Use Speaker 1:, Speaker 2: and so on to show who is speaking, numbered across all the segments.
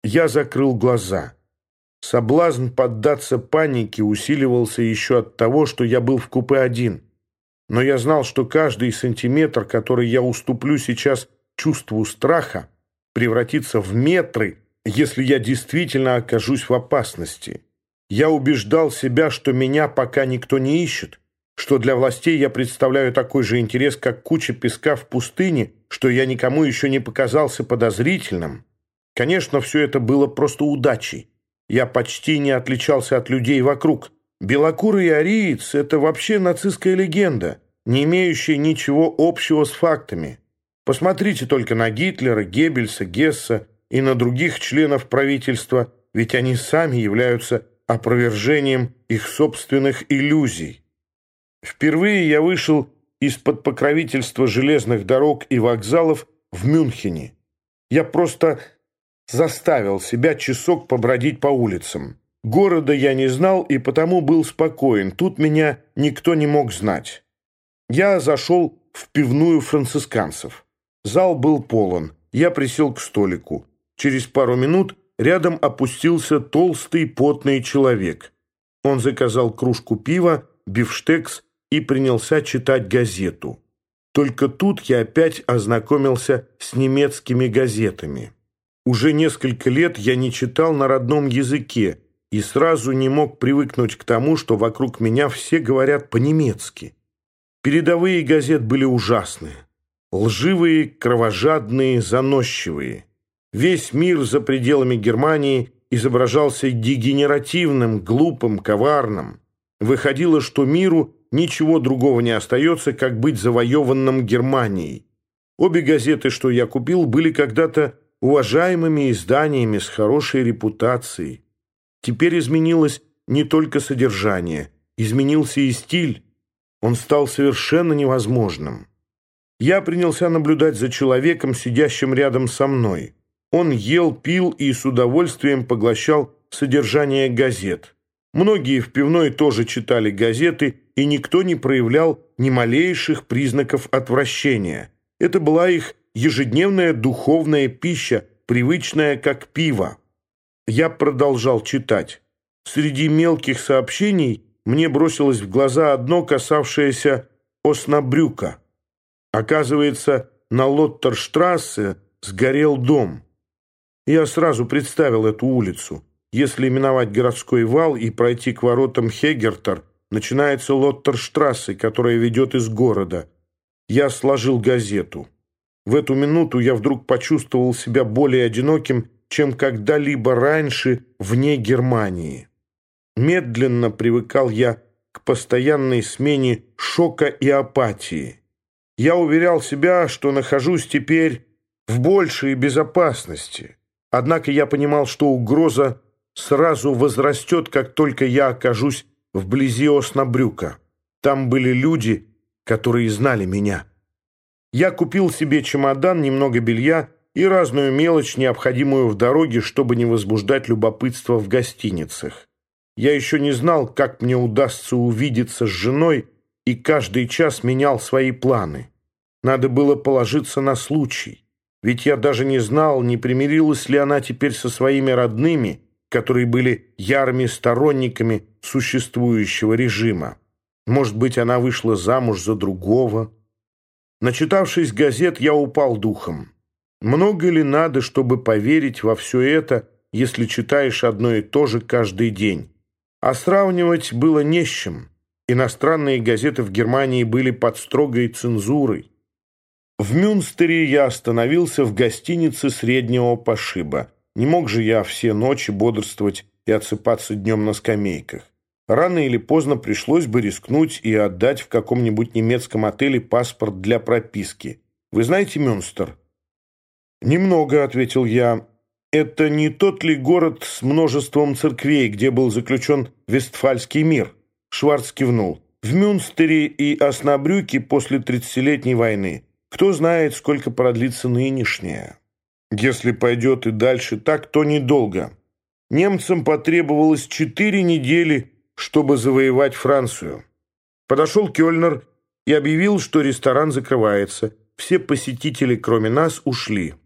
Speaker 1: Я закрыл глаза. Соблазн поддаться панике усиливался еще от того, что я был в купе один. Но я знал, что каждый сантиметр, который я уступлю сейчас чувству страха, превратится в метры, если я действительно окажусь в опасности. Я убеждал себя, что меня пока никто не ищет, что для властей я представляю такой же интерес, как куча песка в пустыне, что я никому еще не показался подозрительным. Конечно, все это было просто удачей. Я почти не отличался от людей вокруг. Белокурый ариец — это вообще нацистская легенда, не имеющая ничего общего с фактами. Посмотрите только на Гитлера, Геббельса, Гесса и на других членов правительства, ведь они сами являются опровержением их собственных иллюзий. Впервые я вышел из-под покровительства железных дорог и вокзалов в Мюнхене. Я просто заставил себя часок побродить по улицам. Города я не знал и потому был спокоен. Тут меня никто не мог знать. Я зашел в пивную францисканцев. Зал был полон. Я присел к столику. Через пару минут рядом опустился толстый потный человек. Он заказал кружку пива, бифштекс и принялся читать газету. Только тут я опять ознакомился с немецкими газетами. Уже несколько лет я не читал на родном языке и сразу не мог привыкнуть к тому, что вокруг меня все говорят по-немецки. Передовые газет были ужасные. Лживые, кровожадные, заносчивые. Весь мир за пределами Германии изображался дегенеративным, глупым, коварным. Выходило, что миру ничего другого не остается, как быть завоеванным Германией. Обе газеты, что я купил, были когда-то уважаемыми изданиями с хорошей репутацией. Теперь изменилось не только содержание, изменился и стиль. Он стал совершенно невозможным. Я принялся наблюдать за человеком, сидящим рядом со мной. Он ел, пил и с удовольствием поглощал содержание газет. Многие в пивной тоже читали газеты, и никто не проявлял ни малейших признаков отвращения. Это была их ежедневная духовная пища, привычная как пиво. Я продолжал читать. Среди мелких сообщений мне бросилось в глаза одно, касавшееся Оснабрюка. Оказывается, на Лоттерштрассе сгорел дом. Я сразу представил эту улицу. Если миновать городской вал и пройти к воротам Хегертер, начинается Лоттерштрассе, которая ведет из города. Я сложил газету. В эту минуту я вдруг почувствовал себя более одиноким, чем когда-либо раньше вне Германии. Медленно привыкал я к постоянной смене шока и апатии. Я уверял себя, что нахожусь теперь в большей безопасности. Однако я понимал, что угроза сразу возрастет, как только я окажусь вблизи Оснабрюка. Там были люди, которые знали меня. Я купил себе чемодан, немного белья и разную мелочь, необходимую в дороге, чтобы не возбуждать любопытство в гостиницах. Я еще не знал, как мне удастся увидеться с женой, и каждый час менял свои планы. Надо было положиться на случай. Ведь я даже не знал, не примирилась ли она теперь со своими родными, которые были ярыми сторонниками существующего режима. Может быть, она вышла замуж за другого. Начитавшись газет, я упал духом. Много ли надо, чтобы поверить во все это, если читаешь одно и то же каждый день? А сравнивать было не с чем. Иностранные газеты в Германии были под строгой цензурой. В Мюнстере я остановился в гостинице среднего пошиба. Не мог же я все ночи бодрствовать и отсыпаться днем на скамейках. Рано или поздно пришлось бы рискнуть и отдать в каком-нибудь немецком отеле паспорт для прописки. Вы знаете Мюнстер? «Немного», — ответил я. «Это не тот ли город с множеством церквей, где был заключен Вестфальский мир?» Шварц кивнул. «В Мюнстере и Оснабрюке после 30-летней войны. Кто знает, сколько продлится нынешняя. Если пойдет и дальше так, то недолго. Немцам потребовалось 4 недели, чтобы завоевать Францию. Подошел Кёльнер и объявил, что ресторан закрывается. Все посетители, кроме нас, ушли.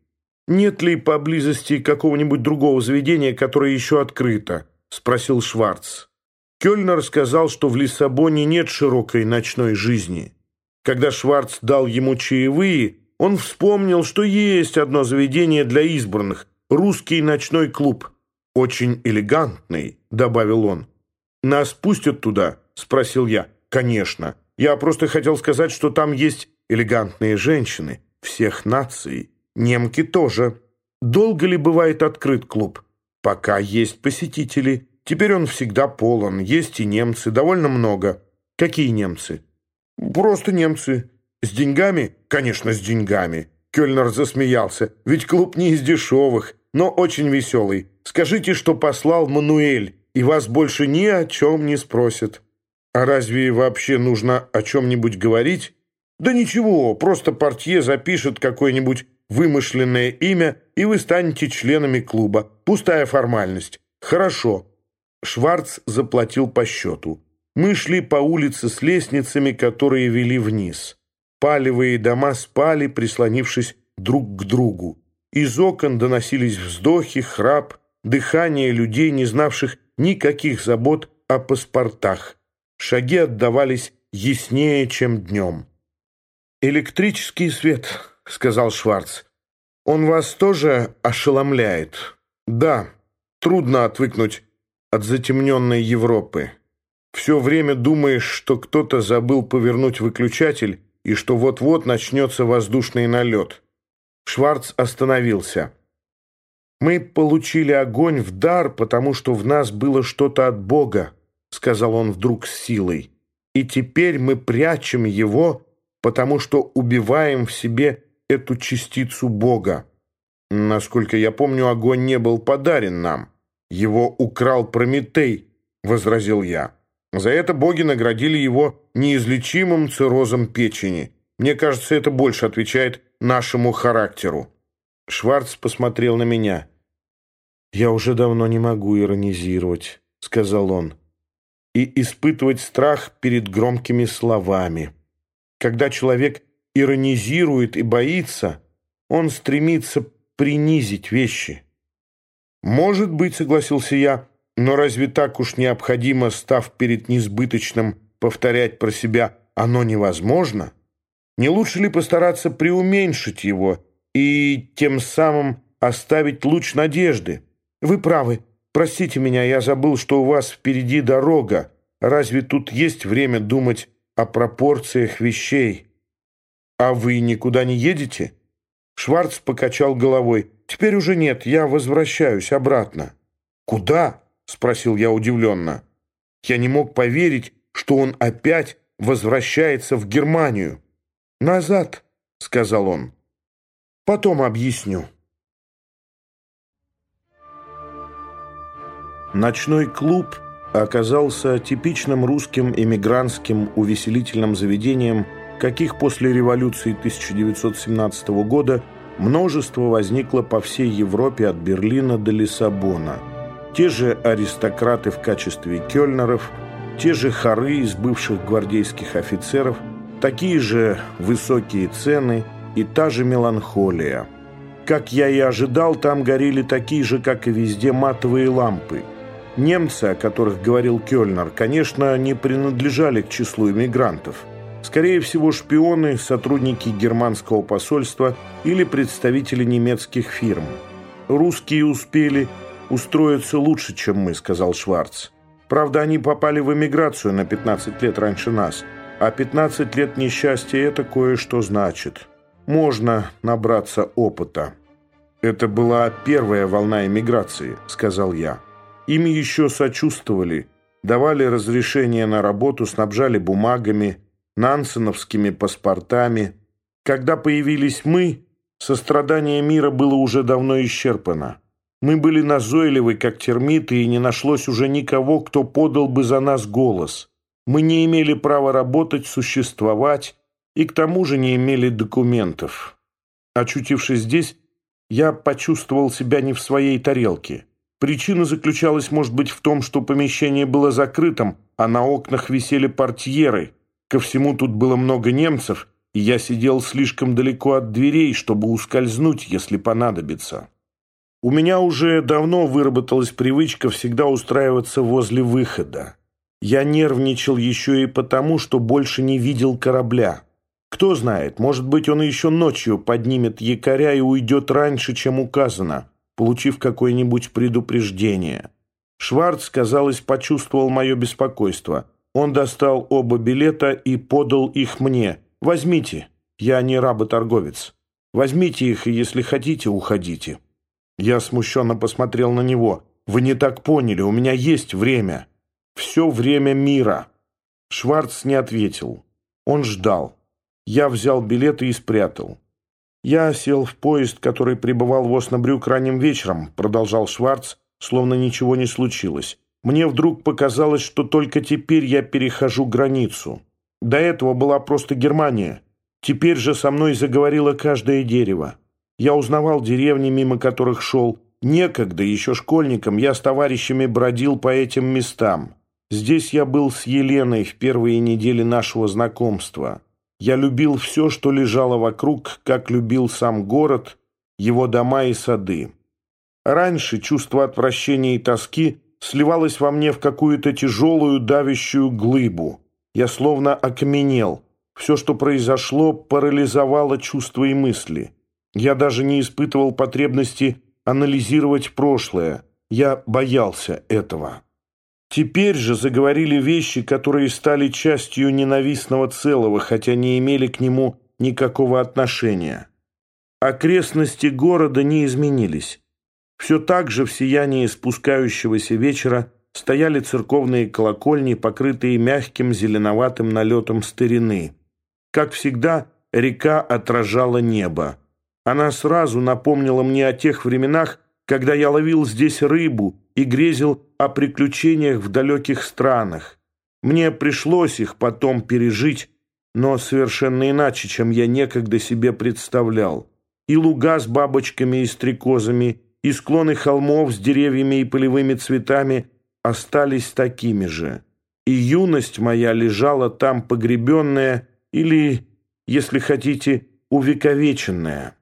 Speaker 1: «Нет ли поблизости какого-нибудь другого заведения, которое еще открыто?» — спросил Шварц. Кёльнер сказал, что в Лиссабоне нет широкой ночной жизни. Когда Шварц дал ему чаевые, он вспомнил, что есть одно заведение для избранных — русский ночной клуб. «Очень элегантный», — добавил он. «Нас пустят туда?» — спросил я. «Конечно. Я просто хотел сказать, что там есть элегантные женщины всех наций. Немки тоже. Долго ли бывает открыт клуб?» «Пока есть посетители. Теперь он всегда полон. Есть и немцы. Довольно много». «Какие немцы?» «Просто немцы. С деньгами?» «Конечно, с деньгами». Кёльнер засмеялся. «Ведь клуб не из дешевых, но очень веселый. Скажите, что послал Мануэль, и вас больше ни о чем не спросят». «А разве вообще нужно о чем-нибудь говорить?» «Да ничего, просто портье запишет какое-нибудь вымышленное имя, и вы станете членами клуба. Пустая формальность. Хорошо». Шварц заплатил по счету. Мы шли по улице с лестницами, которые вели вниз. Палевые дома спали, прислонившись друг к другу. Из окон доносились вздохи, храп, дыхание людей, не знавших никаких забот о паспортах. Шаги отдавались яснее, чем днем. «Электрический свет», — сказал Шварц. «Он вас тоже ошеломляет?» «Да, трудно отвыкнуть от затемненной Европы. Все время думаешь, что кто-то забыл повернуть выключатель и что вот-вот начнется воздушный налет». Шварц остановился. «Мы получили огонь в дар, потому что в нас было что-то от Бога», — сказал он вдруг с силой. «И теперь мы прячем его, потому что убиваем в себе эту частицу Бога. Насколько я помню, огонь не был подарен нам. Его украл Прометей», — возразил я. «За это боги наградили его неизлечимым циррозом печени. Мне кажется, это больше отвечает нашему характеру». Шварц посмотрел на меня. «Я уже давно не могу иронизировать», — сказал он, «и испытывать страх перед громкими словами. Когда человек иронизирует и боится, он стремится принизить вещи». «Может быть, — согласился я, — но разве так уж необходимо, став перед несбыточным, повторять про себя «оно невозможно»? Не лучше ли постараться преуменьшить его и тем самым оставить луч надежды? Вы правы. Простите меня, я забыл, что у вас впереди дорога. Разве тут есть время думать о пропорциях вещей? А вы никуда не едете?» Шварц покачал головой. «Теперь уже нет, я возвращаюсь обратно». «Куда?» — спросил я удивленно. Я не мог поверить, что он опять возвращается в Германию. «Назад», — сказал он. «Потом объясню». Ночной клуб оказался типичным русским эмигрантским увеселительным заведением, каких после революции 1917 года множество возникло по всей Европе от Берлина до Лиссабона. Те же аристократы в качестве кёльнеров, те же хоры из бывших гвардейских офицеров, такие же высокие цены и та же меланхолия. Как я и ожидал, там горели такие же, как и везде, матовые лампы. Немцы, о которых говорил Кёльнер, конечно, не принадлежали к числу эмигрантов. Скорее всего, шпионы, сотрудники германского посольства или представители немецких фирм. «Русские успели устроиться лучше, чем мы», — сказал Шварц. «Правда, они попали в эмиграцию на 15 лет раньше нас, а 15 лет несчастья — это кое-что значит. Можно набраться опыта». «Это была первая волна эмиграции», — сказал я. «Ими еще сочувствовали, давали разрешение на работу, снабжали бумагами, нансеновскими паспортами. Когда появились мы, сострадание мира было уже давно исчерпано. Мы были назойливы, как термиты, и не нашлось уже никого, кто подал бы за нас голос. Мы не имели права работать, существовать, и к тому же не имели документов. Очутившись здесь, я почувствовал себя не в своей тарелке. Причина заключалась, может быть, в том, что помещение было закрытым, а на окнах висели портьеры. Ко всему тут было много немцев, и я сидел слишком далеко от дверей, чтобы ускользнуть, если понадобится. У меня уже давно выработалась привычка всегда устраиваться возле выхода. Я нервничал еще и потому, что больше не видел корабля. Кто знает, может быть, он еще ночью поднимет якоря и уйдет раньше, чем указано, получив какое-нибудь предупреждение. Шварц, казалось, почувствовал мое беспокойство. Он достал оба билета и подал их мне. «Возьмите, я не работорговец. Возьмите их, и если хотите, уходите». Я смущенно посмотрел на него. «Вы не так поняли, у меня есть время. Все время мира». Шварц не ответил. Он ждал. Я взял билеты и спрятал. «Я сел в поезд, который прибывал в Оснабрюк ранним вечером», продолжал Шварц, словно ничего не случилось. «Мне вдруг показалось, что только теперь я перехожу границу. До этого была просто Германия. Теперь же со мной заговорило каждое дерево. Я узнавал деревни, мимо которых шел. Некогда, еще школьником, я с товарищами бродил по этим местам. Здесь я был с Еленой в первые недели нашего знакомства. Я любил все, что лежало вокруг, как любил сам город, его дома и сады. Раньше чувство отвращения и тоски сливалось во мне в какую-то тяжелую давящую глыбу. Я словно окаменел. Все, что произошло, парализовало чувства и мысли. Я даже не испытывал потребности анализировать прошлое. Я боялся этого. Теперь же заговорили вещи, которые стали частью ненавистного целого, хотя не имели к нему никакого отношения. Окрестности города не изменились. Все так же в сиянии спускающегося вечера стояли церковные колокольни, покрытые мягким зеленоватым налетом старины. Как всегда, река отражала небо. Она сразу напомнила мне о тех временах, когда я ловил здесь рыбу и грезил о приключениях в далеких странах. Мне пришлось их потом пережить, но совершенно иначе, чем я некогда себе представлял. И луга с бабочками и стрекозами, и склоны холмов с деревьями и полевыми цветами остались такими же. И юность моя лежала там погребенная или, если хотите, увековеченная.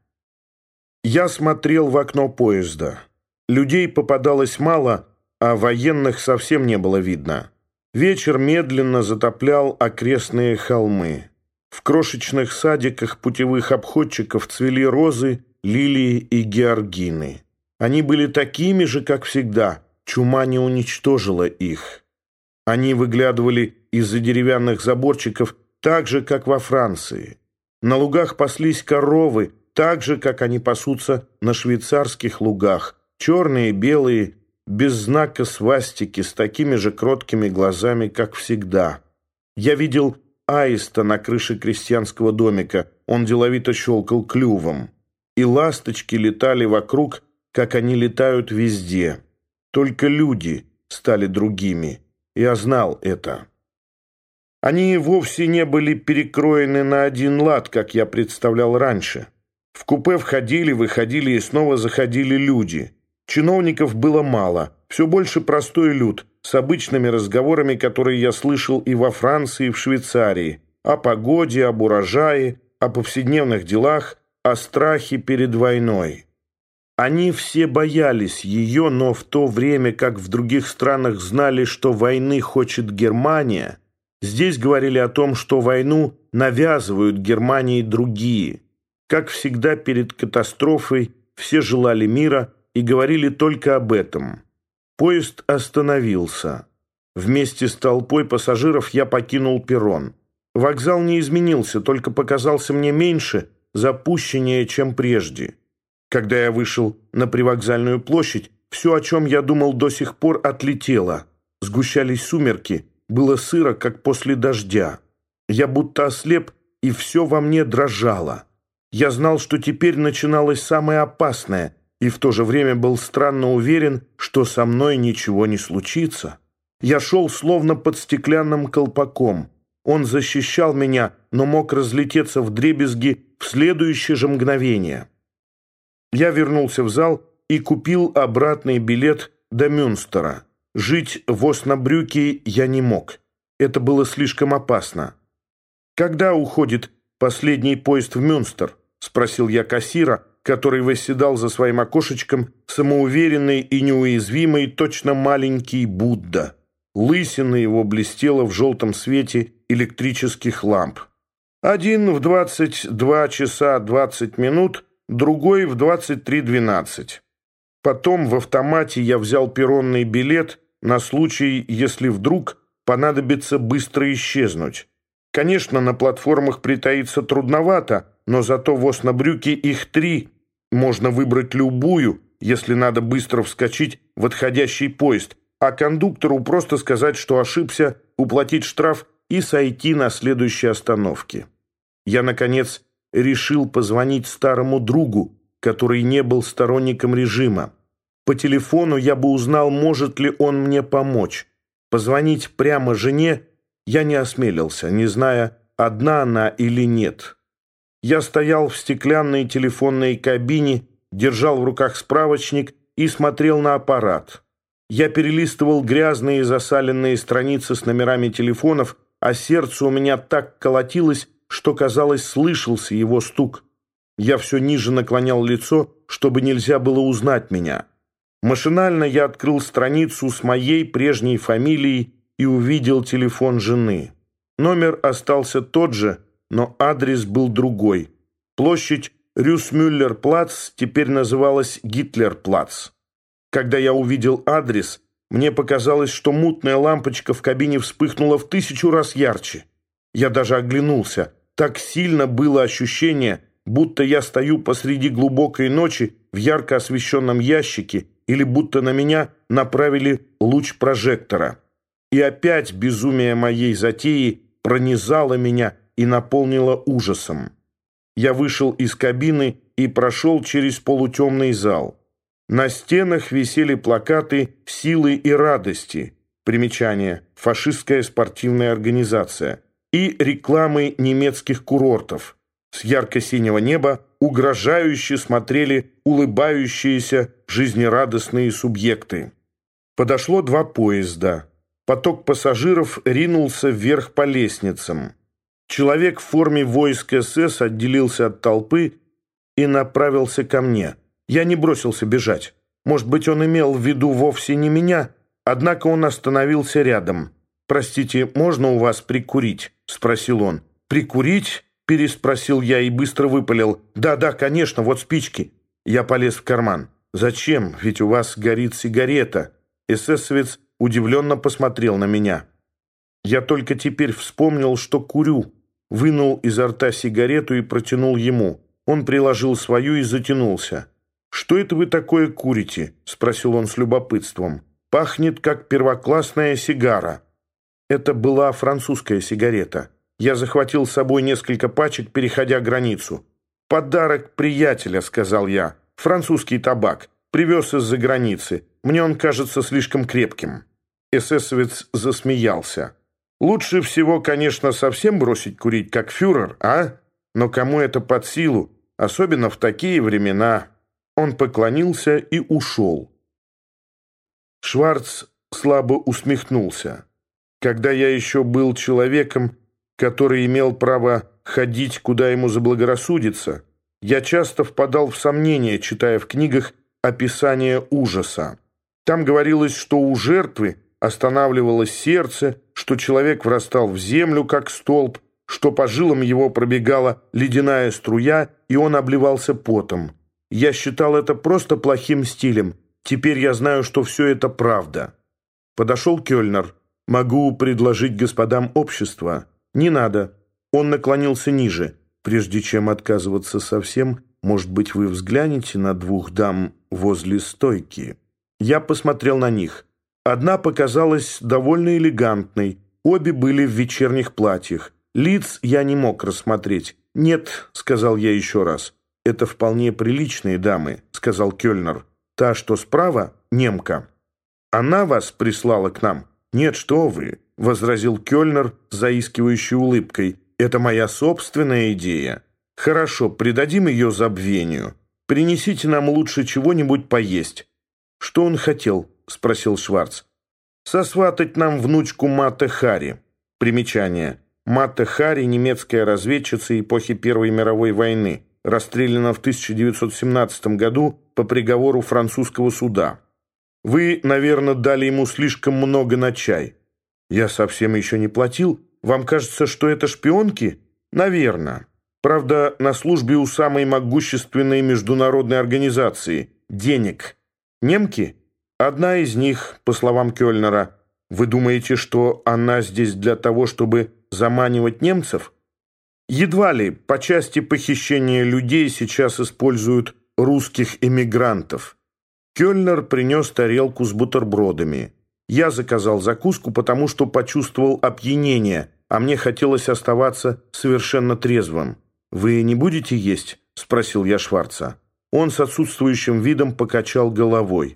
Speaker 1: Я смотрел в окно поезда. Людей попадалось мало, а военных совсем не было видно. Вечер медленно затоплял окрестные холмы. В крошечных садиках путевых обходчиков цвели розы, лилии и георгины. Они были такими же, как всегда. Чума не уничтожила их. Они выглядывали из-за деревянных заборчиков так же, как во Франции. На лугах паслись коровы, так же, как они пасутся на швейцарских лугах. Черные, белые, без знака свастики, с такими же кроткими глазами, как всегда. Я видел аиста на крыше крестьянского домика. Он деловито щелкал клювом. И ласточки летали вокруг, как они летают везде. Только люди стали другими. Я знал это. Они вовсе не были перекроены на один лад, как я представлял раньше. В купе входили, выходили и снова заходили люди. Чиновников было мало, все больше простой люд, с обычными разговорами, которые я слышал и во Франции, и в Швейцарии, о погоде, об урожае, о повседневных делах, о страхе перед войной. Они все боялись ее, но в то время, как в других странах знали, что войны хочет Германия, здесь говорили о том, что войну навязывают Германии другие. Как всегда перед катастрофой все желали мира и говорили только об этом. Поезд остановился. Вместе с толпой пассажиров я покинул перрон. Вокзал не изменился, только показался мне меньше, запущеннее, чем прежде. Когда я вышел на привокзальную площадь, все, о чем я думал до сих пор, отлетело. Сгущались сумерки, было сыро, как после дождя. Я будто ослеп, и все во мне дрожало. Я знал, что теперь начиналось самое опасное, и в то же время был странно уверен, что со мной ничего не случится. Я шел словно под стеклянным колпаком. Он защищал меня, но мог разлететься вдребезги в следующее же мгновение. Я вернулся в зал и купил обратный билет до Мюнстера. Жить в Оснабрюке я не мог. Это было слишком опасно. Когда уходит последний поезд в Мюнстер?» — спросил я кассира, который восседал за своим окошечком, самоуверенный и неуязвимый, точно маленький Будда. Лысина его блестела в желтом свете электрических ламп. Один в 22 часа 20 минут, другой в 23:12. Потом в автомате я взял перронный билет на случай, если вдруг понадобится быстро исчезнуть. Конечно, на платформах притаиться трудновато, но зато в Оснабрюке их 3. Можно выбрать любую, если надо быстро вскочить в отходящий поезд, а кондуктору просто сказать, что ошибся, уплатить штраф и сойти на следующей остановке. Я, наконец, решил позвонить старому другу, который не был сторонником режима. По телефону я бы узнал, может ли он мне помочь. Позвонить прямо жене я не осмелился, не зная, одна она или нет. Я стоял в стеклянной телефонной кабине, держал в руках справочник и смотрел на аппарат. Я перелистывал грязные засаленные страницы с номерами телефонов, а сердце у меня так колотилось, что, казалось, слышался его стук. Я все ниже наклонял лицо, чтобы нельзя было узнать меня. Машинально я открыл страницу с моей прежней фамилией и увидел телефон жены. Номер остался тот же, но адрес был другой. Площадь Рюсмюллер-плац теперь называлась Гитлер-плац. Когда я увидел адрес, мне показалось, что мутная лампочка в кабине вспыхнула в 1000 раз ярче. Я даже оглянулся. Так сильно было ощущение, будто я стою посреди глубокой ночи в ярко освещенном ящике или будто на меня направили луч прожектора. И опять безумие моей затеи пронизало меня и наполнило ужасом. Я вышел из кабины и прошел через полутемный зал. На стенах висели плакаты «Силы и радости», примечание «Фашистская спортивная организация» и рекламы немецких курортов. С ярко-синего неба угрожающе смотрели улыбающиеся жизнерадостные субъекты. Подошло 2 поезда. Поток пассажиров ринулся вверх по лестницам. Человек в форме войск СС отделился от толпы и направился ко мне. Я не бросился бежать. Может быть, он имел в виду вовсе не меня, однако он остановился рядом. «Простите, можно у вас прикурить?» — спросил он. «Прикурить?» — переспросил я и быстро выпалил. «Да, конечно, вот спички». Я полез в карман. «Зачем? Ведь у вас горит сигарета». Эсэсовец удивленно посмотрел на меня. Я только теперь вспомнил, что курю. Вынул изо рта сигарету и протянул ему. Он приложил свою и затянулся. «Что это вы такое курите?» — спросил он с любопытством. «Пахнет, как первоклассная сигара». Это была французская сигарета. Я захватил с собой несколько пачек, переходя границу. «Подарок приятеля», — сказал я. «Французский табак. Привез из-за границы. Мне он кажется слишком крепким». Эсэсовец засмеялся. «Лучше всего, конечно, совсем бросить курить, как фюрер, а? Но кому это под силу, особенно в такие времена?» Он поклонился и ушел. Шварц слабо усмехнулся. Когда я еще был человеком, который имел право ходить, куда ему заблагорассудится, я часто впадал в сомнения, читая в книгах описание ужаса. Там говорилось, что у жертвы останавливалось сердце, что человек врастал в землю, как столб, что по жилам его пробегала ледяная струя, и он обливался потом. Я считал это просто плохим стилем. Теперь я знаю, что все это правда. Подошел Кёльнер. «Могу предложить господам общества». «Не надо». Он наклонился ниже. «Прежде чем отказываться совсем, может быть, вы взглянете на 2 дам возле стойки?» Я посмотрел на них. Одна показалась довольно элегантной. Обе были в вечерних платьях. Лиц я не мог рассмотреть. «Нет», — сказал я еще раз. «Это вполне приличные дамы», — сказал Кёльнер. «Та, что справа, немка». «Она вас прислала к нам?» «Нет, что вы», — возразил Кёльнер с заискивающей улыбкой. «Это моя собственная идея. Хорошо, придадим ее забвению. Принесите нам лучше чего-нибудь поесть». «Что он хотел?» — спросил Шварц. «Сосватать нам внучку Мата Хари». Примечание. Матте Хари, немецкая разведчица эпохи Первой мировой войны, расстреляна в 1917 году по приговору французского суда. Вы, наверное, дали ему слишком много на чай. Я совсем еще не платил. Вам кажется, что это шпионки? Наверное. Правда, на службе у самой могущественной международной организации. Денег. Немки? Одна из них, по словам Кёльнера. Вы думаете, что она здесь для того, чтобы заманивать немцев? Едва ли. По части похищения людей сейчас используют русских эмигрантов. Кёльнер принес тарелку с бутербродами. Я заказал закуску, потому что почувствовал опьянение, а мне хотелось оставаться совершенно трезвым. «Вы не будете есть?» – спросил я Шварца. Он с отсутствующим видом покачал головой.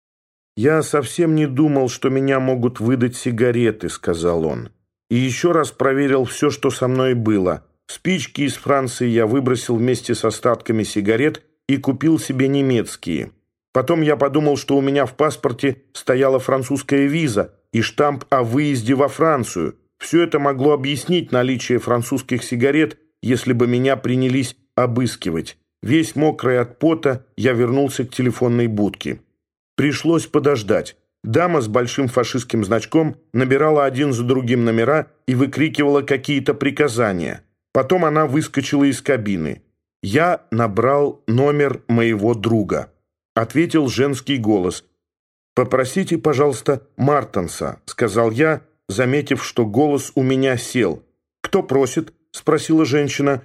Speaker 1: «Я совсем не думал, что меня могут выдать сигареты», – сказал он. И еще раз проверил все, что со мной было. Спички из Франции я выбросил вместе с остатками сигарет и купил себе немецкие. Потом я подумал, что у меня в паспорте стояла французская виза и штамп о выезде во Францию. Все это могло объяснить наличие французских сигарет, если бы меня принялись обыскивать. Весь мокрый от пота, я вернулся к телефонной будке. Пришлось подождать. Дама с большим фашистским значком набирала один за другим номера и выкрикивала какие-то приказания. Потом она выскочила из кабины. Я набрал номер моего друга. Ответил женский голос. «Попросите, пожалуйста, Мартенса», — сказал я, заметив, что голос у меня сел. «Кто просит?» — спросила женщина.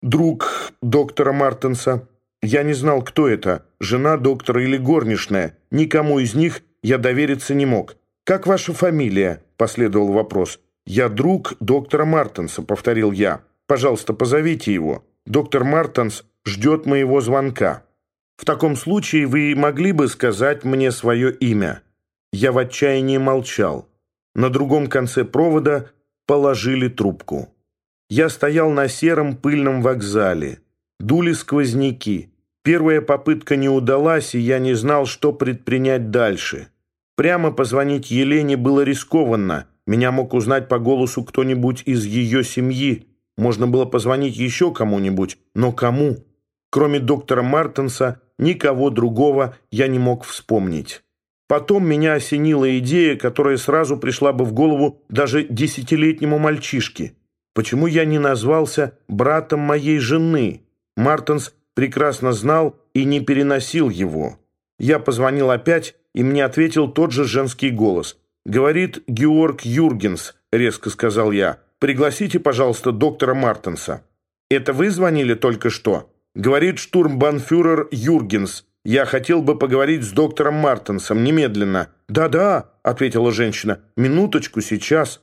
Speaker 1: «Друг доктора Мартенса». Я не знал, кто это, жена доктора или горничная. Никому из них я довериться не мог. «Как ваша фамилия?» — последовал вопрос. «Я друг доктора Мартенса», — повторил я. «Пожалуйста, позовите его. Доктор Мартенс ждет моего звонка». «В таком случае вы могли бы сказать мне свое имя?» Я в отчаянии молчал. На другом конце провода положили трубку. Я стоял на сером пыльном вокзале. Дули сквозняки. Первая попытка не удалась, и я не знал, что предпринять дальше. Прямо позвонить Елене было рискованно. Меня мог узнать по голосу кто-нибудь из ее семьи. Можно было позвонить еще кому-нибудь, но кому? Кроме доктора Мартенса, никого другого я не мог вспомнить. Потом меня осенила идея, которая сразу пришла бы в голову даже 10-летнему мальчишке. Почему я не назвался братом моей жены? Мартенс прекрасно знал и не переносил его. Я позвонил опять, и мне ответил тот же женский голос. «Говорит Георг Юргенс», — резко сказал я. «Пригласите, пожалуйста, доктора Мартенса». «Это вы звонили только что?» «Говорит штурмбанфюрер Юргенс. Я хотел бы поговорить с доктором Мартенсом немедленно». «Да-да», — ответила женщина. «Минуточку, сейчас».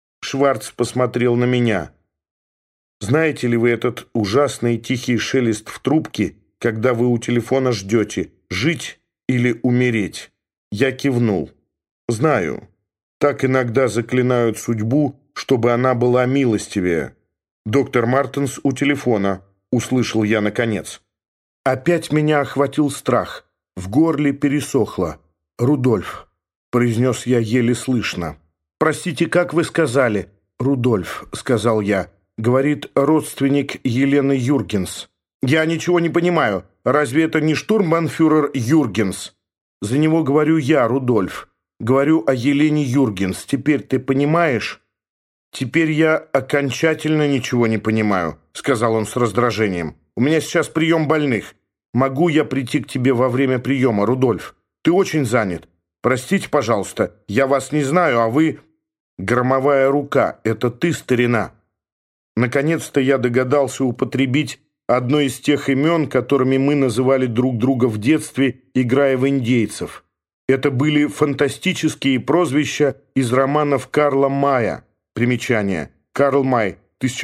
Speaker 1: Шварц посмотрел на меня. «Знаете ли вы этот ужасный тихий шелест в трубке, когда вы у телефона ждете, жить или умереть?» Я кивнул. «Знаю. Так иногда заклинают судьбу, чтобы она была милостивее. Доктор Мартенс у телефона», — услышал я наконец. Опять меня охватил страх. В горле пересохло. «Рудольф», — произнес я еле слышно. «Простите, как вы сказали?» «Рудольф», — сказал я. Говорит родственник Елены Юргенс. «Я ничего не понимаю. Разве это не штурмбанфюрер Юргенс?» «За него говорю я, Рудольф. Говорю о Елене Юргенс. Теперь ты понимаешь?» «Теперь я окончательно ничего не понимаю», — сказал он с раздражением. «У меня сейчас прием больных. Могу я прийти к тебе во время приема, Рудольф? Ты очень занят. Простите, пожалуйста, я вас не знаю, а вы...» «Громовая рука, это ты, старина». Наконец-то я догадался употребить одно из тех имен, которыми мы называли друг друга в детстве, играя в индейцев. Это были фантастические прозвища из романов Карла Мая. Примечание. Карл Май,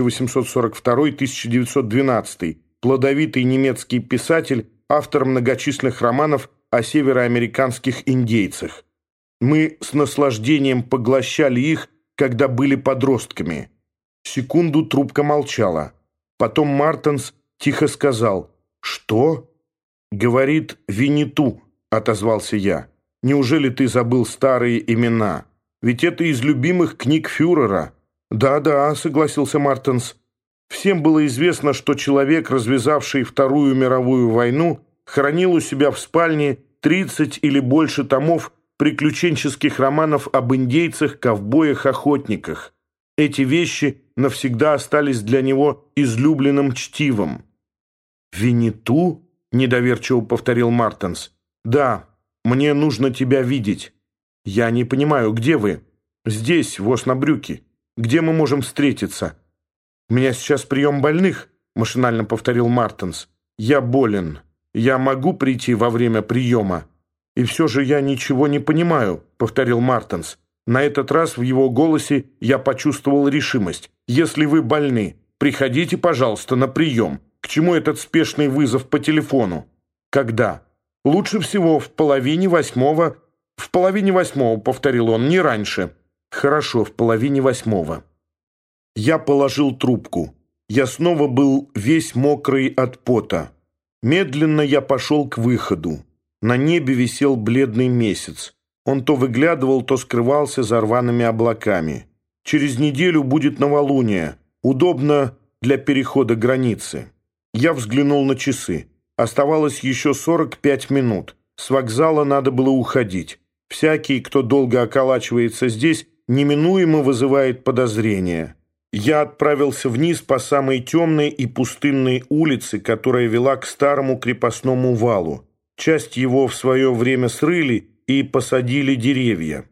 Speaker 1: 1842-1912. Плодовитый немецкий писатель, автор многочисленных романов о североамериканских индейцах. Мы с наслаждением поглощали их, когда были подростками. Секунду трубка молчала. Потом Мартенс тихо сказал: «Что?» «Говорит Винниту», — отозвался я. «Неужели ты забыл старые имена? Ведь это из любимых книг фюрера. «Да-да», — согласился Мартенс. Всем было известно, что человек, развязавший Вторую мировую войну, хранил у себя в спальне 30 или больше томов приключенческих романов об индейцах, ковбоях, охотниках. Эти вещи навсегда остались для него излюбленным чтивом. «Винниту?» — недоверчиво повторил Мартенс. «Да, мне нужно тебя видеть. Я не понимаю, где вы?» «Здесь, в Оснабрюке. Где мы можем встретиться?» «У меня сейчас прием больных», — машинально повторил Мартенс. «Я болен. Я могу прийти во время приема?» «И все же я ничего не понимаю», — повторил Мартенс. На этот раз в его голосе я почувствовал решимость. «Если вы больны, приходите, пожалуйста, на прием. К чему этот спешный вызов по телефону?» «Когда?» «Лучше всего в 7:30. «В 7:30, повторил он, — «не раньше». «Хорошо, в 7:30. Я положил трубку. Я снова был весь мокрый от пота. Медленно я пошел к выходу. На небе висел бледный месяц. Он то выглядывал, то скрывался за рваными облаками. Через неделю будет новолуние. Удобно для перехода границы. Я взглянул на часы. Оставалось еще 45 минут. С вокзала надо было уходить. Всякий, кто долго околачивается здесь, неминуемо вызывает подозрения. Я отправился вниз по самой темной и пустынной улице, которая вела к старому крепостному валу. Часть его в свое время срыли и посадили деревья.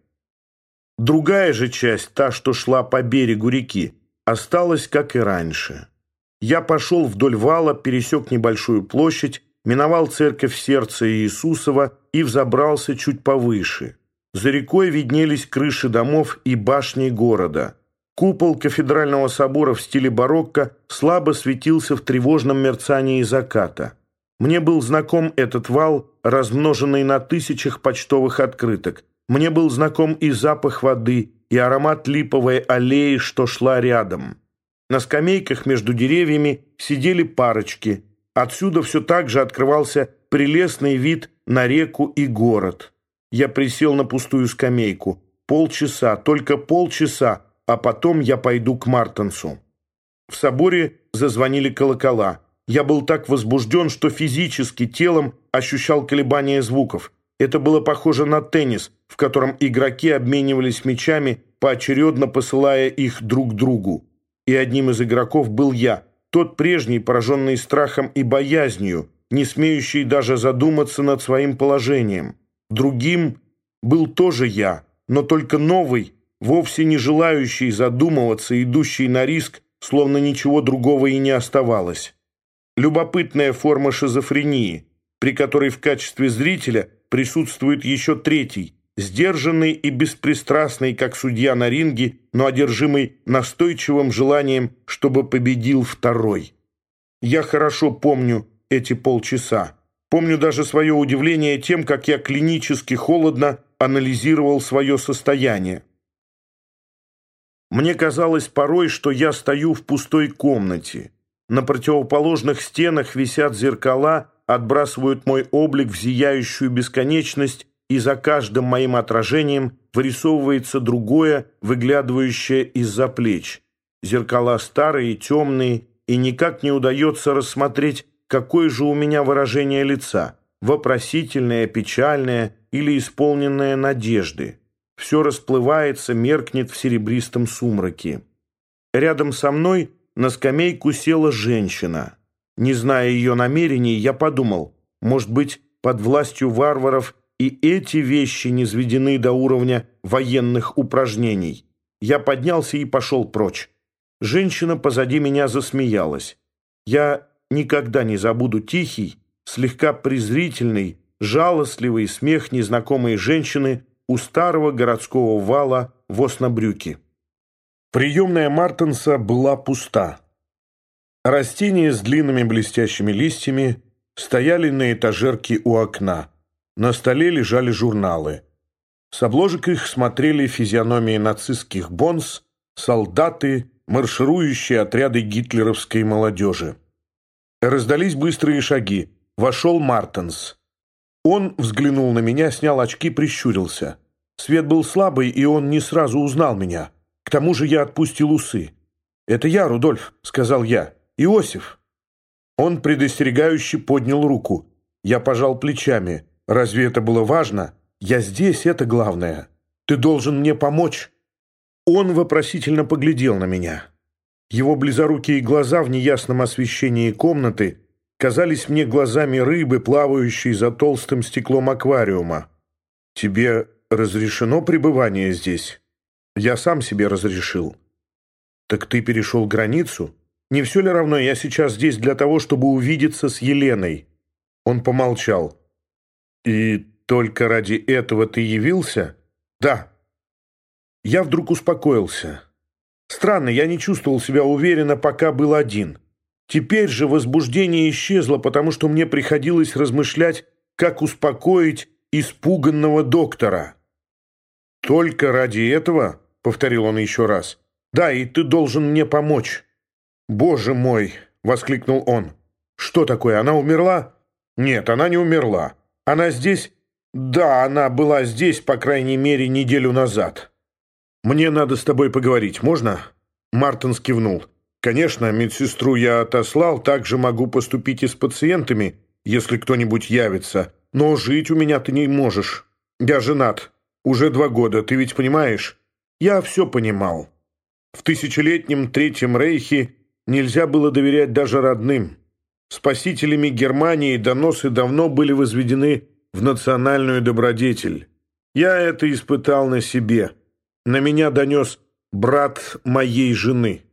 Speaker 1: Другая же часть, та, что шла по берегу реки, осталась, как и раньше. Я пошел вдоль вала, пересек небольшую площадь, миновал церковь Сердца Иисусова и взобрался чуть повыше. За рекой виднелись крыши домов и башни города. Купол кафедрального собора в стиле барокко слабо светился в тревожном мерцании заката. Мне был знаком этот вал, размноженный на тысячах почтовых открыток. Мне был знаком и запах воды, и аромат липовой аллеи, что шла рядом. На скамейках между деревьями сидели парочки. Отсюда все так же открывался прелестный вид на реку и город. Я присел на пустую скамейку. Полчаса, только полчаса, а потом я пойду к Мартенсу. В соборе зазвонили колокола. Я был так возбужден, что физически телом ощущал колебания звуков. Это было похоже на теннис, в котором игроки обменивались мячами, поочередно посылая их друг другу. И одним из игроков был я, тот прежний, пораженный страхом и боязнью, не смеющий даже задуматься над своим положением. Другим был тоже я, но только новый, вовсе не желающий задумываться, идущий на риск, словно ничего другого и не оставалось. Любопытная форма шизофрении, при которой в качестве зрителя присутствует еще третий, сдержанный и беспристрастный, как судья на ринге, но одержимый настойчивым желанием, чтобы победил второй. Я хорошо помню эти полчаса. Помню даже свое удивление тем, как я клинически холодно анализировал свое состояние. Мне казалось порой, что я стою в пустой комнате. На противоположных стенах висят зеркала, отбрасывают мой облик в зияющую бесконечность, и за каждым моим отражением вырисовывается другое, выглядывающее из-за плеч. Зеркала старые, темные, и никак не удается рассмотреть, какое же у меня выражение лица – вопросительное, печальное или исполненное надежды. Все расплывается, меркнет в серебристом сумраке. Рядом со мной на скамейку села женщина. Не зная ее намерений, я подумал, может быть, под властью варваров и эти вещи низведены до уровня военных упражнений. Я поднялся и пошел прочь. Женщина позади меня засмеялась. Я никогда не забуду тихий, слегка презрительный, жалостливый смех незнакомой женщины у старого городского вала в Оснабрюке. Приемная Мартенса была пуста. Растения с длинными блестящими листьями стояли на этажерке у окна. На столе лежали журналы. С обложек их смотрели физиономии нацистских бонз, солдаты, марширующие отряды гитлеровской молодежи. Раздались быстрые шаги. Вошел Мартенс. Он взглянул на меня, снял очки, прищурился. Свет был слабый, и он не сразу узнал меня. К тому же я отпустил усы. «Это я, Рудольф», — сказал я. «Иосиф». Он предостерегающе поднял руку. Я пожал плечами. «Разве это было важно? Я здесь, это главное. Ты должен мне помочь». Он вопросительно поглядел на меня. Его близорукие глаза в неясном освещении комнаты казались мне глазами рыбы, плавающей за толстым стеклом аквариума. «Тебе разрешено пребывание здесь?» «Я сам себе разрешил». «Так ты перешел границу? Не все ли равно, я сейчас здесь для того, чтобы увидеться с Еленой?» Он помолчал. «И только ради этого ты явился?» «Да». Я вдруг успокоился. Странно, я не чувствовал себя уверенно, пока был один. Теперь же возбуждение исчезло, потому что мне приходилось размышлять, как успокоить испуганного доктора. «Только ради этого?» — повторил он еще раз. «Да, и ты должен мне помочь». «Боже мой!» — воскликнул он. «Что такое, она умерла?» «Нет, она не умерла. Она здесь?» «Да, она была здесь, по крайней мере, неделю назад». «Мне надо с тобой поговорить, можно?» Мартенс кивнул. «Конечно, медсестру я отослал, также могу поступить и с пациентами, если кто-нибудь явится. Но жить у меня ты не можешь. Я женат. Уже 2 года, ты ведь понимаешь?» Я все понимал. В тысячелетнем Третьем Рейхе нельзя было доверять даже родным. Спасителями Германии доносы давно были возведены в национальную добродетель. Я это испытал на себе. На меня донес брат моей жены.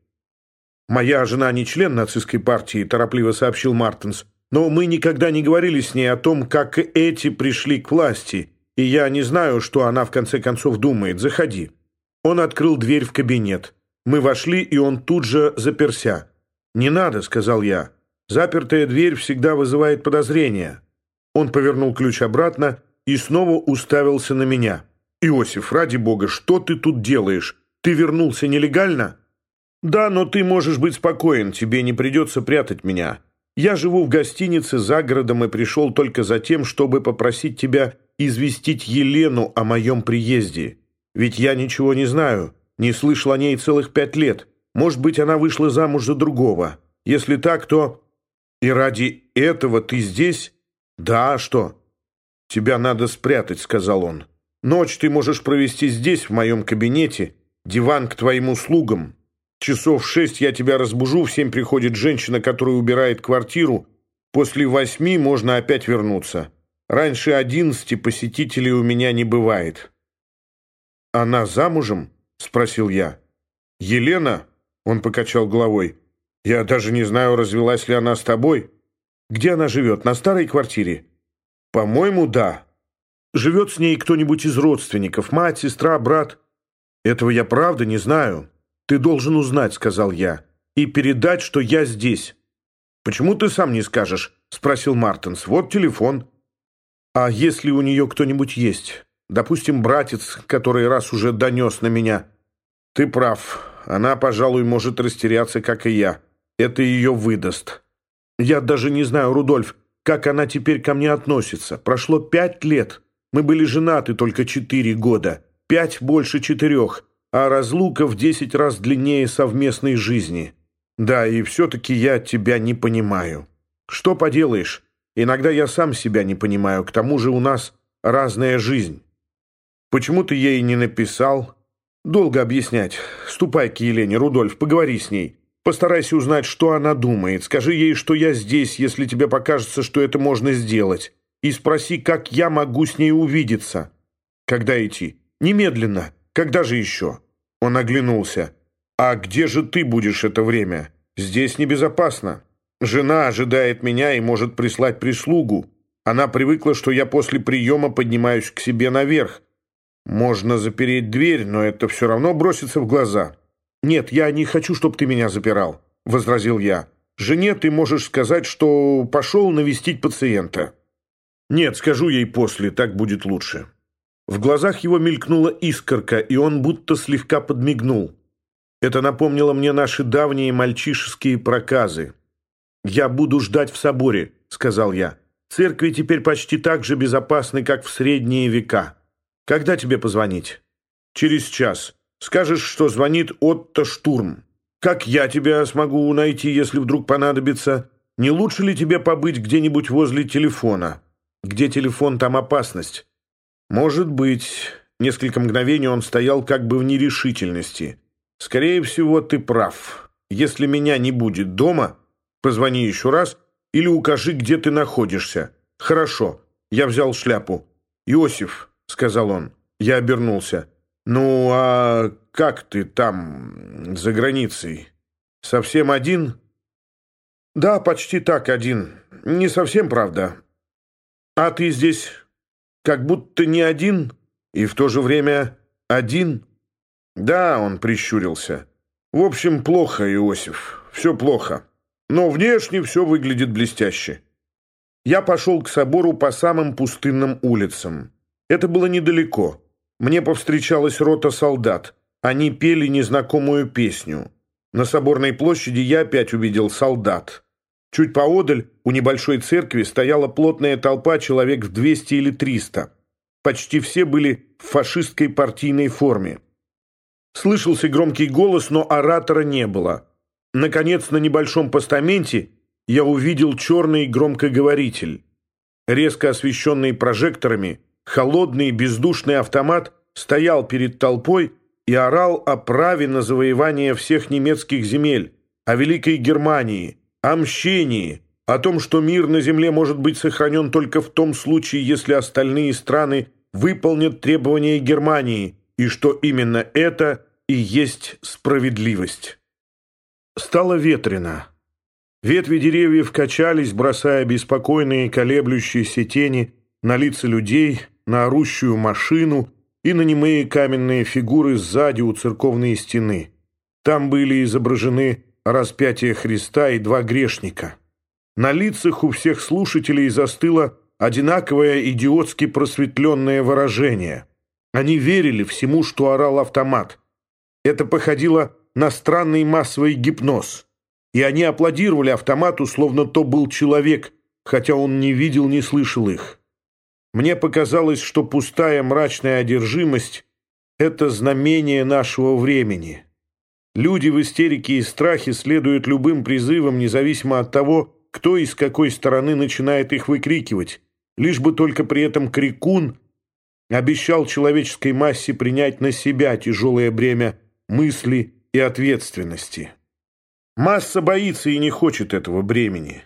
Speaker 1: «Моя жена не член нацистской партии», — торопливо сообщил Мартенс. «Но мы никогда не говорили с ней о том, как эти пришли к власти, и я не знаю, что она в конце концов думает. Заходи». Он открыл дверь в кабинет. Мы вошли, и он тут же заперся. «Не надо», — сказал я. «Запертая дверь всегда вызывает подозрения». Он повернул ключ обратно и снова уставился на меня. «Иосиф, ради бога, что ты тут делаешь? Ты вернулся нелегально?» «Да, но ты можешь быть спокоен, тебе не придется прятать меня. Я живу в гостинице за городом и пришел только за тем, чтобы попросить тебя известить Елену о моем приезде. Ведь я ничего не знаю, не слышал о ней целых 5 лет. Может быть, она вышла замуж за другого. Если так, то...» «И ради этого ты здесь?» «Да, а что?» «Тебя надо спрятать», — сказал он. «Ночь ты можешь провести здесь, в моем кабинете. Диван к твоим услугам. Часов в 6 я тебя разбужу, в 7 приходит женщина, которая убирает квартиру. После 8 можно опять вернуться. Раньше 11 посетителей у меня не бывает». «Она замужем?» — спросил я. «Елена?» — он покачал головой. «Я даже не знаю, развелась ли она с тобой. Где она живет? На старой квартире?» «По-моему, да. Живет с ней кто-нибудь из родственников? Мать, сестра, брат?» «Этого я правда не знаю. Ты должен узнать», — сказал я, — «и передать, что я здесь». «Почему ты сам не скажешь?» — спросил Мартенс. «Вот телефон». «А если у нее кто-нибудь есть? Допустим, братец, который раз уже донес на меня?» «Ты прав. Она, пожалуй, может растеряться, как и я. Это ее выдаст». «Я даже не знаю, Рудольф, как она теперь ко мне относится. Прошло 5 лет. Мы были женаты только 4 года. 5 больше 4, а разлука в 10 раз длиннее совместной жизни. Да, и все-таки я тебя не понимаю. Что поделаешь, иногда я сам себя не понимаю, к тому же у нас разная жизнь. Почему ты ей не написал? Долго объяснять. Ступай к Елене, Рудольф, поговори с ней. Постарайся узнать, что она думает. Скажи ей, что я здесь, если тебе покажется, что это можно сделать. И спроси, как я могу с ней увидеться. Когда идти? Немедленно. Когда же еще? Он оглянулся. А где же ты будешь это время? Здесь небезопасно. Жена ожидает меня и может прислать прислугу. Она привыкла, что я после приема поднимаюсь к себе наверх. Можно запереть дверь, но это все равно бросится в глаза. «Нет, я не хочу, чтобы ты меня запирал», — возразил я. «Жене ты можешь сказать, что пошел навестить пациента». «Нет, скажу ей после, так будет лучше». В глазах его мелькнула искорка, и он будто слегка подмигнул. Это напомнило мне наши давние мальчишеские проказы. «Я буду ждать в соборе», — сказал я. «Церкви теперь почти так же безопасны, как в средние века. Когда тебе позвонить?» «Через час. Скажешь, что звонит Отто Штурм. Как я тебя смогу найти, если вдруг понадобится? Не лучше ли тебе побыть где-нибудь возле телефона? Где телефон, там опасность. Может быть. Несколько мгновений он стоял как бы в нерешительности. Скорее всего, ты прав. Если меня не будет дома, позвони еще раз или укажи, где ты находишься. Хорошо. Я взял шляпу. «Иосиф», — сказал он. Я обернулся. «Ну, а как ты там, за границей? Совсем один?» «Да, почти так, один. Не совсем, правда. А ты здесь как будто не один и в то же время один?» «Да», — он прищурился. «В общем, плохо, Иосиф. Все плохо. Но внешне все выглядит блестяще». Я пошел к собору по самым пустынным улицам. Это было недалеко. Мне повстречалась рота солдат. Они пели незнакомую песню. На соборной площади я опять увидел солдат. Чуть поодаль у небольшой церкви стояла плотная толпа человек в 200 или 300. Почти все были в фашистской партийной форме. Слышался громкий голос, но оратора не было. Наконец, на небольшом постаменте я увидел черный громкоговоритель. Резко освещенный прожекторами, холодный бездушный автомат стоял перед толпой и орал о праве на завоевание всех немецких земель, о Великой Германии, о мщении, о том, что мир на земле может быть сохранен только в том случае, если остальные страны выполнят требования Германии, и что именно это и есть справедливость. Стало ветрено. Ветви деревьев качались, бросая беспокойные колеблющиеся тени на лица людей, на орущую машину и на немые каменные фигуры сзади у церковной стены. Там были изображены распятие Христа и два грешника. На лицах у всех слушателей застыло одинаковое идиотски просветленное выражение. Они верили всему, что орал автомат. Это походило на странный массовый гипноз. И они аплодировали автомату, словно то был человек, хотя он не видел, не слышал их. Мне показалось, что пустая мрачная одержимость — это знамение нашего времени. Люди в истерике и страхе следуют любым призывам, независимо от того, кто и с какой стороны начинает их выкрикивать, лишь бы только при этом крикун обещал человеческой массе принять на себя тяжелое бремя мысли и ответственности. Масса боится и не хочет этого бремени.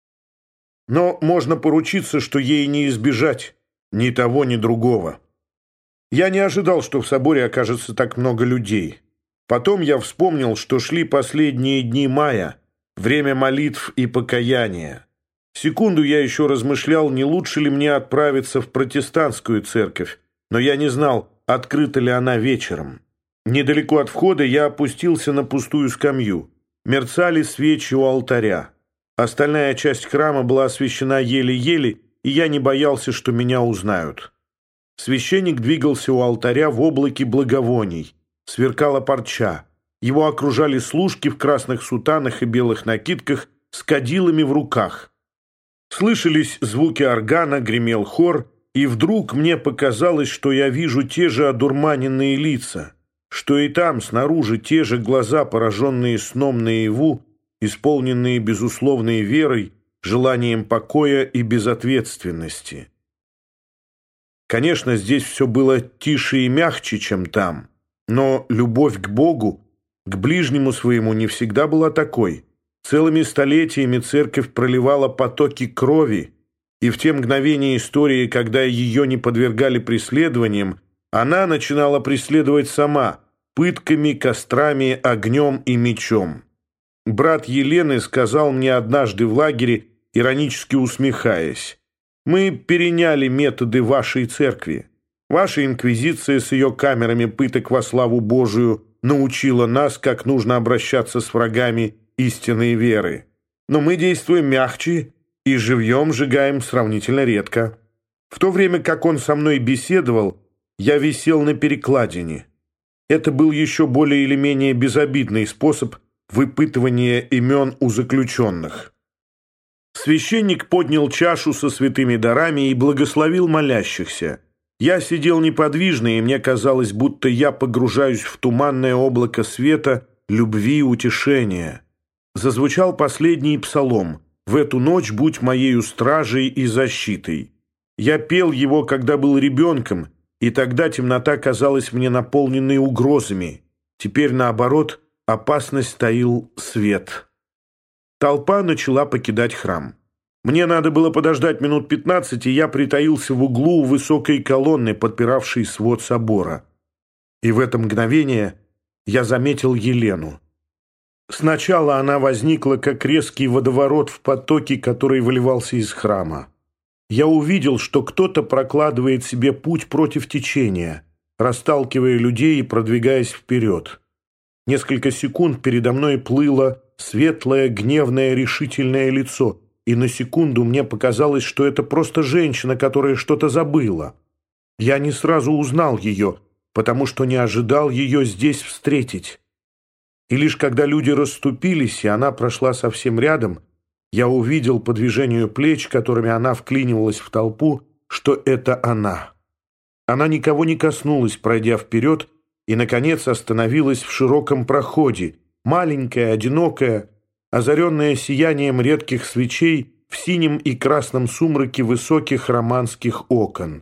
Speaker 1: Но можно поручиться, что ей не избежать ни того, ни другого. Я не ожидал, что в соборе окажется так много людей. Потом я вспомнил, что шли последние дни мая, время молитв и покаяния. Секунду я еще размышлял, не лучше ли мне отправиться в протестантскую церковь, но я не знал, открыта ли она вечером. Недалеко от входа я опустился на пустую скамью. Мерцали свечи у алтаря. Остальная часть храма была освещена еле-еле, и я не боялся, что меня узнают. Священник двигался у алтаря в облаке благовоний. Сверкала парча. Его окружали служки в красных сутанах и белых накидках с кадилами в руках. Слышались звуки органа, гремел хор, и вдруг мне показалось, что я вижу те же одурманенные лица, что и там снаружи те же глаза, пораженные сном наяву, исполненные безусловной верой, желанием покоя и безответственности. Конечно, здесь все было тише и мягче, чем там, но любовь к Богу, к ближнему своему не всегда была такой. Целыми столетиями церковь проливала потоки крови, и в те мгновения истории, когда ее не подвергали преследованиям, она начинала преследовать сама, пытками, кострами, огнем и мечом. Брат Елены сказал мне однажды в лагере, иронически усмехаясь: «Мы переняли методы вашей церкви. Ваша инквизиция с ее камерами пыток во славу Божию научила нас, как нужно обращаться с врагами истинной веры. Но мы действуем мягче и живьем сжигаем сравнительно редко». В то время как он со мной беседовал, я висел на перекладине. Это был еще более или менее безобидный способ выпытывания имен у заключенных. Священник поднял чашу со святыми дарами и благословил молящихся. Я сидел неподвижно, и мне казалось, будто я погружаюсь в туманное облако света, любви и утешения. Зазвучал последний псалом «В эту ночь будь моею стражей и защитой». Я пел его, когда был ребенком, и тогда темнота казалась мне наполненной угрозами. Теперь, наоборот, опасность таил свет. Толпа начала покидать храм. Мне надо было подождать минут 15, и я притаился в углу у высокой колонны, подпиравшей свод собора. И в это мгновение я заметил Елену. Сначала она возникла, как резкий водоворот в потоке, который выливался из храма. Я увидел, что кто-то прокладывает себе путь против течения, расталкивая людей и продвигаясь вперед. Несколько секунд передо мной плыло светлое, гневное, решительное лицо, и на секунду мне показалось, что это просто женщина, которая что-то забыла. Я не сразу узнал ее, потому что не ожидал ее здесь встретить. И лишь когда люди расступились, и она прошла совсем рядом, я увидел по движению плеч, которыми она вклинивалась в толпу, что это она. Она никого не коснулась, пройдя вперед, и, наконец, остановилась в широком проходе, маленькая, одинокая, озаренная сиянием редких свечей в синем и красном сумраке высоких романских окон.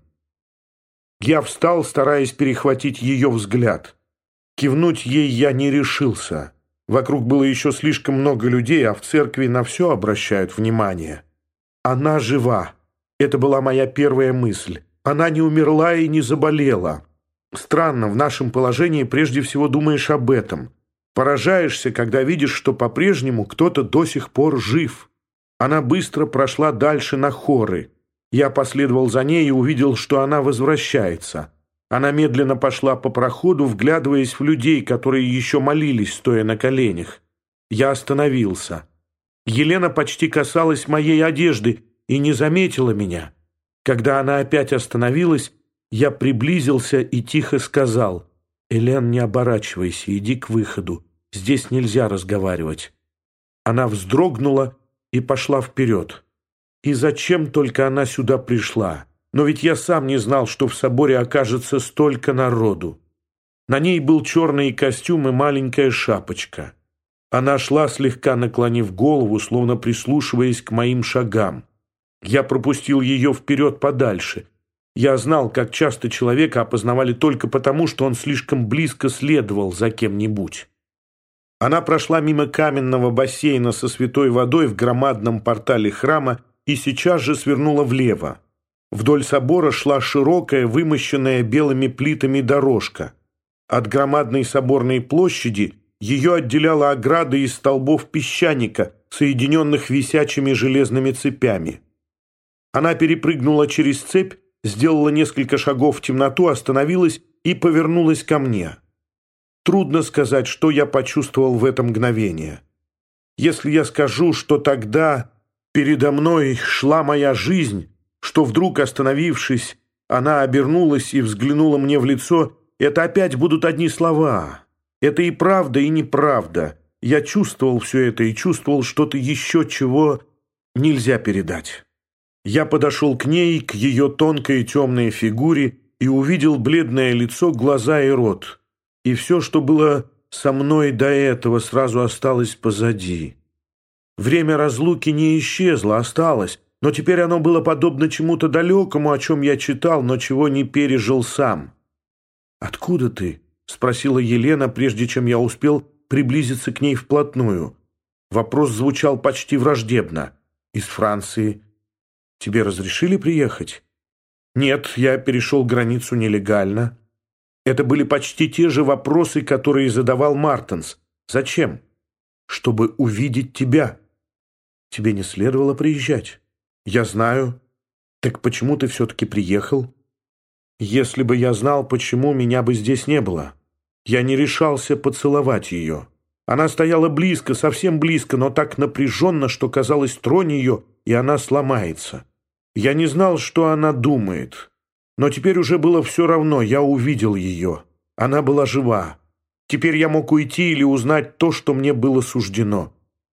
Speaker 1: Я встал, стараясь перехватить ее взгляд. Кивнуть ей я не решился. Вокруг было еще слишком много людей, а в церкви на все обращают внимание. Она жива. Это была моя первая мысль. Она не умерла и не заболела. Странно, в нашем положении прежде всего думаешь об этом. Поражаешься, когда видишь, что по-прежнему кто-то до сих пор жив. Она быстро прошла дальше на хоры. Я последовал за ней и увидел, что она возвращается. Она медленно пошла по проходу, вглядываясь в людей, которые еще молились, стоя на коленях. Я остановился. Елена почти касалась моей одежды и не заметила меня. Когда она опять остановилась, я приблизился и тихо сказал: «Элен, не оборачивайся, иди к выходу. Здесь нельзя разговаривать». Она вздрогнула и пошла вперед. И зачем только она сюда пришла? Но ведь я сам не знал, что в соборе окажется столько народу. На ней был черный костюм и маленькая шапочка. Она шла, слегка наклонив голову, словно прислушиваясь к моим шагам. Я пропустил ее вперед подальше. Я знал, как часто человека опознавали только потому, что он слишком близко следовал за кем-нибудь. Она прошла мимо каменного бассейна со святой водой в громадном портале храма и сейчас же свернула влево. Вдоль собора шла широкая, вымощенная белыми плитами дорожка. От громадной соборной площади ее отделяла ограда из столбов песчаника, соединенных висячими железными цепями. Она перепрыгнула через цепь, сделала несколько шагов в темноту, остановилась и повернулась ко мне. Трудно сказать, что я почувствовал в это мгновение. Если я скажу, что тогда передо мной шла моя жизнь, что вдруг, остановившись, она обернулась и взглянула мне в лицо, это опять будут одни слова. Это и правда, и неправда. Я чувствовал все это и чувствовал что-то еще, чего нельзя передать. Я подошел к ней, к ее тонкой темной фигуре, и увидел бледное лицо, глаза и рот. И все, что было со мной до этого, сразу осталось позади. Время разлуки не исчезло, осталось, но теперь оно было подобно чему-то далекому, о чем я читал, но чего не пережил сам. «Откуда ты?» — спросила Елена, прежде чем я успел приблизиться к ней вплотную. Вопрос звучал почти враждебно. «Из Франции. Тебе разрешили приехать?» «Нет, я перешел границу нелегально». Это были почти те же вопросы, которые задавал Мартенс. «Зачем?» «Чтобы увидеть тебя». «Тебе не следовало приезжать». «Я знаю». «Так почему ты все-таки приехал?» «Если бы я знал, почему, меня бы здесь не было». Я не решался поцеловать ее. Она стояла близко, совсем близко, но так напряженно, что казалось, тронь ее, и она сломается. Я не знал, что она думает. Но теперь уже было все равно, я увидел ее. Она была жива. Теперь я мог уйти или узнать то, что мне было суждено.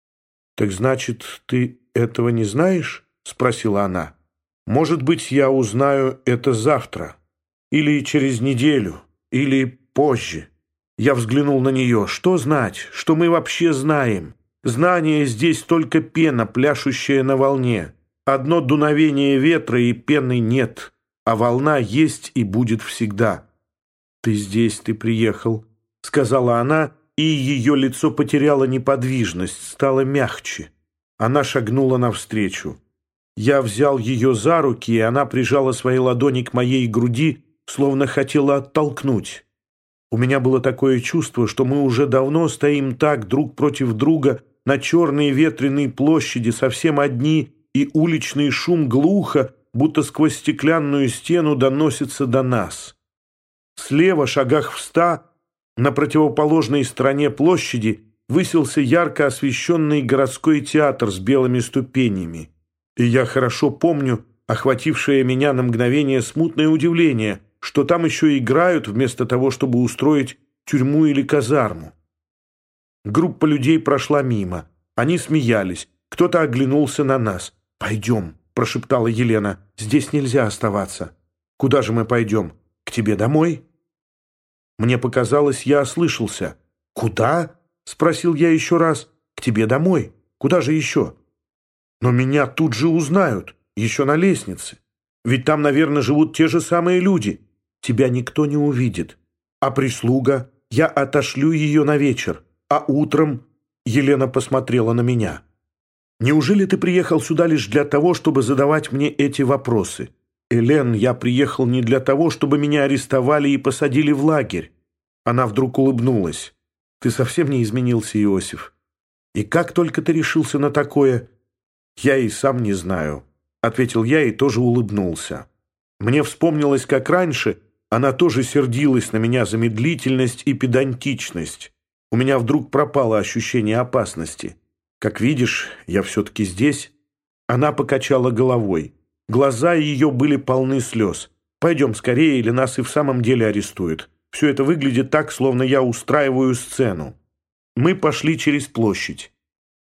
Speaker 1: «Так значит, ты этого не знаешь?» — спросила она. «Может быть, я узнаю это завтра». Или через неделю, или позже. Я взглянул на нее. Что знать? Что мы вообще знаем? Знание здесь только пена, пляшущая на волне. Одно дуновение ветра, и пены нет, а волна есть и будет всегда. «Ты здесь, ты приехал», — сказала она, и ее лицо потеряло неподвижность, стало мягче. Она шагнула навстречу. Я взял ее за руки, и она прижала свои ладони к моей груди, словно хотела оттолкнуть. У меня было такое чувство, что мы уже давно стоим так друг против друга на черной ветреной площади, совсем одни, и уличный шум глухо, будто сквозь стеклянную стену, доносится до нас. Слева, шагах в 100, на противоположной стороне площади, высился ярко освещенный городской театр с белыми ступенями. И я хорошо помню охватившее меня на мгновение смутное удивление, что там еще играют, вместо того, чтобы устроить тюрьму или казарму. Группа людей прошла мимо. Они смеялись. Кто-то оглянулся на нас. «Пойдем», — прошептала Елена. «Здесь нельзя оставаться». «Куда же мы пойдем? К тебе домой?» Мне показалось, я ослышался. «Куда?» — спросил я еще раз. «К тебе домой. Куда же еще?» «Но меня тут же узнают, еще на лестнице. Ведь там, наверное, живут те же самые люди. Тебя никто не увидит. А прислуга? Я отошлю ее на вечер. А утром...» Елена посмотрела на меня. «Неужели ты приехал сюда лишь для того, чтобы задавать мне эти вопросы?» «Элен, я приехал не для того, чтобы меня арестовали и посадили в лагерь». Она вдруг улыбнулась. «Ты совсем не изменился, Иосиф. И как только ты решился на такое?» «Я и сам не знаю», — ответил я и тоже улыбнулся. Мне вспомнилось, как раньше она тоже сердилась на меня за медлительность и педантичность. У меня вдруг пропало ощущение опасности. «Как видишь, я все-таки здесь». Она покачала головой. Глаза ее были полны слез. «Пойдем скорее, или нас и в самом деле арестуют. Все это выглядит так, словно я устраиваю сцену». Мы пошли через площадь.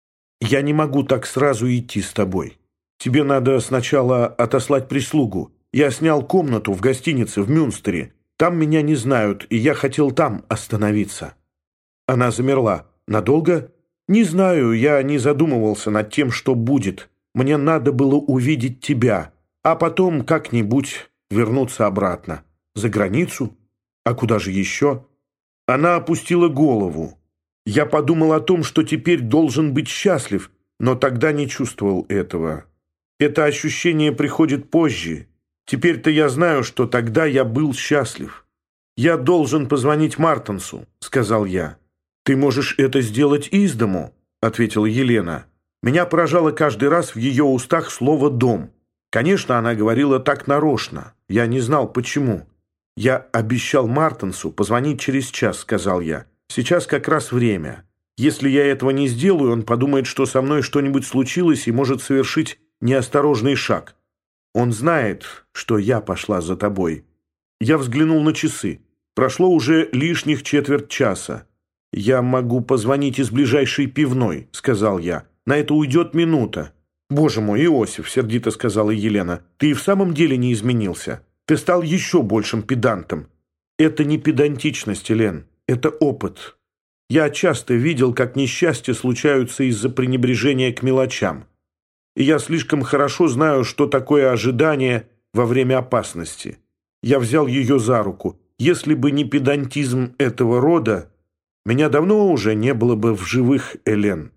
Speaker 1: «Я не могу так сразу идти с тобой. Тебе надо сначала отослать прислугу. Я снял комнату в гостинице в Мюнстере. Там меня не знают, и я хотел там остановиться». Она замерла. «Надолго?» «Не знаю, я не задумывался над тем, что будет. Мне надо было увидеть тебя, а потом как-нибудь вернуться обратно. За границу? А куда же еще?» Она опустила голову. Я подумал о том, что теперь должен быть счастлив, но тогда не чувствовал этого. Это ощущение приходит позже. Теперь-то я знаю, что тогда я был счастлив. «Я должен позвонить Мартенсу», — сказал я. «Ты можешь это сделать из дому», — ответила Елена. Меня поражало каждый раз в ее устах слово «дом». Конечно, она говорила так нарочно. Я не знал, почему. «Я обещал Мартенсу позвонить через час», — сказал я. «Сейчас как раз время. Если я этого не сделаю, он подумает, что со мной что-нибудь случилось и может совершить неосторожный шаг. Он знает, что я пошла за тобой». Я взглянул на часы. Прошло уже лишних четверть часа. «Я могу позвонить из ближайшей пивной», — сказал я. «На это уйдет минута». «Боже мой, Иосиф», — сердито сказала Елена, — «ты и в самом деле не изменился. Ты стал еще большим педантом». «Это не педантичность, Елен, это опыт. Я часто видел, как несчастья случаются из-за пренебрежения к мелочам. И я слишком хорошо знаю, что такое ожидание во время опасности». Я взял ее за руку. «Если бы не педантизм этого рода, меня давно уже не было бы в живых, Элен».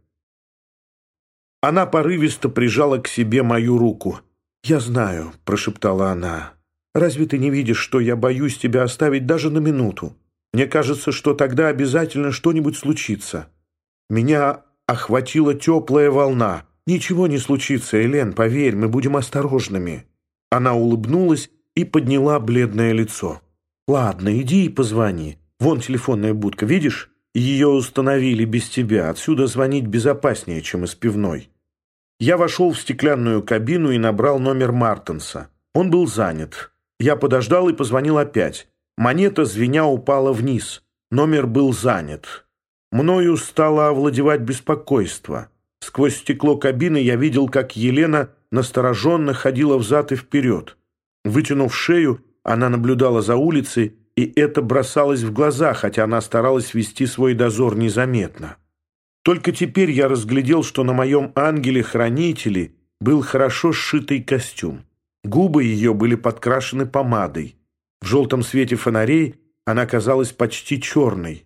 Speaker 1: Она порывисто прижала к себе мою руку. «Я знаю», — прошептала она. «Разве ты не видишь, что я боюсь тебя оставить даже на минуту? Мне кажется, что тогда обязательно что-нибудь случится». Меня охватила теплая волна. «Ничего не случится, Элен, поверь, мы будем осторожными». Она улыбнулась и подняла бледное лицо. «Ладно, иди и позвони. Вон телефонная будка, видишь? Ее установили без тебя. Отсюда звонить безопаснее, чем из пивной». Я вошел в стеклянную кабину и набрал номер Мартенса. Он был занят. Я подождал и позвонил опять. Монета, звеня, упала вниз. Номер был занят. Мною стало овладевать беспокойство. Сквозь стекло кабины я видел, как Елена настороженно ходила взад и вперед. Вытянув шею, Она наблюдала за улицей, и это бросалось в глаза, хотя она старалась вести свой дозор незаметно. Только теперь я разглядел, что на моем ангеле-хранителе был хорошо сшитый костюм. Губы ее были подкрашены помадой. В желтом свете фонарей она казалась почти черной.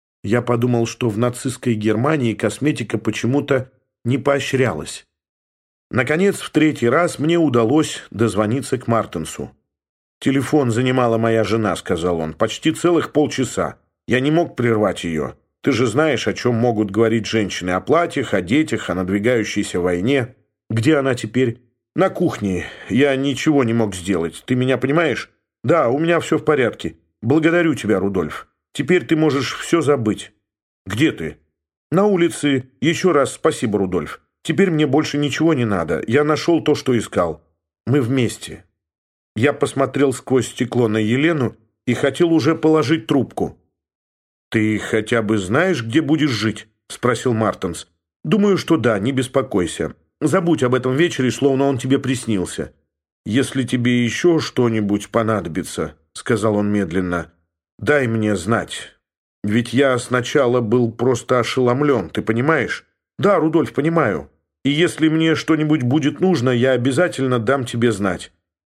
Speaker 1: Я подумал, что в нацистской Германии косметика почему-то не поощрялась. Наконец, в третий раз мне удалось дозвониться к Мартенсу. «Телефон занимала моя жена», — сказал он, — «почти целых полчаса. Я не мог прервать ее. Ты же знаешь, о чем могут говорить женщины: о платьях, о детях, о надвигающейся войне. Где она теперь?» «На кухне. Я ничего не мог сделать. Ты меня понимаешь?» «Да, у меня все в порядке. Благодарю тебя, Рудольф. Теперь ты можешь все забыть». «Где ты?» «На улице. Еще раз спасибо, Рудольф. Теперь мне больше ничего не надо. Я нашел то, что искал. Мы вместе». Я посмотрел сквозь стекло на Елену и хотел уже положить трубку. «Ты хотя бы знаешь, где будешь жить?» — спросил Мартенс. «Думаю, что да, не беспокойся. Забудь об этом вечере, словно он тебе приснился. Если тебе еще что-нибудь понадобится, — сказал он медленно, — дай мне знать. Ведь я сначала был просто ошеломлен, ты понимаешь?» «Да, Рудольф, понимаю. И если мне что-нибудь будет нужно, я обязательно дам тебе знать.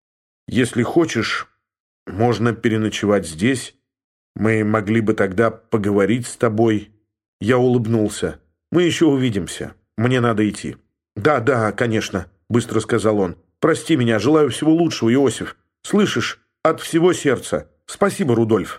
Speaker 1: Если хочешь, можно переночевать здесь. Мы могли бы тогда поговорить с тобой». Я улыбнулся. «Мы еще увидимся. Мне надо идти». «Да, да, конечно», — быстро сказал он. «Прости меня, желаю всего лучшего, Иосиф. Слышишь? От всего сердца. Спасибо, Рудольф».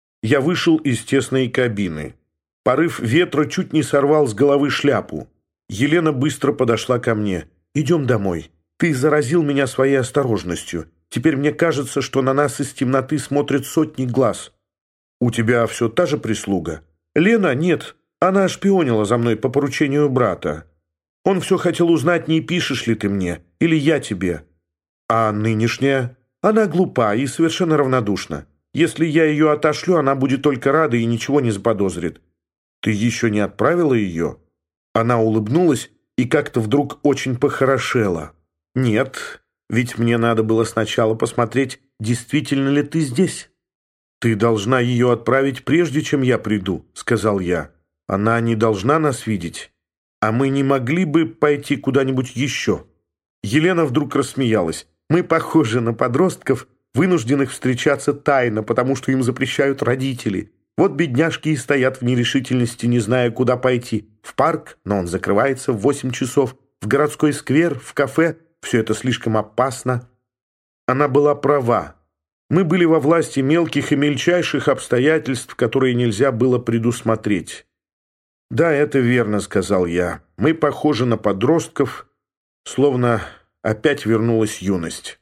Speaker 1: Я вышел из тесной кабины. Порыв ветра чуть не сорвал с головы шляпу. Елена быстро подошла ко мне. «Идем домой. Ты заразил меня своей осторожностью. Теперь мне кажется, что на нас из темноты смотрят сотни глаз». «У тебя все та же прислуга?» «Лена? Нет. Она шпионила за мной по поручению брата. Он все хотел узнать, не пишешь ли ты мне, или я тебе». «А нынешняя?» «Она глупа и совершенно равнодушна. Если я ее отошлю, она будет только рада и ничего не заподозрит». «Ты еще не отправила ее?» Она улыбнулась и как-то вдруг очень похорошела. «Нет, ведь мне надо было сначала посмотреть, действительно ли ты здесь». «Ты должна ее отправить, прежде чем я приду», — сказал я. «Она не должна нас видеть. А мы не могли бы пойти куда-нибудь еще?» Елена вдруг рассмеялась. «Мы похожи на подростков, вынужденных встречаться тайно, потому что им запрещают родители. Вот бедняжки и стоят в нерешительности, не зная, куда пойти. В парк, но он закрывается в 8 часов. В городской сквер, в кафе. Все это слишком опасно». Она была права. Мы были во власти мелких и мельчайших обстоятельств, которые нельзя было предусмотреть. «Да, это верно», — сказал я. «Мы похожи на подростков, словно опять вернулась юность».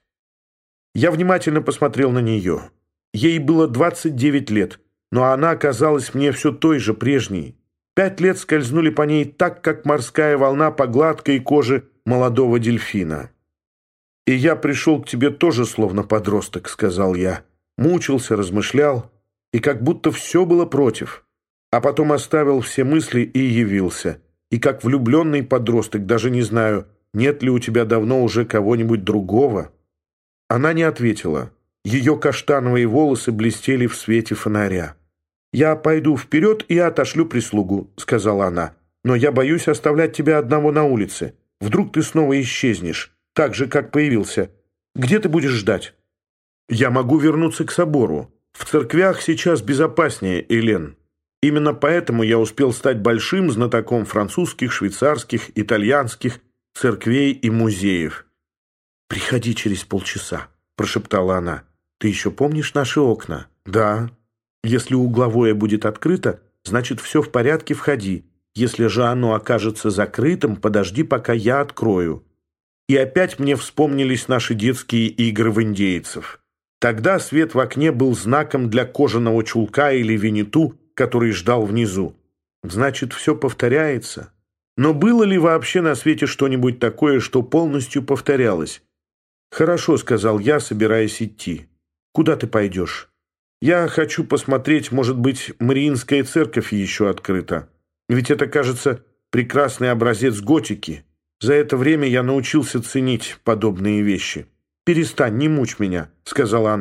Speaker 1: Я внимательно посмотрел на нее. Ей было 29 лет, но она оказалась мне все той же, прежней. 5 лет скользнули по ней так, как морская волна по гладкой коже молодого дельфина. «И я пришел к тебе тоже словно подросток», — сказал я. Мучился, размышлял, и как будто все было против. А потом оставил все мысли и явился. И как влюбленный подросток, даже не знаю, нет ли у тебя давно уже кого-нибудь другого. Она не ответила. Ее каштановые волосы блестели в свете фонаря. «Я пойду вперед и отошлю прислугу», — сказала она. «Но я боюсь оставлять тебя одного на улице. Вдруг ты снова исчезнешь, так же, как появился. Где ты будешь ждать?» «Я могу вернуться к собору. В церквях сейчас безопаснее, Элен. Именно поэтому я успел стать большим знатоком французских, швейцарских, итальянских церквей и музеев». «Приходи через полчаса», — прошептала она. «Ты еще помнишь наши окна?» «Да». «Если угловое будет открыто, значит, все в порядке, входи. Если же оно окажется закрытым, подожди, пока я открою». И опять мне вспомнились наши детские игры в индейцев. Тогда свет в окне был знаком для кожаного чулка или винету, который ждал внизу. Значит, все повторяется. Но было ли вообще на свете что-нибудь такое, что полностью повторялось? «Хорошо», — сказал я, собираясь идти. «Куда ты пойдешь?» «Я хочу посмотреть, может быть, Мариинская церковь еще открыта. Ведь это, кажется, прекрасный образец готики. За это время я научился ценить подобные вещи». «Перестань, не мучь меня», — сказала она.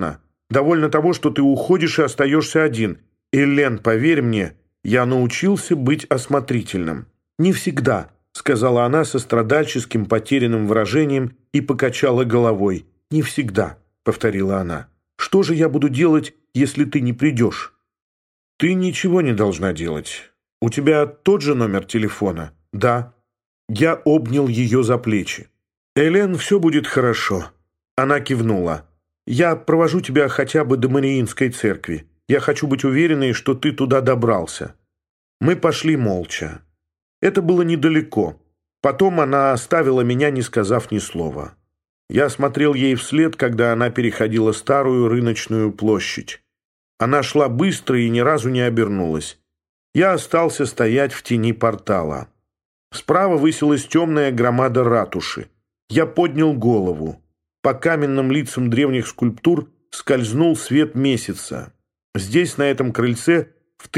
Speaker 1: Довольно того, что ты уходишь и остаешься один. Элен, поверь мне, я научился быть осмотрительным». «Не всегда», — сказала она со страдальческим потерянным выражением и покачала головой. «Не всегда», — повторила она. «Что же я буду делать, если ты не придешь?» «Ты ничего не должна делать. У тебя тот же номер телефона?» «Да». Я обнял ее за плечи. «Элен, все будет хорошо». Она кивнула. «Я провожу тебя хотя бы до Мариинской церкви. Я хочу быть уверенной, что ты туда добрался». Мы пошли молча. Это было недалеко. Потом она оставила меня, не сказав ни слова. Я смотрел ей вслед, когда она переходила старую рыночную площадь. Она шла быстро и ни разу не обернулась. Я остался стоять в тени портала. Справа высилась темная громада ратуши. Я поднял голову. По каменным лицам древних скульптур скользнул свет месяца. Здесь, на этом крыльце, в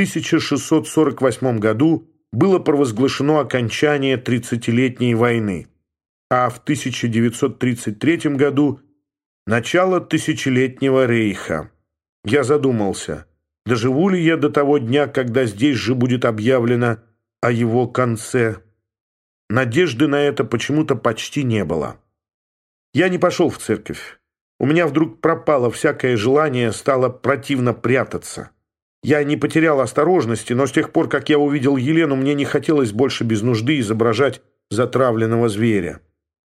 Speaker 1: 1648 году было провозглашено окончание 30-летней войны, а в 1933 году – начало тысячелетнего рейха. Я задумался, доживу ли я до того дня, когда здесь же будет объявлено о его конце. Надежды на это почему-то почти не было. Я не пошел в церковь. У меня вдруг пропало всякое желание, стало противно прятаться. Я не потерял осторожности, но с тех пор, как я увидел Елену, мне не хотелось больше без нужды изображать затравленного зверя.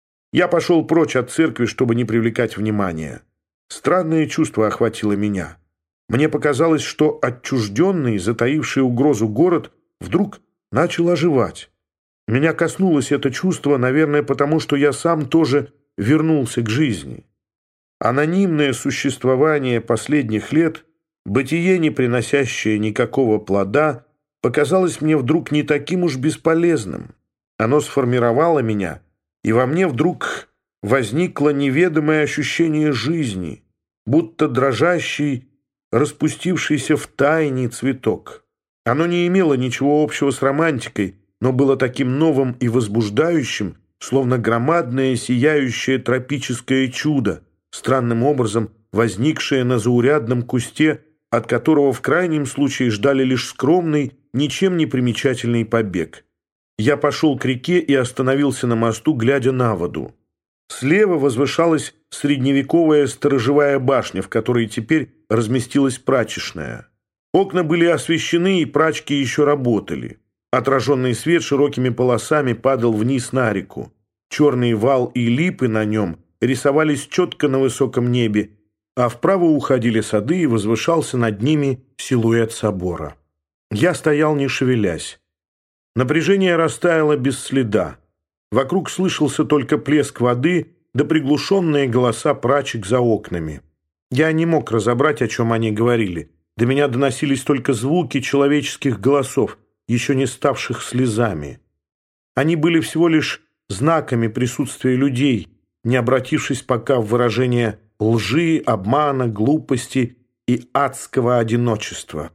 Speaker 1: Я пошел прочь от церкви, чтобы не привлекать внимания. Странное чувство охватило меня. Мне показалось, что отчужденный, затаивший угрозу город вдруг начал оживать. Меня коснулось это чувство, наверное, потому что я сам тоже вернулся к жизни. Анонимное существование последних лет, бытие, не приносящее никакого плода, показалось мне вдруг не таким уж бесполезным. Оно сформировало меня, и во мне вдруг возникло неведомое ощущение жизни, будто дрожащий, распустившийся в тайне цветок. Оно не имело ничего общего с романтикой, но было таким новым и возбуждающим, словно громадное сияющее тропическое чудо, странным образом возникшее на заурядном кусте, от которого в крайнем случае ждали лишь скромный, ничем не примечательный побег. Я пошел к реке и остановился на мосту, глядя на воду. Слева возвышалась средневековая сторожевая башня, в которой теперь разместилась прачечная. Окна были освещены, и прачки еще работали. Отраженный свет широкими полосами падал вниз на реку. Черный вал и липы на нем рисовались четко на высоком небе, а вправо уходили сады, и возвышался над ними силуэт собора. Я стоял, не шевелясь. Напряжение растаяло без следа. Вокруг слышался только плеск воды да приглушенные голоса прачек за окнами. Я не мог разобрать, о чем они говорили. До меня доносились только звуки человеческих голосов, еще не ставших слезами. Они были всего лишь знаками присутствия людей, не обратившись пока в выражение лжи, обмана, глупости и адского одиночества.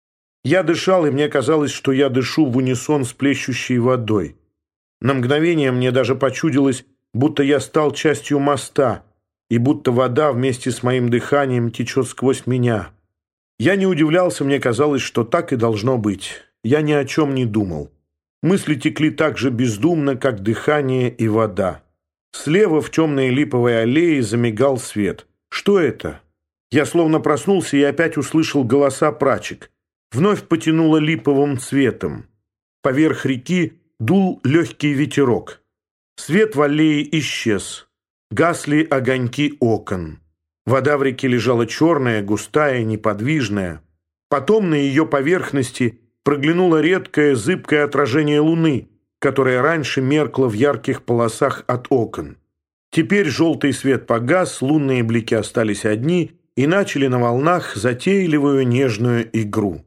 Speaker 1: Я дышал, и мне казалось, что я дышу в унисон с плещущей водой. На мгновение мне даже почудилось, будто я стал частью моста, и будто вода вместе с моим дыханием течет сквозь меня. Я не удивлялся, мне казалось, что так и должно быть. Я ни о чем не думал. Мысли текли так же бездумно, как дыхание и вода. Слева в темной липовой аллее замигал свет. Что это? Я словно проснулся и опять услышал голоса прачек. Вновь потянуло липовым цветом. Поверх реки дул легкий ветерок. Свет в аллее исчез. Гасли огоньки окон. Вода в реке лежала черная, густая, неподвижная. Потом на ее поверхности проглянуло редкое, зыбкое отражение луны, которое раньше меркло в ярких полосах от окон. Теперь желтый свет погас, лунные блики остались одни и начали на волнах затейливую нежную игру.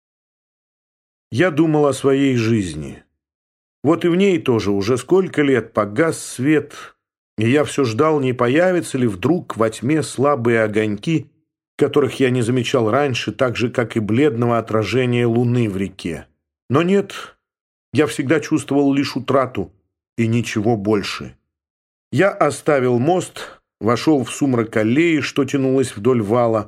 Speaker 1: Я думал о своей жизни. Вот и в ней тоже уже сколько лет погас свет, и я все ждал, не появятся ли вдруг во тьме слабые огоньки, которых я не замечал раньше, так же, как и бледного отражения луны в реке. Но нет, я всегда чувствовал лишь утрату и ничего больше. Я оставил мост, вошел в сумрак аллеи, что тянулась вдоль вала,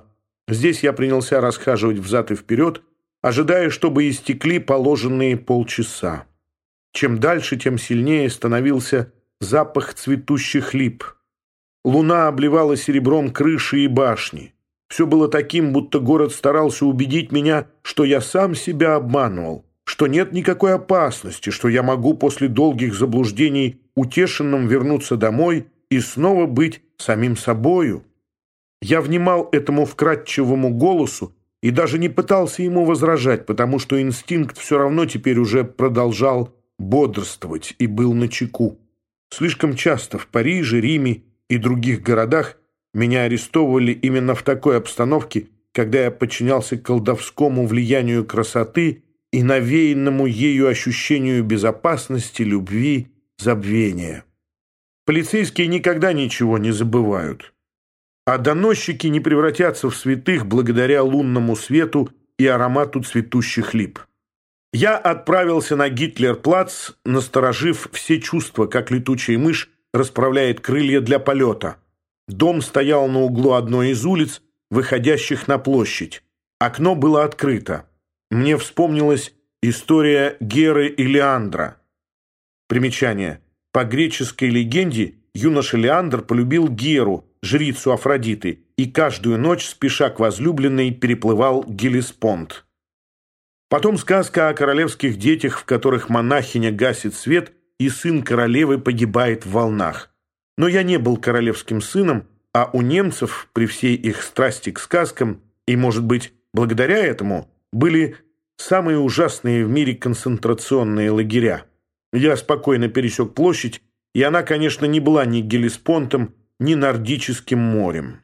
Speaker 1: Здесь я принялся расхаживать взад и вперед, ожидая, чтобы истекли положенные полчаса. Чем дальше, тем сильнее становился запах цветущих лип. Луна обливала серебром крыши и башни. Все было таким, будто город старался убедить меня, что я сам себя обманывал, что нет никакой опасности, что я могу после долгих заблуждений утешенным вернуться домой и снова быть самим собою. Я внимал этому вкрадчивому голосу и даже не пытался ему возражать, потому что инстинкт все равно теперь уже продолжал бодрствовать и был начеку. Слишком часто в Париже, Риме и других городах меня арестовывали именно в такой обстановке, когда я подчинялся колдовскому влиянию красоты и навеянному ею ощущению безопасности, любви, забвения. Полицейские никогда ничего не забывают, а доносчики не превратятся в святых благодаря лунному свету и аромату цветущих лип. Я отправился на Гитлер-плац, насторожив все чувства, как летучая мышь расправляет крылья для полета. Дом стоял на углу одной из улиц, выходящих на площадь. Окно было открыто. Мне вспомнилась история Геры и Леандра. Примечание. По греческой легенде юноша Леандр полюбил Геру, жрицу Афродиты, и каждую ночь, спеша к возлюбленной, переплывал Геллеспонд. Потом сказка о королевских детях, в которых монахиня гасит свет, и сын королевы погибает в волнах. Но я не был королевским сыном, а у немцев, при всей их страсти к сказкам, и, может быть, благодаря этому, были самые ужасные в мире концентрационные лагеря. Я спокойно пересек площадь, и она, конечно, не была ни Геллеспондом, ни Нордическим морем.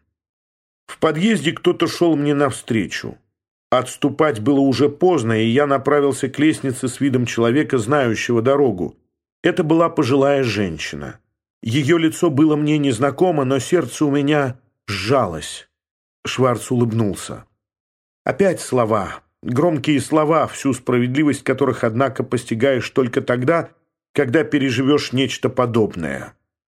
Speaker 1: В подъезде кто-то шел мне навстречу. Отступать было уже поздно, и я направился к лестнице с видом человека, знающего дорогу. Это была пожилая женщина. Ее лицо было мне незнакомо, но сердце у меня сжалось. Шварц улыбнулся. Опять слова, громкие слова, всю справедливость которых, однако, постигаешь только тогда, когда переживешь нечто подобное.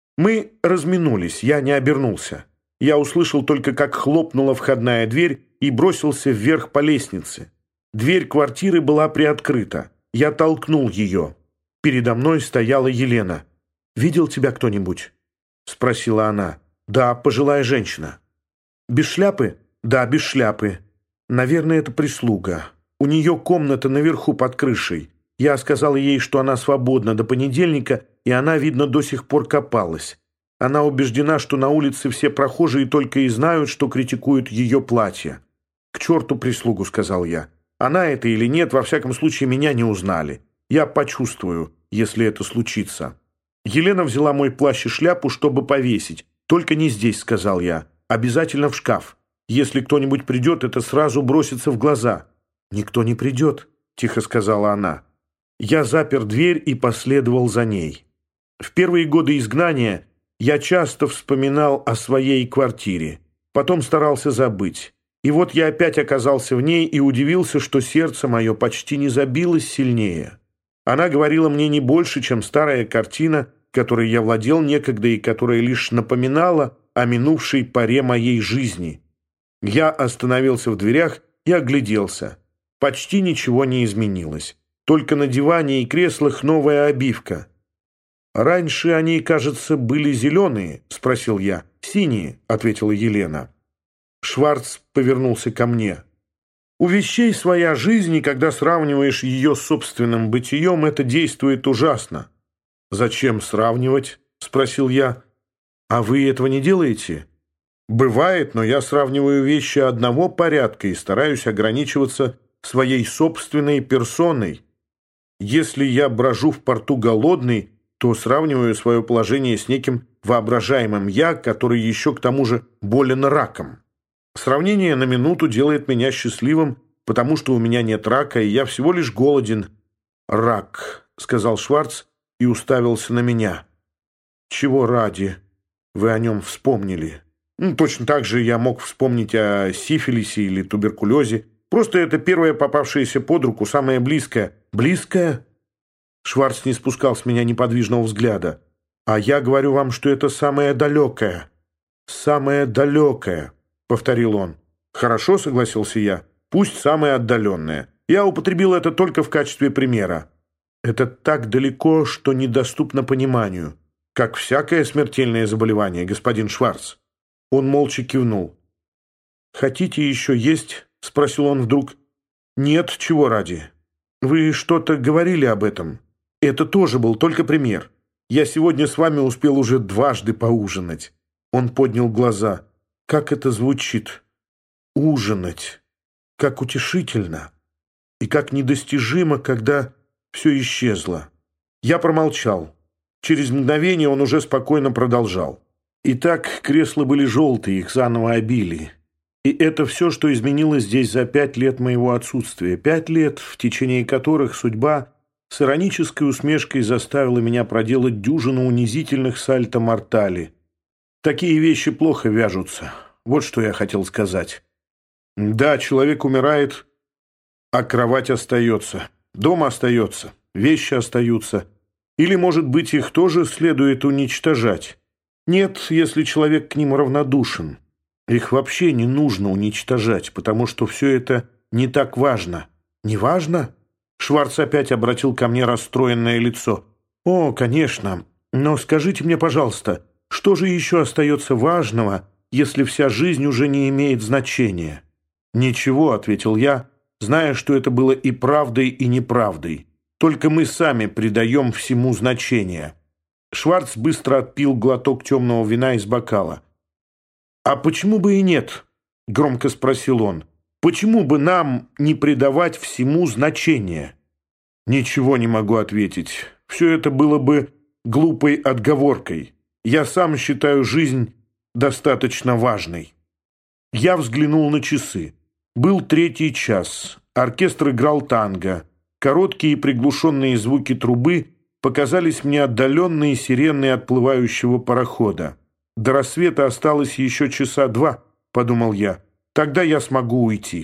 Speaker 1: Мы разминулись, я не обернулся. Я услышал только, как хлопнула входная дверь, и бросился вверх по лестнице. Дверь квартиры была приоткрыта. Я толкнул ее. Передо мной стояла Елена. «Видел тебя кто-нибудь?» — спросила она. «Да, пожилая женщина». «Без шляпы?» «Да, без шляпы. Наверное, это прислуга. У нее комната наверху под крышей. Я сказал ей, что она свободна до понедельника, и она, видно, до сих пор копалась. Она убеждена, что на улице все прохожие только и знают, что критикуют ее платье. «К черту прислугу», — сказал я. «Она это или нет, во всяком случае, меня не узнали. Я почувствую, если это случится». Елена взяла мой плащ и шляпу, чтобы повесить. «Только не здесь», — сказал я. «Обязательно в шкаф. Если кто-нибудь придет, это сразу бросится в глаза». «Никто не придет», — тихо сказала она. Я запер дверь и последовал за ней. В первые годы изгнания я часто вспоминал о своей квартире. Потом старался забыть. И вот я опять оказался в ней и удивился, что сердце мое почти не забилось сильнее. Она говорила мне не больше, чем старая картина, которой я владел некогда и которая лишь напоминала о минувшей поре моей жизни. Я остановился в дверях и огляделся. Почти ничего не изменилось. Только на диване и креслах новая обивка. «Раньше они, кажется, были зеленые?» — спросил я. «Синие», — ответила Елена. Шварц повернулся ко мне. «У вещей своя жизнь, и когда сравниваешь ее с собственным бытием, это действует ужасно». «Зачем сравнивать?» — спросил я. «А вы этого не делаете?» «Бывает, но я сравниваю вещи одного порядка и стараюсь ограничиваться своей собственной персоной. Если я брожу в порту голодный, то сравниваю свое положение с неким воображаемым «я», который еще к тому же болен раком. Сравнение на минуту делает меня счастливым, потому что у меня нет рака, и я всего лишь голоден. «Рак», — сказал Шварц и уставился на меня. «Чего ради вы о нем вспомнили?» Точно так же я мог вспомнить о сифилисе или туберкулезе. Просто это первое попавшееся под руку, самое близкое. «Близкое?» Шварц не спускал с меня неподвижного взгляда. «А я говорю вам, что это самое далекое». «Самое далекое», — повторил он. «Хорошо», — согласился я. «Пусть самое отдаленное. Я употребил это только в качестве примера. Это так далеко, что недоступно пониманию. Как всякое смертельное заболевание, господин Шварц». Он молча кивнул. «Хотите еще есть?» — спросил он вдруг. «Нет, чего ради. Вы что-то говорили об этом. Это тоже был только пример. Я сегодня с вами успел уже дважды поужинать». Он поднял глаза. «Как это звучит? Ужинать. Как утешительно. И как недостижимо, когда все исчезло». Я промолчал. Через мгновение он уже спокойно продолжал. «Итак, кресла были желтые, их заново обили. И это все, что изменилось здесь за 5 лет моего отсутствия. 5 лет, в течение которых судьба с иронической усмешкой заставила меня проделать дюжину унизительных сальто-мортали. Такие вещи плохо вяжутся. Вот что я хотел сказать. Да, человек умирает, а кровать остается. Дом остается, вещи остаются. Или, может быть, их тоже следует уничтожать? Нет, если человек к ним равнодушен. Их вообще не нужно уничтожать, потому что все это не так важно». «Не важно?» Шварц опять обратил ко мне расстроенное лицо. «О, конечно. Но скажите мне, пожалуйста, что же еще остается важного, если вся жизнь уже не имеет значения?» «Ничего», — ответил я, зная, что это было и правдой, и неправдой. «Только мы сами придаем всему значение». Шварц быстро отпил глоток темного вина из бокала. «А почему бы и нет?» — громко спросил он. «Почему бы нам не придавать всему значения?» «Ничего не могу ответить. Все это было бы глупой отговоркой. Я сам считаю жизнь достаточно важной». Я взглянул на часы. Был 3 час. Оркестр играл танго. Короткие приглушенные звуки трубы показались мне отдаленные сирены отплывающего парохода. «До рассвета осталось еще часа 2, — подумал я. Тогда я смогу уйти».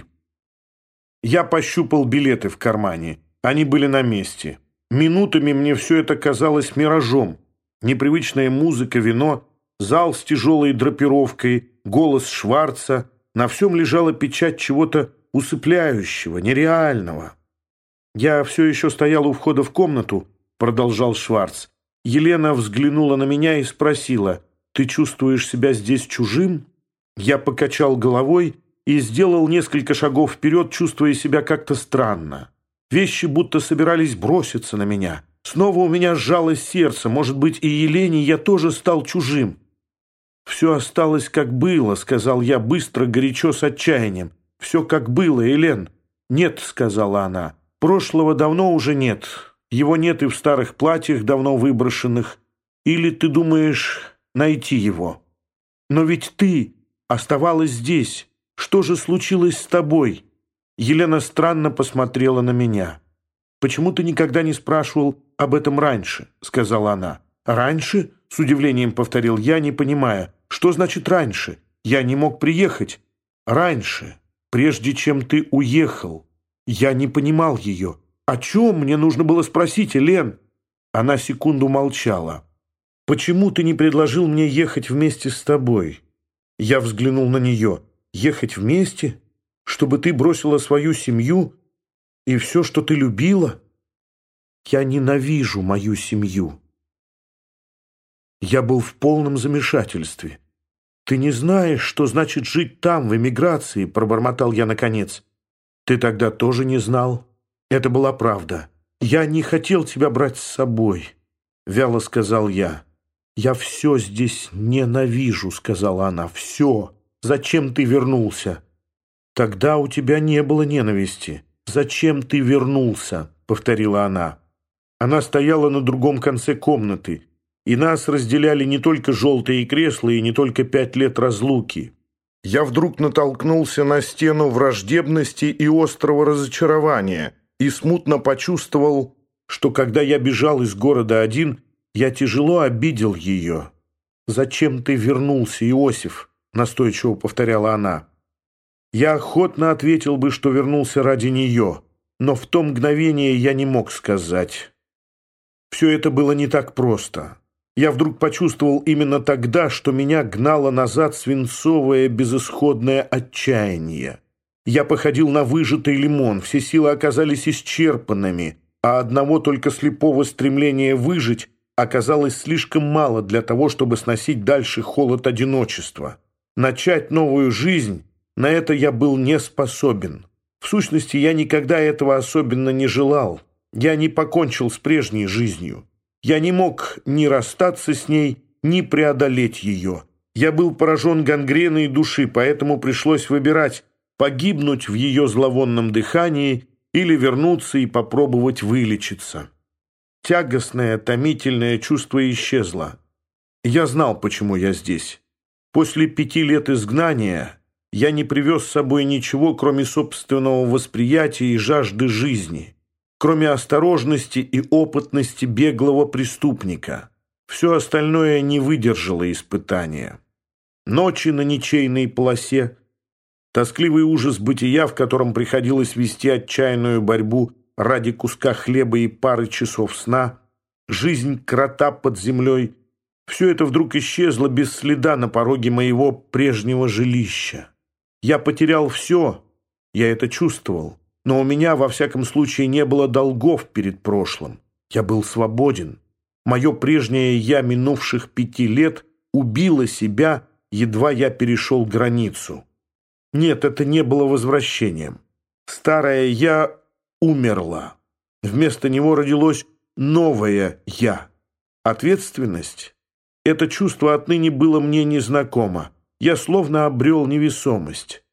Speaker 1: Я пощупал билеты в кармане. Они были на месте. Минутами мне все это казалось миражом. Непривычная музыка, вино, зал с тяжелой драпировкой, голос Шварца. На всем лежала печать чего-то усыпляющего, нереального. «Я все еще стоял у входа в комнату, — продолжал Шварц. Елена взглянула на меня и спросила: «Ты чувствуешь себя здесь чужим?» Я покачал головой и сделал несколько шагов вперед, чувствуя себя как-то странно. Вещи будто собирались броситься на меня. Снова у меня сжалось сердце. Может быть, и Елене я тоже стал чужим. «Все осталось, как было», — сказал я быстро, горячо, с отчаянием. «Все, как было, Елен». «Нет», — сказала она, — «прошлого давно уже нет. Его нет и в старых платьях, давно выброшенных. Или ты думаешь найти его? Но ведь ты оставалась здесь. Что же случилось с тобой?» Елена странно посмотрела на меня. «Почему ты никогда не спрашивал об этом раньше?» — сказала она. «Раньше?» — с удивлением повторил я, не понимая. «Что значит раньше? Я не мог приехать». «Раньше, прежде чем ты уехал». Я не понимал ее. «О чем мне нужно было спросить, Елен?» Она секунду молчала. «Почему ты не предложил мне ехать вместе с тобой?» Я взглянул на нее. «Ехать вместе? Чтобы ты бросила свою семью и все, что ты любила?» «Я ненавижу мою семью». Я был в полном замешательстве. «Ты не знаешь, что значит жить там, в эмиграции», — пробормотал я наконец. «Ты тогда тоже не знал». Это была правда. «Я не хотел тебя брать с собой», — вяло сказал я. «Я все здесь ненавижу», — сказала она. «Все. Зачем ты вернулся?» «Тогда у тебя не было ненависти. Зачем ты вернулся?» — повторила она. Она стояла на другом конце комнаты, и нас разделяли не только желтые кресла и не только 5 лет разлуки. Я вдруг натолкнулся на стену враждебности и острого разочарования и смутно почувствовал, что когда я бежал из города один, я тяжело обидел ее. «Зачем ты вернулся, Иосиф?» — настойчиво повторяла она. Я охотно ответил бы, что вернулся ради нее, но в то мгновение я не мог сказать. Все это было не так просто. Я вдруг почувствовал именно тогда, что меня гнало назад свинцовое безысходное отчаяние. Я походил на выжатый лимон, все силы оказались исчерпанными, а одного только слепого стремления выжить оказалось слишком мало для того, чтобы сносить дальше холод одиночества. Начать новую жизнь — на это я был не способен. В сущности, я никогда этого особенно не желал. Я не покончил с прежней жизнью. Я не мог ни расстаться с ней, ни преодолеть ее. Я был поражен гангреной души, поэтому пришлось выбирать: погибнуть в ее зловонном дыхании или вернуться и попробовать вылечиться. Тягостное, томительное чувство исчезло. Я знал, почему я здесь. После 5 лет изгнания я не привез с собой ничего, кроме собственного восприятия и жажды жизни, кроме осторожности и опытности беглого преступника. Все остальное не выдержало испытания. Ночи на ничейной полосе, тоскливый ужас бытия, в котором приходилось вести отчаянную борьбу ради куска хлеба и пары часов сна, жизнь крота под землей — все это вдруг исчезло без следа на пороге моего прежнего жилища. Я потерял все, я это чувствовал, но у меня, во всяком случае, не было долгов перед прошлым. Я был свободен. Мое прежнее «я» минувших 5 лет убило себя, едва я перешел границу. Нет, это не было возвращением. Старое «я» умерло. Вместо него родилось новое «я». Ответственность. Это чувство отныне было мне незнакомо. Я словно обрел невесомость.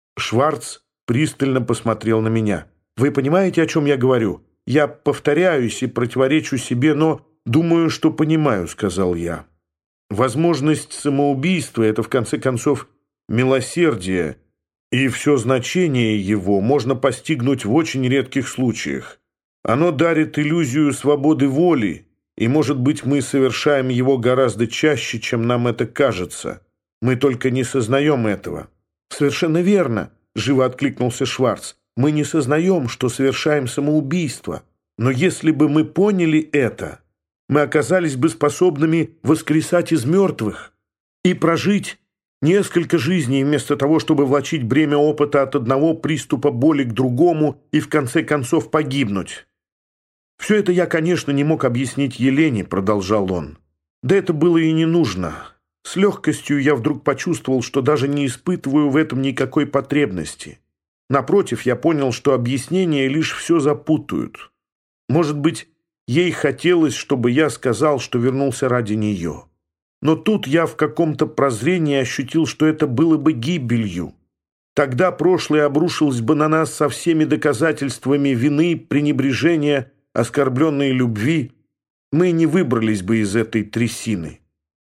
Speaker 1: Шварц пристально посмотрел на меня. «Вы понимаете, о чем я говорю? Я повторяюсь и противоречу себе, но думаю, что понимаю», — сказал я. «Возможность самоубийства — это, в конце концов, милосердие, и все значение его можно постигнуть в очень редких случаях. Оно дарит иллюзию свободы воли, и, может быть, мы совершаем его гораздо чаще, чем нам это кажется. Мы только не сознаем этого». «Совершенно верно», — живо откликнулся Шварц. «Мы не сознаем, что совершаем самоубийство. Но если бы мы поняли это, мы оказались бы способными воскресать из мертвых и прожить несколько жизней вместо того, чтобы влачить бремя опыта от одного приступа боли к другому и в конце концов погибнуть». «Все это я, конечно, не мог объяснить Елене», — продолжал он. «Да это было и не нужно. С легкостью я вдруг почувствовал, что даже не испытываю в этом никакой потребности. Напротив, я понял, что объяснения лишь все запутают. Может быть, ей хотелось, чтобы я сказал, что вернулся ради нее. Но тут я в каком-то прозрении ощутил, что это было бы гибелью. Тогда прошлое обрушилось бы на нас со всеми доказательствами вины, пренебрежения, оскорбленной любви. Мы не выбрались бы из этой трясины.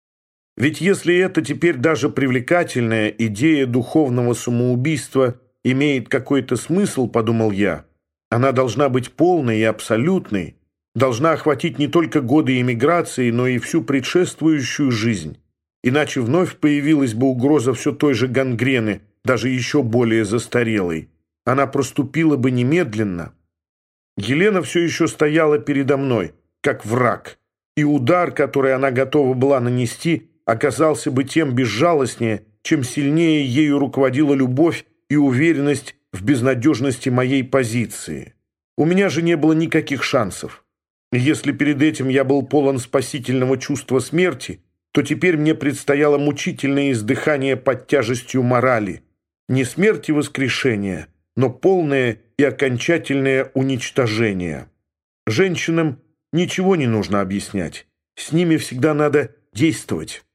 Speaker 1: Ведь если это теперь даже привлекательная идея духовного самоубийства имеет какой-то смысл, подумал я, она должна быть полной и абсолютной, должна охватить не только годы эмиграции, но и всю предшествующую жизнь. Иначе вновь появилась бы угроза все той же гангрены, даже еще более застарелой. Она проступила бы немедленно. Елена все еще стояла передо мной, как враг, и удар, который она готова была нанести, оказался бы тем безжалостнее, чем сильнее ею руководила любовь и уверенность в безнадежности моей позиции. У меня же не было никаких шансов. Если перед этим я был полон спасительного чувства смерти, то теперь мне предстояло мучительное издыхание под тяжестью морали. Не смерть и воскрешение, но полное и окончательное уничтожение. Женщинам ничего не нужно объяснять. С ними всегда надо действовать.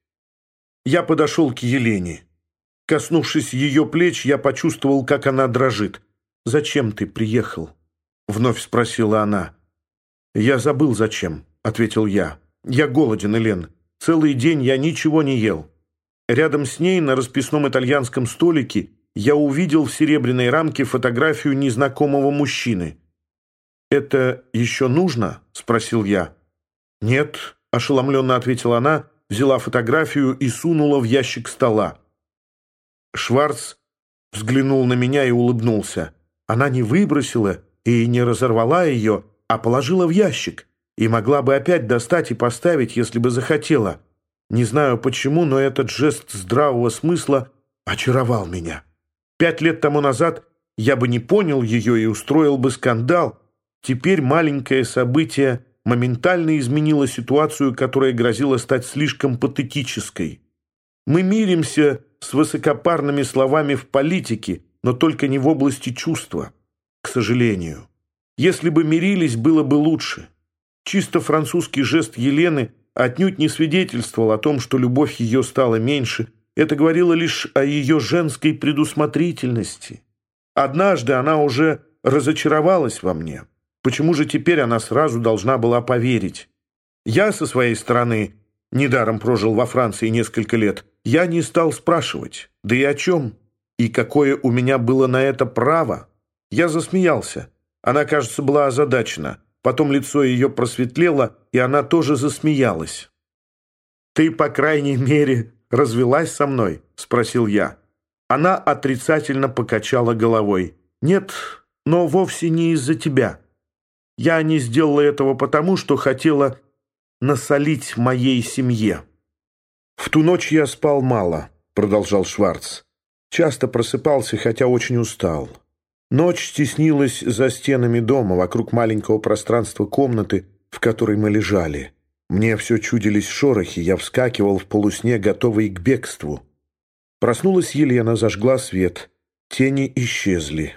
Speaker 1: Я подошел к Елене. Коснувшись ее плеч, я почувствовал, как она дрожит. «Зачем ты приехал?» — вновь спросила она. «Я забыл, зачем», — ответил я. «Я голоден, Элен. Целый день я ничего не ел». Рядом с ней на расписном итальянском столике я увидел в серебряной рамке фотографию незнакомого мужчины. «Это еще нужно?» — спросил я. «Нет», — ошеломленно ответила она, взяла фотографию и сунула в ящик стола. Шварц взглянул на меня и улыбнулся. «Она не выбросила и не разорвала ее, а положила в ящик. и могла бы опять достать и поставить, если бы захотела. Не знаю почему, но этот жест здравого смысла очаровал меня. 5 лет тому назад я бы не понял ее и устроил бы скандал. Теперь маленькое событие моментально изменило ситуацию, которая грозила стать слишком патетической. Мы миримся с высокопарными словами в политике, но только не в области чувства, к сожалению. Если бы мирились, было бы лучше. Чисто французский жест Елены отнюдь не свидетельствовал о том, что любовь ее стала меньше. Это говорило лишь о ее женской предусмотрительности. Однажды она уже разочаровалась во мне. Почему же теперь она сразу должна была поверить? Я, со своей стороны, недаром прожил во Франции несколько лет, я не стал спрашивать, да и о чем, и какое у меня было на это право. Я засмеялся. Она, кажется, была озадачена. Потом лицо ее просветлело, и она тоже засмеялась. «Ты, по крайней мере, развелась со мной?» — спросил я. Она отрицательно покачала головой. «Нет, но вовсе не из-за тебя. Я не сделала этого потому, что хотела насолить моей семье». «В ту ночь я спал мало», — продолжал Шварц. «Часто просыпался, хотя очень устал. Ночь стеснилась за стенами дома, вокруг маленького пространства комнаты, в которой мы лежали. Мне все чудились шорохи, я вскакивал в полусне, готовый к бегству. Проснулась Елена, зажгла свет. Тени исчезли.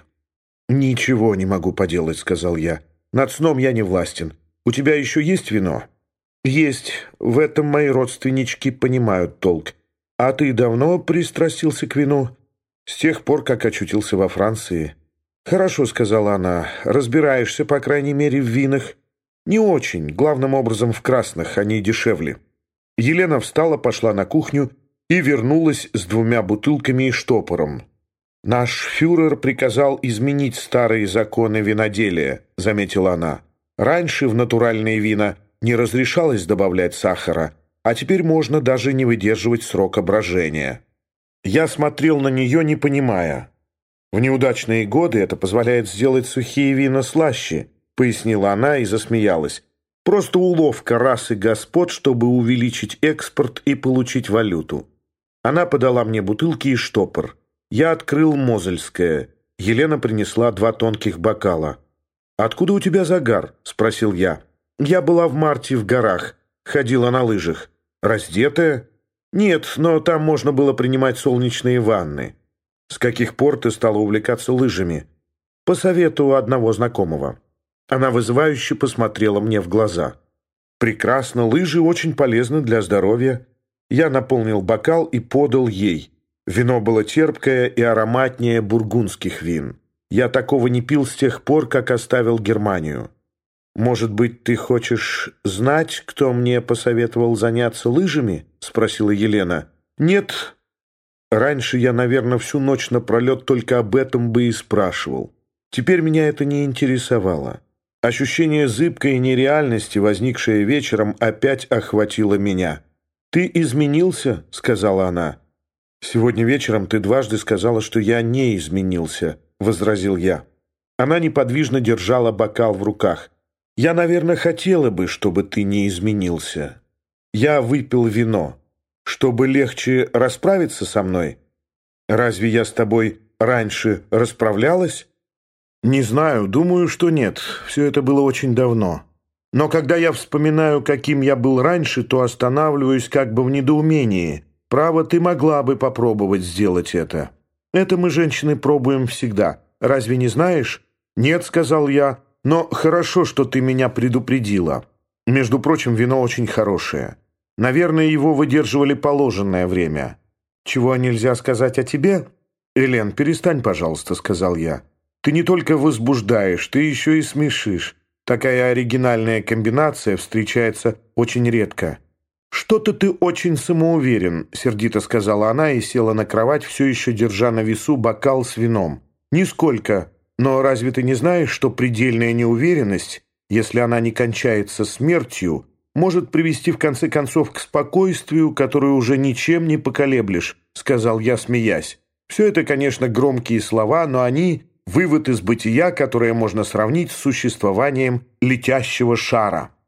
Speaker 1: «Ничего не могу поделать», — сказал я. «Над сном я не властен. У тебя еще есть вино?» «Есть. В этом мои родственнички понимают толк. А ты давно пристрастился к вину?» «С тех пор, как очутился во Франции». «Хорошо», — сказала она. «Разбираешься, по крайней мере, в винах?» «Не очень. Главным образом в красных. Они дешевле». Елена встала, пошла на кухню и вернулась с 2 бутылками и штопором. «Наш фюрер приказал изменить старые законы виноделия», — заметила она. «Раньше в натуральные вина не разрешалось добавлять сахара, а теперь можно даже не выдерживать срока брожения». Я смотрел на нее, не понимая. «В неудачные годы это позволяет сделать сухие вина слаще», — пояснила она и засмеялась. «Просто уловка расы господ, чтобы увеличить экспорт и получить валюту». Она подала мне бутылки и штопор. Я открыл мозельское. Елена принесла 2 тонких бокала. «Откуда у тебя загар?» — спросил я. «Я была в марте в горах, ходила на лыжах». «Раздетая?» «Нет, но там можно было принимать солнечные ванны». «С каких пор ты стала увлекаться лыжами?» «По совету одного знакомого». Она вызывающе посмотрела мне в глаза. «Прекрасно, лыжи очень полезны для здоровья». Я наполнил бокал и подал ей. Вино было терпкое и ароматнее бургундских вин. Я такого не пил с тех пор, как оставил Германию. «Может быть, ты хочешь знать, кто мне посоветовал заняться лыжами?» — спросила Елена. «Нет. Раньше я, наверное, всю ночь напролет только об этом бы и спрашивал. Теперь меня это не интересовало. Ощущение зыбкой нереальности, возникшее вечером, опять охватило меня. «Ты изменился?» — сказала она. «Сегодня вечером ты дважды сказала, что я не изменился», — возразил я. Она неподвижно держала бокал в руках. «Я, наверное, хотела бы, чтобы ты не изменился. Я выпил вино, чтобы легче расправиться со мной. Разве я с тобой раньше расправлялась?» «Не знаю, думаю, что нет. Все это было очень давно. Но когда я вспоминаю, каким я был раньше, то останавливаюсь как бы в недоумении. Право, ты могла бы попробовать сделать это. Это мы, женщины, пробуем всегда. Разве не знаешь?» «Нет», — сказал я, — «но хорошо, что ты меня предупредила. Между прочим, вино очень хорошее. Наверное, его выдерживали положенное время. Чего нельзя сказать о тебе?» «Элен, перестань, пожалуйста», — сказал я. «Ты не только возбуждаешь, ты еще и смешишь. Такая оригинальная комбинация встречается очень редко». «Что-то ты очень самоуверен», — сердито сказала она и села на кровать, все еще держа на весу бокал с вином. «Нисколько. Но разве ты не знаешь, что предельная неуверенность, если она не кончается смертью, может привести в конце концов к спокойствию, которое уже ничем не поколеблешь», — сказал я, смеясь. «Все это, конечно, громкие слова, но они — вывод из бытия, которое можно сравнить с существованием летящего шара».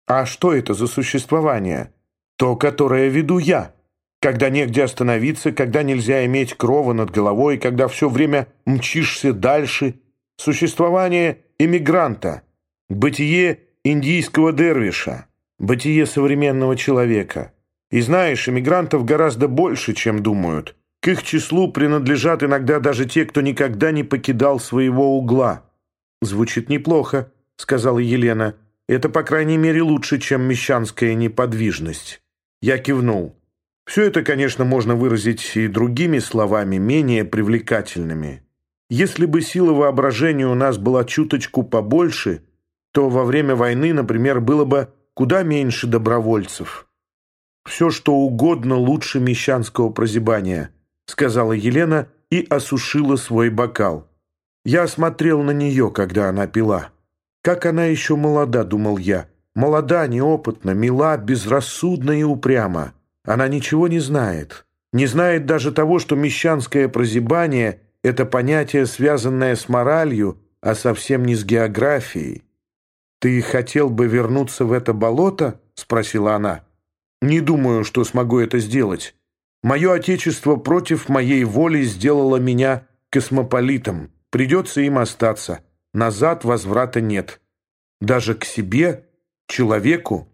Speaker 1: А что это за существование? То, которое веду я. Когда негде остановиться, когда нельзя иметь крова над головой, когда все время мчишься дальше. Существование эмигранта. Бытие индийского дервиша. Бытие современного человека. И знаешь, эмигрантов гораздо больше, чем думают. К их числу принадлежат иногда даже те, кто никогда не покидал своего угла. «Звучит неплохо», — сказала Елена. «Это, по крайней мере, лучше, чем мещанская неподвижность». Я кивнул. Все это, конечно, можно выразить и другими словами, менее привлекательными. Если бы сила воображения у нас была чуточку побольше, то во время войны, например, было бы куда меньше добровольцев. «Все, что угодно лучше мещанского прозябания», — сказала Елена и осушила свой бокал. Я смотрел на нее, когда она пила. «Как она еще молода», — думал я. «Молода, неопытна, мила, безрассудна и упряма. Она ничего не знает. Не знает даже того, что мещанское прозябание — это понятие, связанное с моралью, а совсем не с географией». «Ты хотел бы вернуться в это болото?» — спросила она. «Не думаю, что смогу это сделать. Мое отечество против моей воли сделало меня космополитом. Придется им остаться. Назад возврата нет. Даже к себе, человеку?»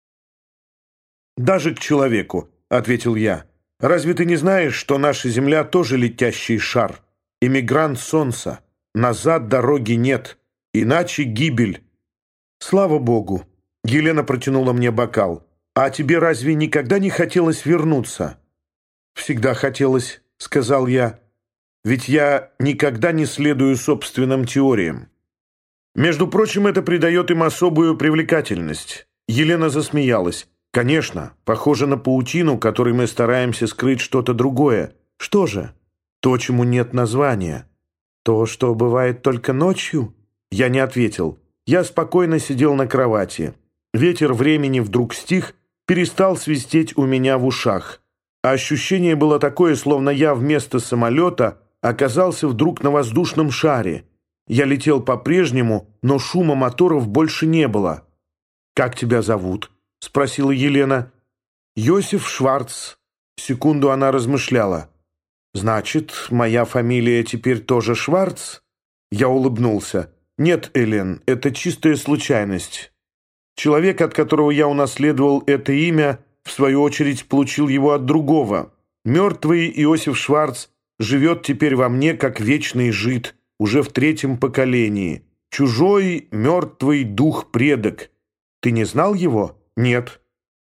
Speaker 1: «Даже к человеку», — ответил я. «Разве ты не знаешь, что наша Земля тоже летящий шар? Эмигрант Солнца. Назад дороги нет. Иначе гибель». «Слава Богу!» — Елена протянула мне бокал. «А тебе разве никогда не хотелось вернуться?» «Всегда хотелось», — сказал я. «Ведь я никогда не следую собственным теориям. Между прочим, это придает им особую привлекательность». Елена засмеялась. «Конечно, похоже на паутину, которой мы стараемся скрыть что-то другое. Что же? То, чему нет названия. То, что бывает только ночью?» Я не ответил. Я спокойно сидел на кровати. Ветер времени вдруг стих, перестал свистеть у меня в ушах. А ощущение было такое, словно я вместо самолета оказался вдруг на воздушном шаре. Я летел по-прежнему, но шума моторов больше не было. «Как тебя зовут?» — спросила Елена. «Йосиф Шварц». Секунду она размышляла. «Значит, моя фамилия теперь тоже Шварц?» Я улыбнулся. «Нет, Элен, это чистая случайность. Человек, от которого я унаследовал это имя, в свою очередь получил его от другого. Мертвый Иосиф Шварц живет теперь во мне, как вечный жид, уже в 3-м поколении. Чужой, мертвый дух-предок. Ты не знал его? Нет.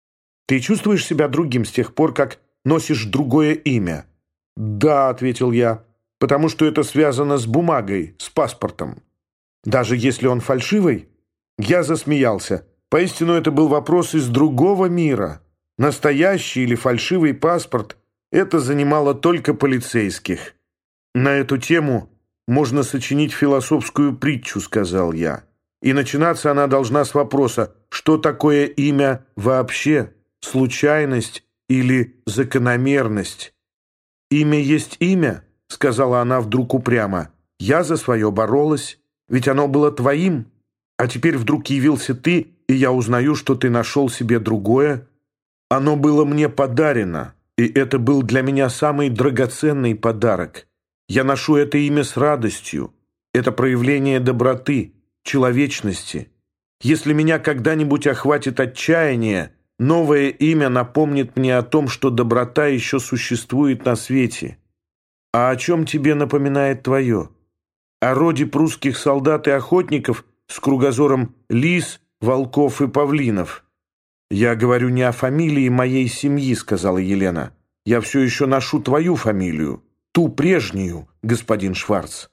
Speaker 1: Ты чувствуешь себя другим с тех пор, как носишь другое имя?» «Да», — ответил я, — «потому что это связано с бумагой, с паспортом». «Даже если он фальшивый?» Я засмеялся. Поистину, это был вопрос из другого мира. Настоящий или фальшивый паспорт — это занимало только полицейских. «На эту тему можно сочинить философскую притчу», — сказал я. «И начинаться она должна с вопроса, что такое имя вообще, случайность или закономерность?» «Имя есть имя», — сказала она вдруг упрямо. «Я за свое боролась, ведь оно было твоим. А теперь вдруг явился ты, и я узнаю, что ты нашел себе другое. Оно было мне подарено, и это был для меня самый драгоценный подарок. Я ношу это имя с радостью. Это проявление доброты, человечности. Если меня когда-нибудь охватит отчаяние, новое имя напомнит мне о том, что доброта еще существует на свете. А о чем тебе напоминает твое? О роде прусских солдат и охотников с кругозором лис, волков и павлинов?» «Я говорю не о фамилии моей семьи», — сказала Елена. «Я все еще ношу твою фамилию, ту прежнюю, господин Шварц».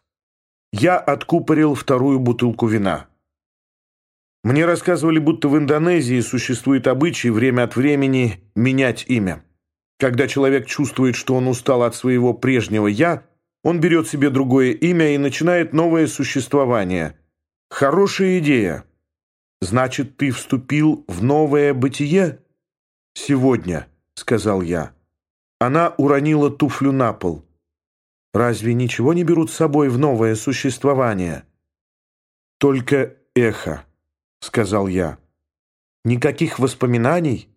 Speaker 1: Я откупорил 2-ю бутылку вина. Мне рассказывали, будто в Индонезии существует обычай время от времени менять имя. Когда человек чувствует, что он устал от своего прежнего «я», он берет себе другое имя и начинает новое существование. Хорошая идея. «Значит, ты вступил в новое бытие?» «Сегодня», — сказал я. Она уронила туфлю на пол. «Разве ничего не берут с собой в новое существование?» «Только эхо», — сказал я. Никаких воспоминаний?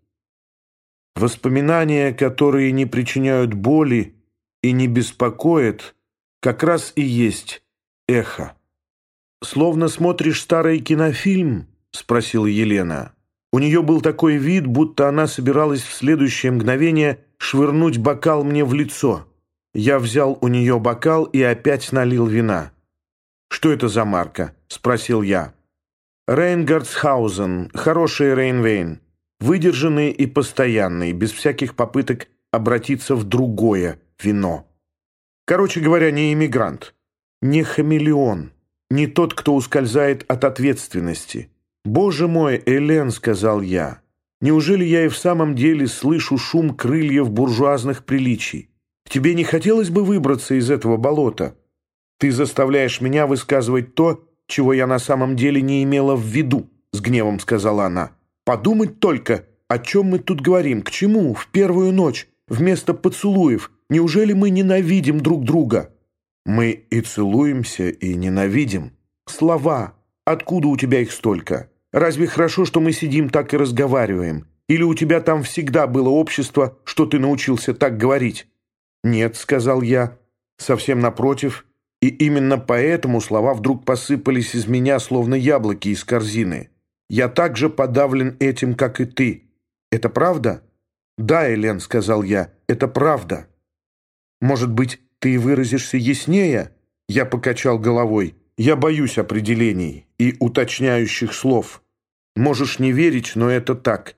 Speaker 1: Воспоминания, которые не причиняют боли и не беспокоят, как раз и есть эхо. «Словно смотришь старый кинофильм?» — спросила Елена. У нее был такой вид, будто она собиралась в следующее мгновение швырнуть бокал мне в лицо. Я взял у нее бокал и опять налил вина. «Что это за марка?» — спросил я. «Рейнгардсхаузен, хороший Рейнвейн, выдержанный и постоянный, без всяких попыток обратиться в другое вино. Короче говоря, не иммигрант, не хамелеон, не тот, кто ускользает от ответственности. «Боже мой, Элен», — сказал я, — «неужели я и в самом деле слышу шум крыльев буржуазных приличий? Тебе не хотелось бы выбраться из этого болота? Ты заставляешь меня высказывать то, чего я на самом деле не имела в виду», — с гневом сказала она. «Подумать только, о чем мы тут говорим, к чему в первую ночь, вместо поцелуев? Неужели мы ненавидим друг друга?» «Мы и целуемся, и ненавидим. Слова. Откуда у тебя их столько? Разве хорошо, что мы сидим так и разговариваем? Или у тебя там всегда было общество, что ты научился так говорить?» «Нет», — сказал я, — «совсем напротив. И именно поэтому слова вдруг посыпались из меня, словно яблоки из корзины. Я так же подавлен этим, как и ты. Это правда?» «Да, Элен», — сказал я, — «это правда». «Может быть, ты выразишься яснее?» Я покачал головой. «Я боюсь определений и уточняющих слов. Можешь не верить, но это так.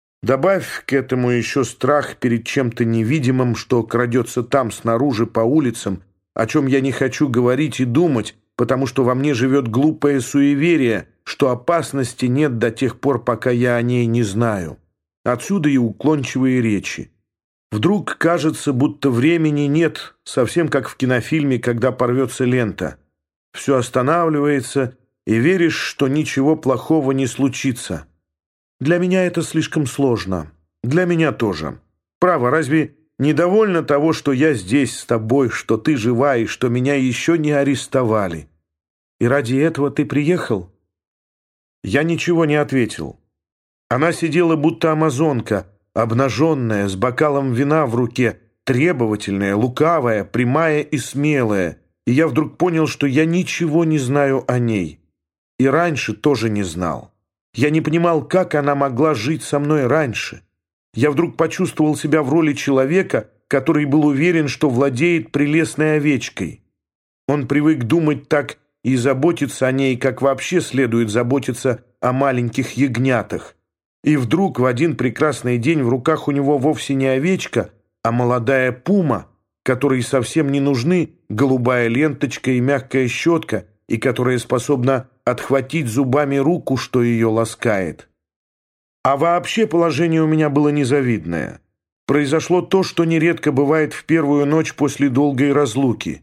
Speaker 1: Добавь к этому еще страх перед чем-то невидимым, что крадется там, снаружи, по улицам, о чем я не хочу говорить и думать, потому что во мне живет глупое суеверие, что опасности нет до тех пор, пока я о ней не знаю. Отсюда и уклончивые речи. Вдруг кажется, будто времени нет, совсем как в кинофильме, когда порвется лента. Все останавливается, и веришь, что ничего плохого не случится. Для меня это слишком сложно. Для меня тоже. Право, разве недовольна того, что я здесь с тобой, что ты жива и что меня еще не арестовали? И ради этого ты приехал?» Я ничего не ответил. Она сидела, будто амазонка, обнаженная, с бокалом вина в руке, требовательная, лукавая, прямая и смелая. И я вдруг понял, что я ничего не знаю о ней. И раньше тоже не знал. Я не понимал, как она могла жить со мной раньше. Я вдруг почувствовал себя в роли человека, который был уверен, что владеет прелестной овечкой. Он привык думать так и заботиться о ней, как вообще следует заботиться о маленьких ягнятах. И вдруг в один прекрасный день в руках у него вовсе не овечка, а молодая пума, которой совсем не нужны голубая ленточка и мягкая щетка, и которая способна отхватить зубами руку, что ее ласкает. А вообще положение у меня было незавидное. Произошло то, что нередко бывает в первую ночь после долгой разлуки.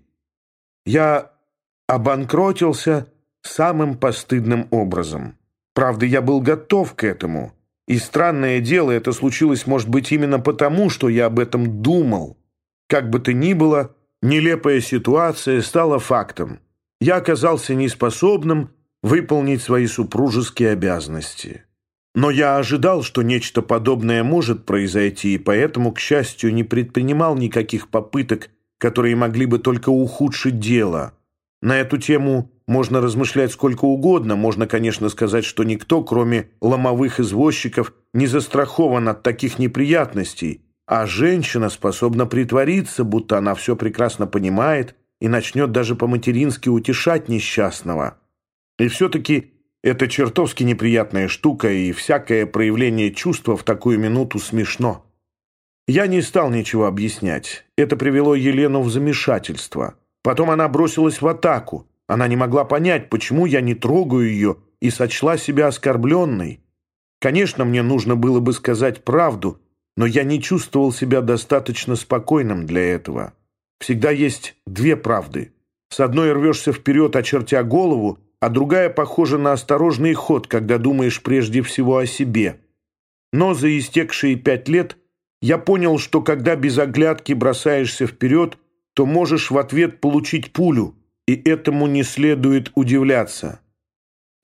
Speaker 1: Я обанкротился самым постыдным образом. Правда, я был готов к этому. И странное дело, это случилось, может быть, именно потому, что я об этом думал. Как бы то ни было, нелепая ситуация стала фактом. Я оказался неспособным выполнить свои супружеские обязанности. Но я ожидал, что нечто подобное может произойти, и поэтому, к счастью, не предпринимал никаких попыток, которые могли бы только ухудшить дело. На эту тему можно размышлять сколько угодно. Можно, конечно, сказать, что никто, кроме ломовых извозчиков, не застрахован от таких неприятностей, а женщина способна притвориться, будто она все прекрасно понимает и начнет даже по-матерински утешать несчастного. И все-таки это чертовски неприятная штука, и всякое проявление чувства в такую минуту смешно. Я не стал ничего объяснять. Это привело Елену в замешательство. Потом она бросилась в атаку. Она не могла понять, почему я не трогаю ее, и сочла себя оскорбленной. Конечно, мне нужно было бы сказать правду, но я не чувствовал себя достаточно спокойным для этого. Всегда есть две правды. С одной рвешься вперед, очертя голову, а другая похожа на осторожный ход, когда думаешь прежде всего о себе. Но за истекшие 5 лет я понял, что когда без оглядки бросаешься вперед, то можешь в ответ получить пулю, и этому не следует удивляться.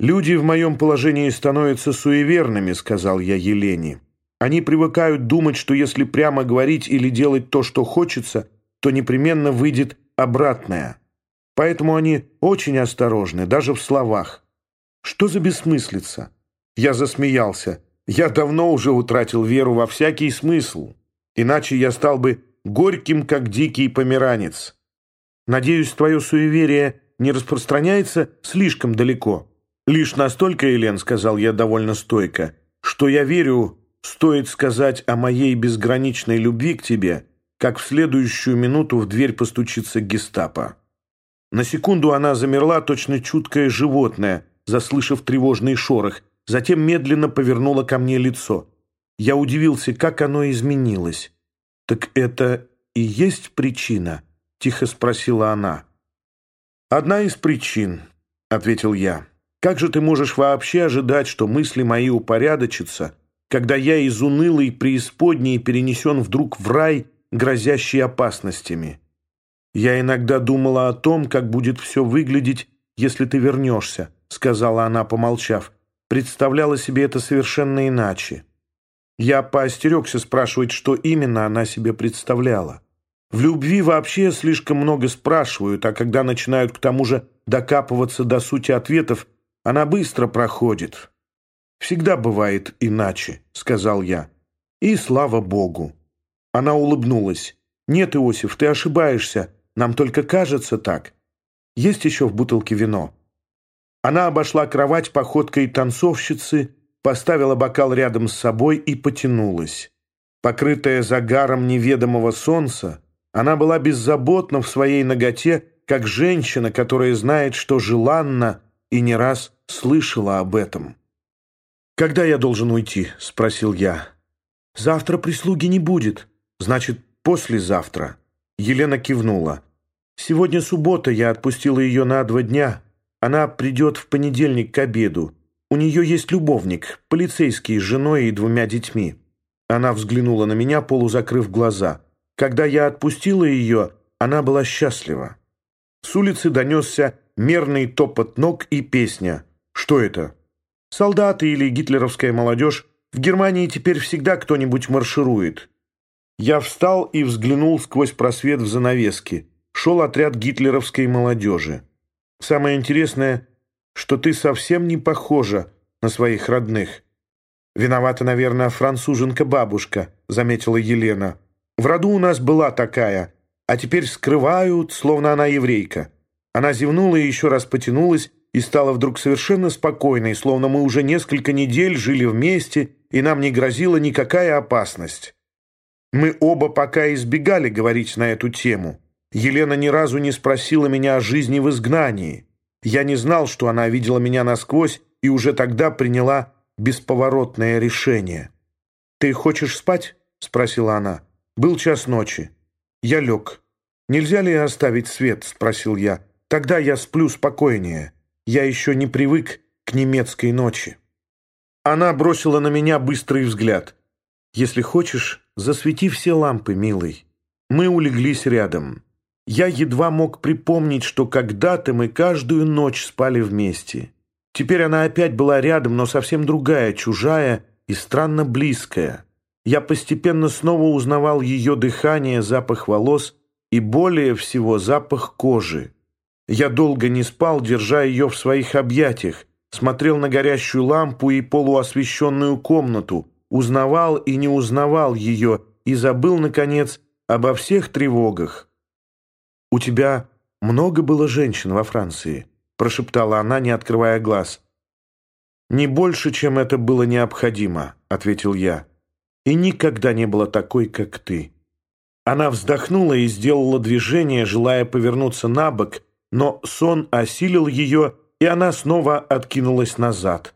Speaker 1: «Люди в моем положении становятся суеверными», — сказал я Елене. «Они привыкают думать, что если прямо говорить или делать то, что хочется, то непременно выйдет обратное. Поэтому они очень осторожны, даже в словах. Что за бессмыслица?» Я засмеялся. «Я давно уже утратил веру во всякий смысл. Иначе я стал бы горьким, как дикий померанец. Надеюсь, твое суеверие не распространяется слишком далеко». «Лишь настолько, Елен, — сказал я довольно стойко, — что я верю, стоит сказать о моей безграничной любви к тебе, как в следующую минуту в дверь постучится гестапо». На секунду она замерла, точно чуткое животное, заслышав тревожный шорох, затем медленно повернула ко мне лицо. Я удивился, как оно изменилось. «Так это и есть причина?» — тихо спросила она. «Одна из причин», — ответил я. «Как же ты можешь вообще ожидать, что мысли мои упорядочатся, когда я из унылой преисподней перенесен вдруг в рай, грозящий опасностями? Я иногда думала о том, как будет все выглядеть, если ты вернешься», — сказала она, помолчав. «Представляла себе это совершенно иначе». Я поостерегся спрашивать, что именно она себе представляла. В любви вообще слишком много спрашивают, а когда начинают к тому же докапываться до сути ответов, она быстро проходит. «Всегда бывает иначе», — сказал я. «И слава Богу». Она улыбнулась. «Нет, Иосиф, ты ошибаешься. Нам только кажется так. Есть еще в бутылке вино?» Она обошла кровать походкой танцовщицы, поставила бокал рядом с собой и потянулась. Покрытая загаром неведомого солнца, она была беззаботна в своей наготе, как женщина, которая знает, что желанна, и не раз слышала об этом. «Когда я должен уйти?» — спросил я. «Завтра прислуги не будет. Значит, послезавтра». Елена кивнула. «Сегодня суббота, я отпустила ее на 2 дня. Она придет в понедельник к обеду. У нее есть любовник, полицейский, с женой и 2 детьми». Она взглянула на меня, полузакрыв глаза. Когда я отпустила ее, она была счастлива. С улицы донесся мерный топот ног и песня. «Что это?» «Солдаты или гитлеровская молодежь. В Германии теперь всегда кто-нибудь марширует». Я встал и взглянул сквозь просвет в занавеске. Шел отряд гитлеровской молодежи. «Самое интересное, что ты совсем не похожа на своих родных». «Виновата, наверное, француженка-бабушка», — заметила Елена. «В роду у нас была такая, а теперь скрывают, словно она еврейка». Она зевнула и еще раз потянулась, и стала вдруг совершенно спокойной, словно мы уже несколько недель жили вместе, и нам не грозила никакая опасность. Мы оба пока избегали говорить на эту тему. Елена ни разу не спросила меня о жизни в изгнании. Я не знал, что она видела меня насквозь, и уже тогда приняла бесповоротное решение. «Ты хочешь спать?» — спросила она. «Был час ночи». Я лег. «Нельзя ли оставить свет?» — спросил я. «Тогда я сплю спокойнее. Я еще не привык к немецкой ночи». Она бросила на меня быстрый взгляд. «Если хочешь, засвети все лампы, милый». Мы улеглись рядом. Я едва мог припомнить, что когда-то мы каждую ночь спали вместе. Теперь она опять была рядом, но совсем другая, чужая и странно близкая. Я постепенно снова узнавал ее дыхание, запах волос и, более всего, запах кожи. Я долго не спал, держа ее в своих объятиях, смотрел на горящую лампу и полуосвещенную комнату, узнавал и не узнавал ее и забыл, наконец, обо всех тревогах. «У тебя много было женщин во Франции?» — прошептала она, не открывая глаз. «Не больше, чем это было необходимо», — ответил я. «И никогда не было такой, как ты». Она вздохнула и сделала движение, желая повернуться на бок, но сон осилил ее, и она снова откинулась назад.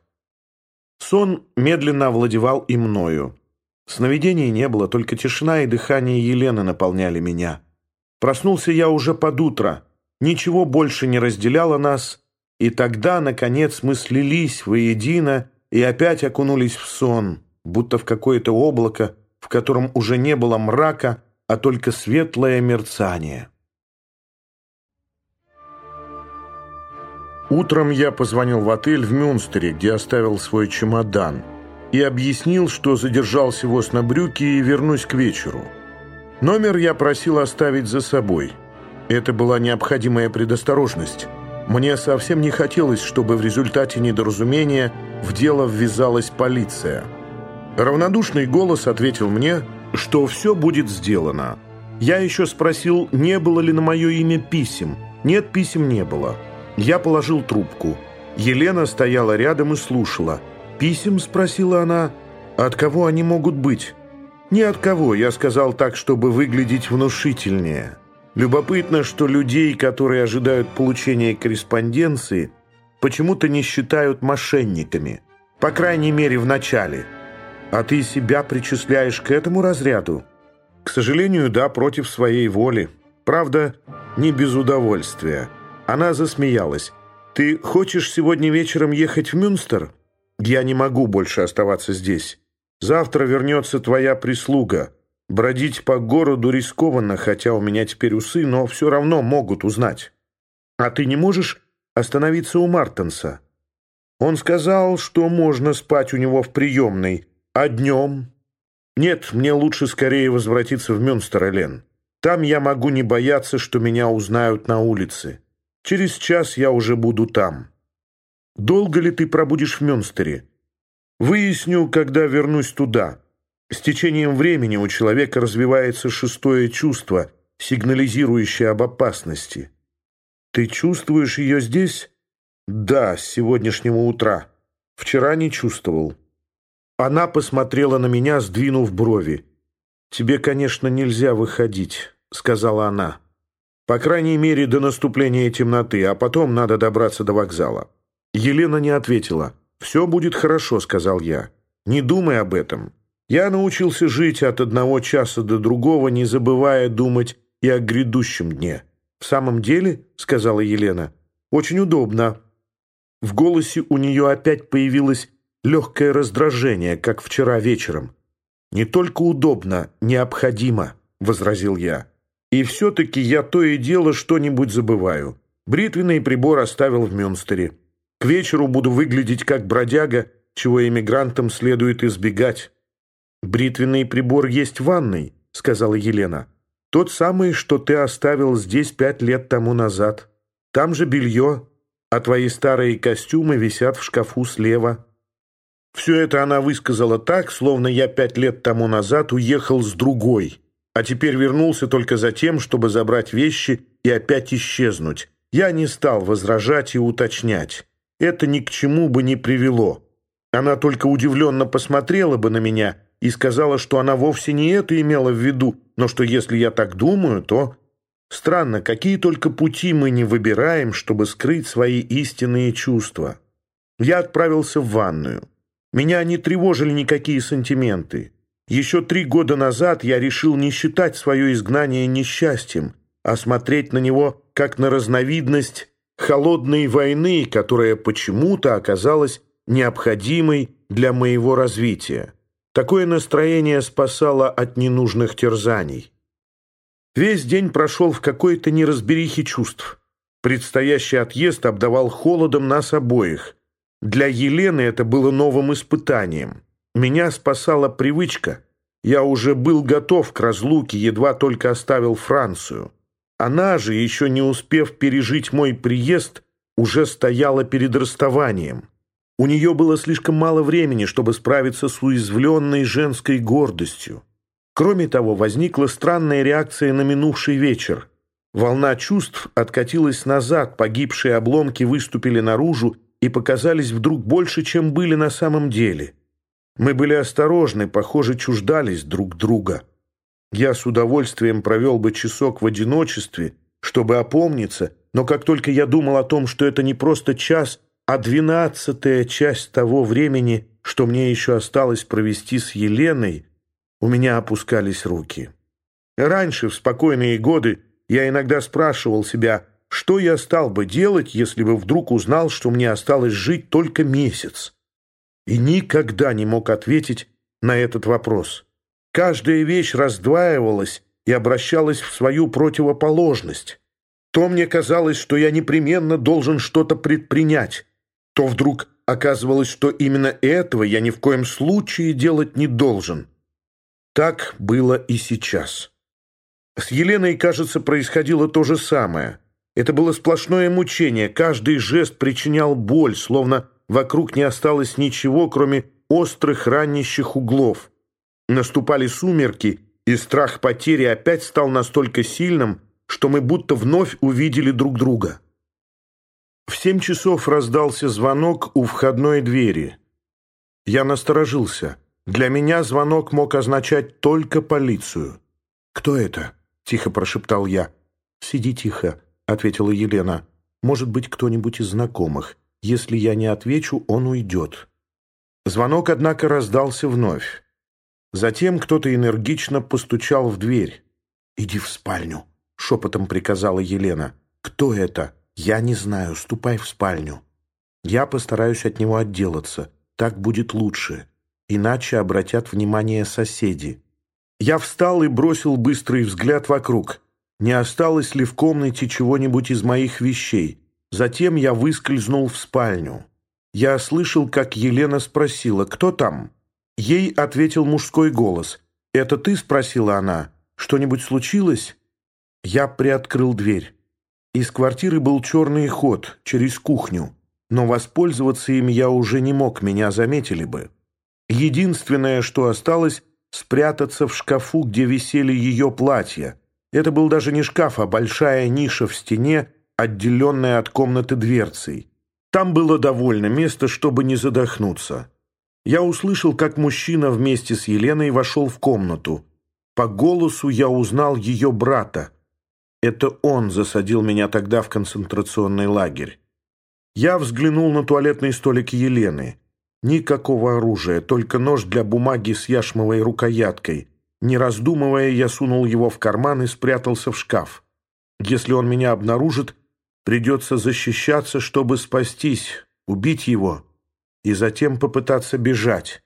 Speaker 1: Сон медленно овладевал и мною. Сновидений не было, только тишина и дыхание Елены наполняли меня. Проснулся я уже под утро. Ничего больше не разделяло нас, и тогда, наконец, мы слились воедино и опять окунулись в сон, будто в какое-то облако, в котором уже не было мрака, а только светлое мерцание. Утром я позвонил в отель в Мюнстере, где оставил свой чемодан, и объяснил, что задержался в Оснабрюке и вернусь к вечеру. Номер я просил оставить за собой. Это была необходимая предосторожность. Мне совсем не хотелось, чтобы в результате недоразумения в дело ввязалась полиция. Равнодушный голос ответил мне, что все будет сделано. Я еще спросил, не было ли на мое имя писем. Нет, писем не было. Я положил трубку. Елена стояла рядом и слушала. «Писем?» – спросила она. «От кого они могут быть?» «Ни от кого», – я сказал так, чтобы выглядеть внушительнее. Любопытно, что людей, которые ожидают получения корреспонденции, почему-то не считают мошенниками. По крайней мере, в начале. А ты себя причисляешь к этому разряду? К сожалению, да, против своей воли. Правда, не без удовольствия. Она засмеялась. «Ты хочешь сегодня вечером ехать в Мюнстер? Я не могу больше оставаться здесь. Завтра вернется твоя прислуга. Бродить по городу рискованно, хотя у меня теперь усы, но все равно могут узнать. А ты не можешь остановиться у Мартенса? Он сказал, что можно спать у него в приемной. А днем? Нет, мне лучше скорее возвратиться в Мюнстер, Элен. Там я могу не бояться, что меня узнают на улице. Через час я уже буду там. Долго ли ты пробудешь в Мюнстере? Выясню, когда вернусь туда. С течением времени у человека развивается шестое чувство, сигнализирующее об опасности. Ты чувствуешь ее здесь? Да, с сегодняшнего утра. Вчера не чувствовал. Она посмотрела на меня, сдвинув брови. «Тебе, конечно, нельзя выходить», — сказала она. «По крайней мере, до наступления темноты, а потом надо добраться до вокзала». Елена не ответила. «Все будет хорошо», — сказал я. «Не думай об этом. Я научился жить от одного часа до другого, не забывая думать и о грядущем дне». «В самом деле», — сказала Елена, — «очень удобно». В голосе у нее опять появилось легкое раздражение, как вчера вечером. «Не только удобно, необходимо», — возразил я. «И все-таки я то и дело что-нибудь забываю. Бритвенный прибор оставил в Мюнстере. К вечеру буду выглядеть как бродяга, чего эмигрантам следует избегать». «Бритвенный прибор есть в ванной», — сказала Елена. «Тот самый, что ты оставил здесь 5 лет тому назад. Там же белье, а твои старые костюмы висят в шкафу слева». Все это она высказала так, словно я 5 лет тому назад уехал с другой, а теперь вернулся только за тем, чтобы забрать вещи и опять исчезнуть. Я не стал возражать и уточнять. Это ни к чему бы не привело. Она только удивленно посмотрела бы на меня и сказала, что она вовсе не это имела в виду, но что если я так думаю, то... Странно, какие только пути мы не выбираем, чтобы скрыть свои истинные чувства. Я отправился в ванную. Меня не тревожили никакие сантименты. Еще 3 года назад я решил не считать свое изгнание несчастьем, а смотреть на него как на разновидность холодной войны, которая почему-то оказалась необходимой для моего развития. Такое настроение спасало от ненужных терзаний. Весь день прошел в какой-то неразберихе чувств. Предстоящий отъезд обдавал холодом нас обоих. Для Елены это было новым испытанием. Меня спасала привычка. Я уже был готов к разлуке, едва только оставил Францию. Она же, еще не успев пережить мой приезд, уже стояла перед расставанием. У нее было слишком мало времени, чтобы справиться с уязвленной женской гордостью. Кроме того, возникла странная реакция на минувший вечер. Волна чувств откатилась назад, погибшие обломки выступили наружу и показались вдруг больше, чем были на самом деле. Мы были осторожны, похоже, чуждались друг друга. Я с удовольствием провел бы часок в одиночестве, чтобы опомниться, но как только я думал о том, что это не просто час, а 12-я часть того времени, что мне еще осталось провести с Еленой, у меня опускались руки. Раньше, в спокойные годы, я иногда спрашивал себя, что я стал бы делать, если бы вдруг узнал, что мне осталось жить только месяц. И никогда не мог ответить на этот вопрос. Каждая вещь раздваивалась и обращалась в свою противоположность. То мне казалось, что я непременно должен что-то предпринять, то вдруг оказывалось, что именно этого я ни в коем случае делать не должен. Так было и сейчас. С Еленой, кажется, происходило то же самое. Это было сплошное мучение, каждый жест причинял боль, словно вокруг не осталось ничего, кроме острых ранящих углов. Наступали сумерки, и страх потери опять стал настолько сильным, что мы будто вновь увидели друг друга. В 7 часов раздался звонок у входной двери. Я насторожился. Для меня звонок мог означать только полицию. «Кто это?» — тихо прошептал я. «Сиди тихо», — ответила Елена. «Может быть, кто-нибудь из знакомых. Если я не отвечу, он уйдет». Звонок, однако, раздался вновь. Затем кто-то энергично постучал в дверь. «Иди в спальню», — шепотом приказала Елена. «Кто это?» «Я не знаю. Ступай в спальню. Я постараюсь от него отделаться. Так будет лучше. Иначе обратят внимание соседи». Я встал и бросил быстрый взгляд вокруг. Не осталось ли в комнате чего-нибудь из моих вещей? Затем я выскользнул в спальню. Я слышал, как Елена спросила: «Кто там?» Ей ответил мужской голос. «Это ты?» — спросила она. «Что-нибудь случилось?» Я приоткрыл дверь. Из квартиры был черный ход через кухню, но воспользоваться им я уже не мог, меня заметили бы. Единственное, что осталось, спрятаться в шкафу, где висели ее платья. Это был даже не шкаф, а большая ниша в стене, отделенная от комнаты дверцей. Там было довольно места, чтобы не задохнуться. Я услышал, как мужчина вместе с Еленой вошел в комнату. По голосу я узнал ее брата. Это он засадил меня тогда в концентрационный лагерь. Я взглянул на туалетный столик Елены. Никакого оружия, только нож для бумаги с яшмовой рукояткой. Не раздумывая, я сунул его в карман и спрятался в шкаф. Если он меня обнаружит, придется защищаться, чтобы спастись, убить его и затем попытаться бежать.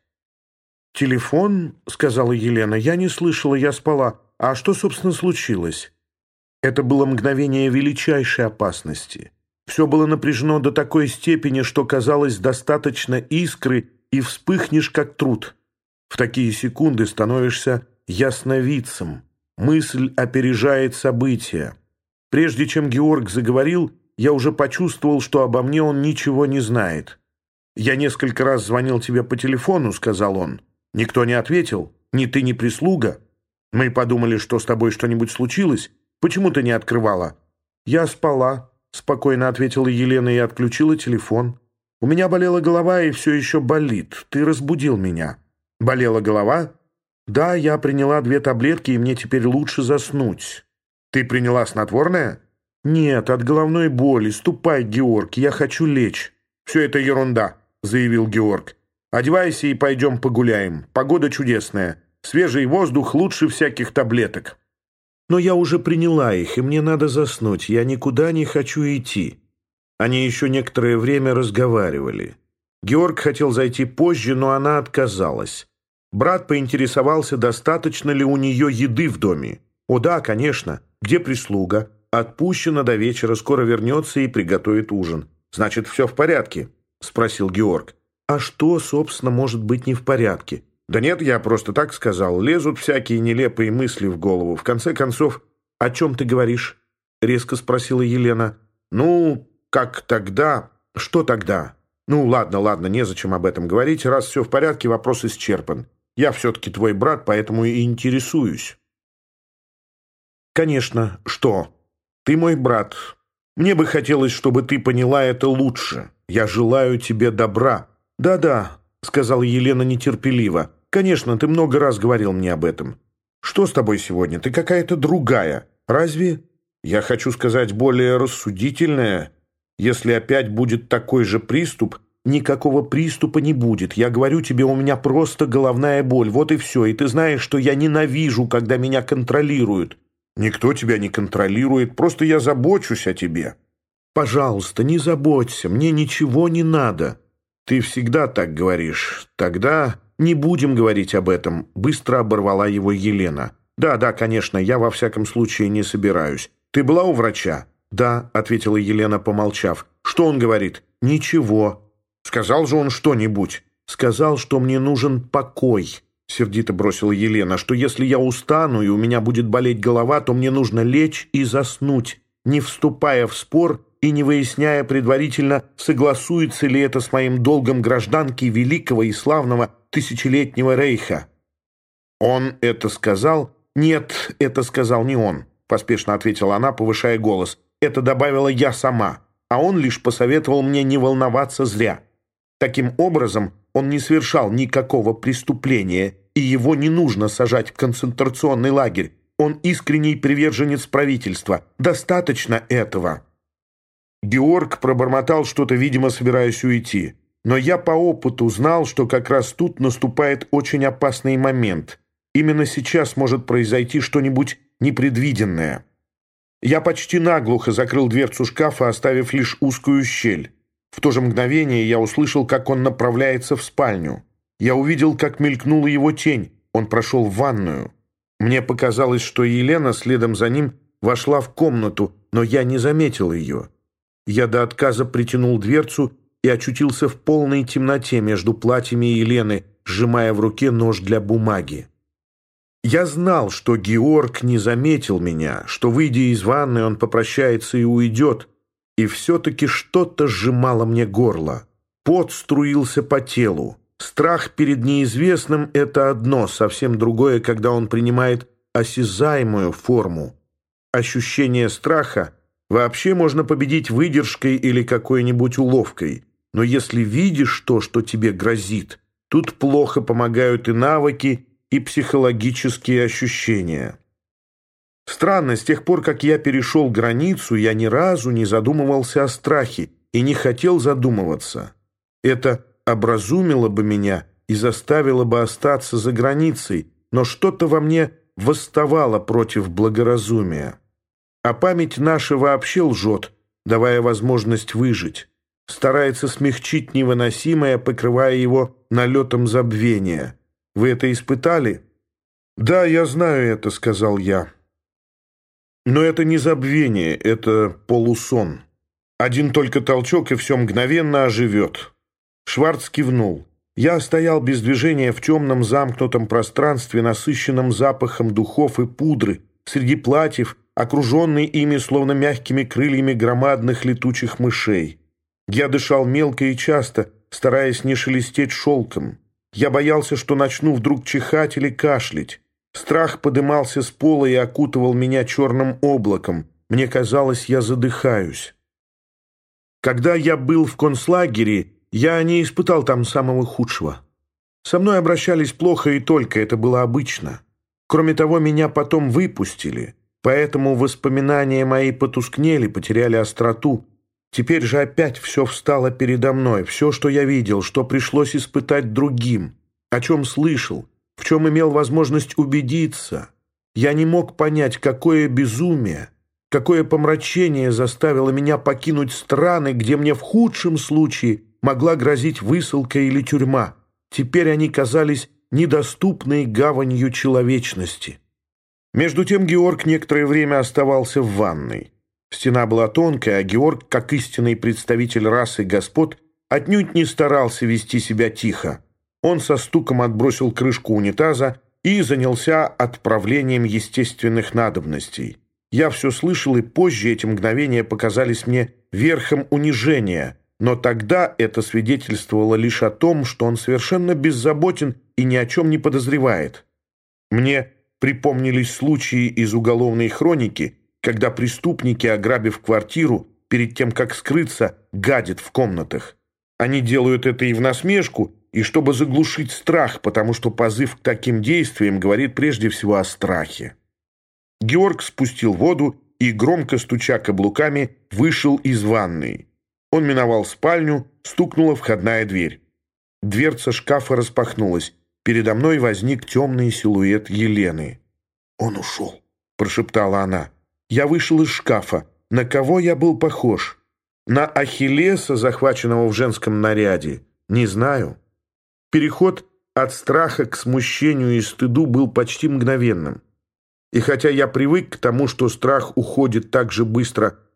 Speaker 1: «Телефон?» — сказала Елена. «Я не слышала, я спала. А что, собственно, случилось?» Это было мгновение величайшей опасности. Все было напряжено до такой степени, что казалось, достаточно искры, и вспыхнешь, как труд. В такие секунды становишься ясновидцем. Мысль опережает события. Прежде чем Георг заговорил, я уже почувствовал, что обо мне он ничего не знает. «Я несколько раз звонил тебе по телефону», — сказал он. «Никто не ответил, ни ты, ни прислуга. Мы подумали, что с тобой что-нибудь случилось. Почему ты не открывала?» «Я спала», — спокойно ответила Елена и отключила телефон. «У меня болела голова и все еще болит. Ты разбудил меня». «Болела голова?» «Да, я приняла 2 таблетки, и мне теперь лучше заснуть». «Ты приняла снотворное?» «Нет, от головной боли. Ступай, Георг, я хочу лечь». «Все это ерунда», — заявил Георг. «Одевайся и пойдем погуляем. Погода чудесная. Свежий воздух лучше всяких таблеток». «Но я уже приняла их, и мне надо заснуть. Я никуда не хочу идти». Они еще некоторое время разговаривали. Георг хотел зайти позже, но она отказалась. Брат поинтересовался, достаточно ли у нее еды в доме. «О да, конечно. Где прислуга? Отпущена до вечера, скоро вернется и приготовит ужин». «Значит, все в порядке?» — спросил Георг. «А что, собственно, может быть не в порядке?» «Да нет, я просто так сказал. Лезут всякие нелепые мысли в голову. В конце концов...» «О чем ты говоришь?» — резко спросила Елена. «Ну, как тогда...» «Что тогда?» «Ну, ладно, незачем об этом говорить. Раз все в порядке, вопрос исчерпан. Я все-таки твой брат, поэтому и интересуюсь». «Конечно. Что? Ты мой брат. Мне бы хотелось, чтобы ты поняла это лучше. Я желаю тебе добра». «Да-да», — сказала Елена нетерпеливо. «Конечно, ты много раз говорил мне об этом. Что с тобой сегодня? Ты какая-то другая. Разве? Я хочу сказать, более рассудительная. Если опять будет такой же приступ...» «Никакого приступа не будет. Я говорю тебе, у меня просто головная боль. Вот и все. И ты знаешь, что я ненавижу, когда меня контролируют». «Никто тебя не контролирует. Просто я забочусь о тебе». «Пожалуйста, не заботься. Мне ничего не надо». «Ты всегда так говоришь. Тогда не будем говорить об этом», — быстро оборвала его Елена. «Да, конечно, я во всяком случае не собираюсь. Ты была у врача?» «Да», — ответила Елена, помолчав. «Что он говорит?» «Ничего». «Сказал же он что-нибудь?» «Сказал, что мне нужен покой», — сердито бросила Елена, «что если я устану и у меня будет болеть голова, то мне нужно лечь и заснуть, не вступая в спор и не выясняя предварительно, согласуется ли это с моим долгом гражданки великого и славного тысячелетнего рейха». «Он это сказал?» «Нет, это сказал не он», — поспешно ответила она, повышая голос. «Это добавила я сама, а он лишь посоветовал мне не волноваться зря. Таким образом, он не совершал никакого преступления, и его не нужно сажать в концентрационный лагерь. Он искренний приверженец правительства. Достаточно этого». Георг пробормотал что-то, видимо, собираясь уйти. Но я по опыту знал, что как раз тут наступает очень опасный момент. Именно сейчас может произойти что-нибудь непредвиденное. Я почти наглухо закрыл дверцу шкафа, оставив лишь узкую щель. В то же мгновение я услышал, как он направляется в спальню. Я увидел, как мелькнула его тень. Он прошел в ванную. Мне показалось, что Елена следом за ним вошла в комнату, но я не заметил ее. Я до отказа притянул дверцу и очутился в полной темноте между платьями Елены, сжимая в руке нож для бумаги. Я знал, что Георг не заметил меня, что, выйдя из ванной, он попрощается и уйдет, и все-таки что-то сжимало мне горло. Пот струился по телу. Страх перед неизвестным — это одно, совсем другое, когда он принимает осязаемую форму. Ощущение страха вообще можно победить выдержкой или какой-нибудь уловкой, но если видишь то, что тебе грозит, тут плохо помогают и навыки, и психологические ощущения. Странно, с тех пор, как я перешел границу, я ни разу не задумывался о страхе и не хотел задумываться. Это образумило бы меня и заставило бы остаться за границей, но что-то во мне восставало против благоразумия. А память наша вообще лжет, давая возможность выжить, старается смягчить невыносимое, покрывая его налетом забвения. Вы это испытали?» «Да, я знаю это», — сказал я. «Но это не забвение, это полусон. Один только толчок, и все мгновенно оживет». Шварц кивнул. Я стоял без движения в темном замкнутом пространстве, насыщенном запахом духов и пудры, среди платьев, окруженный ими словно мягкими крыльями громадных летучих мышей. Я дышал мелко и часто, стараясь не шелестеть шелком. Я боялся, что начну вдруг чихать или кашлять. Страх подымался с пола и окутывал меня черным облаком. Мне казалось, я задыхаюсь. Когда я был в концлагере, я не испытал там самого худшего. Со мной обращались плохо, и только это было обычно. Кроме того, меня потом выпустили, поэтому воспоминания мои потускнели, потеряли остроту. Теперь же опять все встало передо мной, все, что я видел, что пришлось испытать другим, о чем слышал, в чем имел возможность убедиться. Я не мог понять, какое безумие, какое помрачение заставило меня покинуть страны, где мне в худшем случае могла грозить высылка или тюрьма. Теперь они казались недоступной гаванью человечности. Между тем Георг некоторое время оставался в ванной. Стена была тонкая, а Георг, как истинный представитель расы господ, отнюдь не старался вести себя тихо. Он со стуком отбросил крышку унитаза и занялся отправлением естественных надобностей. Я все слышал, и позже эти мгновения показались мне верхом унижения, но тогда это свидетельствовало лишь о том, что он совершенно беззаботен и ни о чем не подозревает. Мне припомнились случаи из уголовной хроники, когда преступники, ограбив квартиру, перед тем, как скрыться, гадят в комнатах. Они делают это и в насмешку, и чтобы заглушить страх, потому что позыв к таким действиям говорит прежде всего о страхе. Георг спустил воду и, громко стуча каблуками, вышел из ванной. Он миновал спальню, стукнула входная дверь. Дверца шкафа распахнулась. Передо мной возник темный силуэт Елены. «Он ушел», — прошептала она. Я вышел из шкафа. На кого я был похож? На Ахиллеса, захваченного в женском наряде? Не знаю. Переход от страха к смущению и стыду был почти мгновенным. И хотя я привык к тому, что страх уходит так же быстро,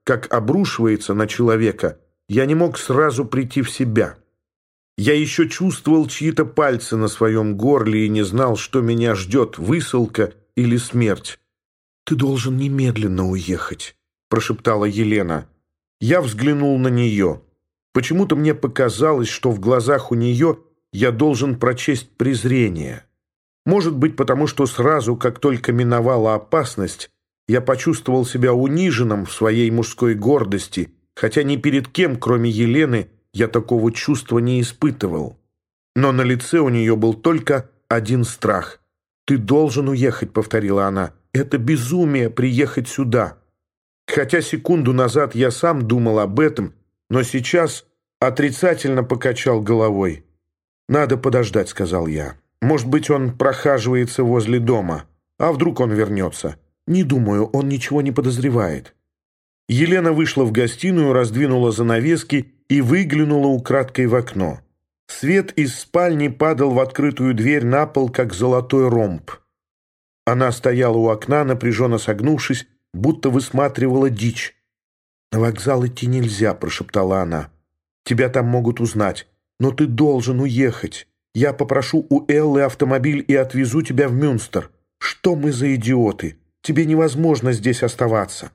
Speaker 1: как обрушивается на человека, я не мог сразу прийти в себя. Я еще чувствовал чьи-то пальцы на своем горле и не знал, что меня ждет, высылка или смерть. «Ты должен немедленно уехать», — прошептала Елена. Я взглянул на нее. Почему-то мне показалось, что в глазах у нее я должен прочесть презрение. Может быть, потому что сразу, как только миновала опасность, я почувствовал себя униженным в своей мужской гордости, хотя ни перед кем, кроме Елены, я такого чувства не испытывал. Но на лице у нее был только один страх. «Ты должен уехать», — повторила она. «Это безумие приехать сюда». Хотя секунду назад я сам думал об этом, но сейчас отрицательно покачал головой. «Надо подождать», — сказал я. «Может быть, он прохаживается возле дома. А вдруг он вернется? Не думаю, он ничего не подозревает». Елена вышла в гостиную, раздвинула занавески и выглянула украдкой в окно. Свет из спальни падал в открытую дверь на пол, как золотой ромб. Она стояла у окна, напряженно согнувшись, будто высматривала дичь. «На вокзал идти нельзя», — прошептала она. «Тебя там могут узнать. Но ты должен уехать. Я попрошу у Эллы автомобиль и отвезу тебя в Мюнстер. Что мы за идиоты? Тебе невозможно здесь оставаться».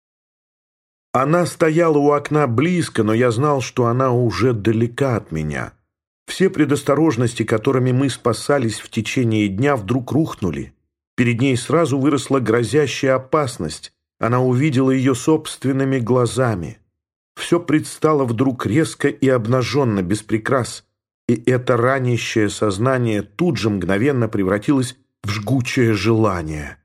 Speaker 1: Она стояла у окна близко, но я знал, что она уже далека от меня. Все предосторожности, которыми мы спасались в течение дня, вдруг рухнули. Перед ней сразу выросла грозящая опасность. Она увидела ее собственными глазами. Все предстало вдруг резко и обнаженно, без прикрас. И это ранящее сознание тут же мгновенно превратилось в жгучее желание.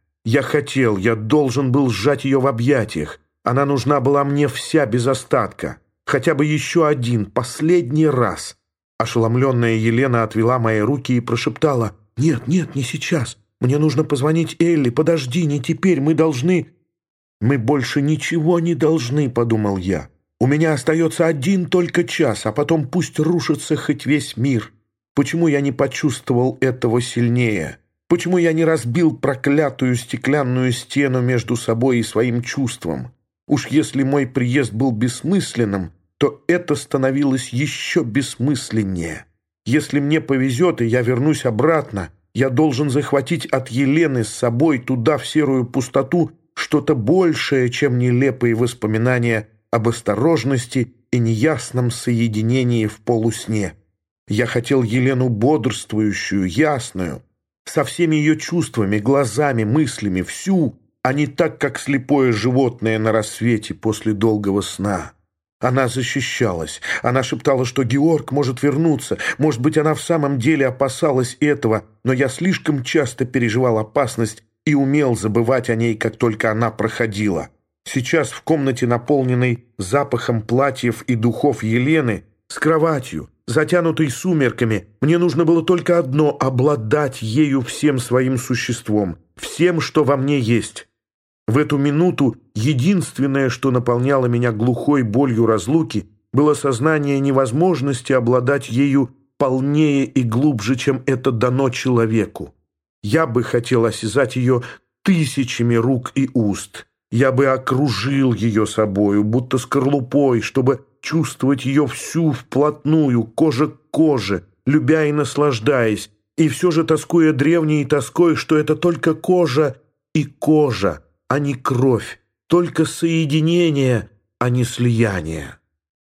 Speaker 1: Я должен был сжать ее в объятиях. Она нужна была мне вся, без остатка. Хотя бы еще один, последний раз. Ошеломленная Елена отвела мои руки и прошептала: «Нет, нет, не сейчас. Мне нужно позвонить Элли. Подожди, не теперь. Мы должны...» «Мы больше ничего не должны», — подумал я. «У меня остается один только час, а потом пусть рушится хоть весь мир. Почему я не почувствовал этого сильнее? Почему я не разбил проклятую стеклянную стену между собой и своим чувством? Уж если мой приезд был бессмысленным, то это становилось еще бессмысленнее. Если мне повезет, и я вернусь обратно, я должен захватить от Елены с собой туда, в серую пустоту, что-то большее, чем нелепые воспоминания об осторожности и неясном соединении в полусне. Я хотел Елену бодрствующую, ясную, со всеми ее чувствами, глазами, мыслями, всю, а не так, как слепое животное на рассвете после долгого сна. Она защищалась. Она шептала, что Георг может вернуться. Может быть, она в самом деле опасалась этого, но я слишком часто переживал опасность и умел забывать о ней, как только она проходила. Сейчас в комнате, наполненной запахом платьев и духов Елены, с кроватью, затянутой сумерками, мне нужно было только одно — обладать ею всем своим существом, всем, что во мне есть. В эту минуту единственное, что наполняло меня глухой болью разлуки, было сознание невозможности обладать ею полнее и глубже, чем это дано человеку. Я бы хотел осязать ее тысячами рук и уст. Я бы окружил ее собою, будто скорлупой, чтобы чувствовать ее всю вплотную, кожа к коже, любя и наслаждаясь, и все же тоскуя древней тоской, что это только кожа и кожа, а не кровь, только соединение, а не слияние.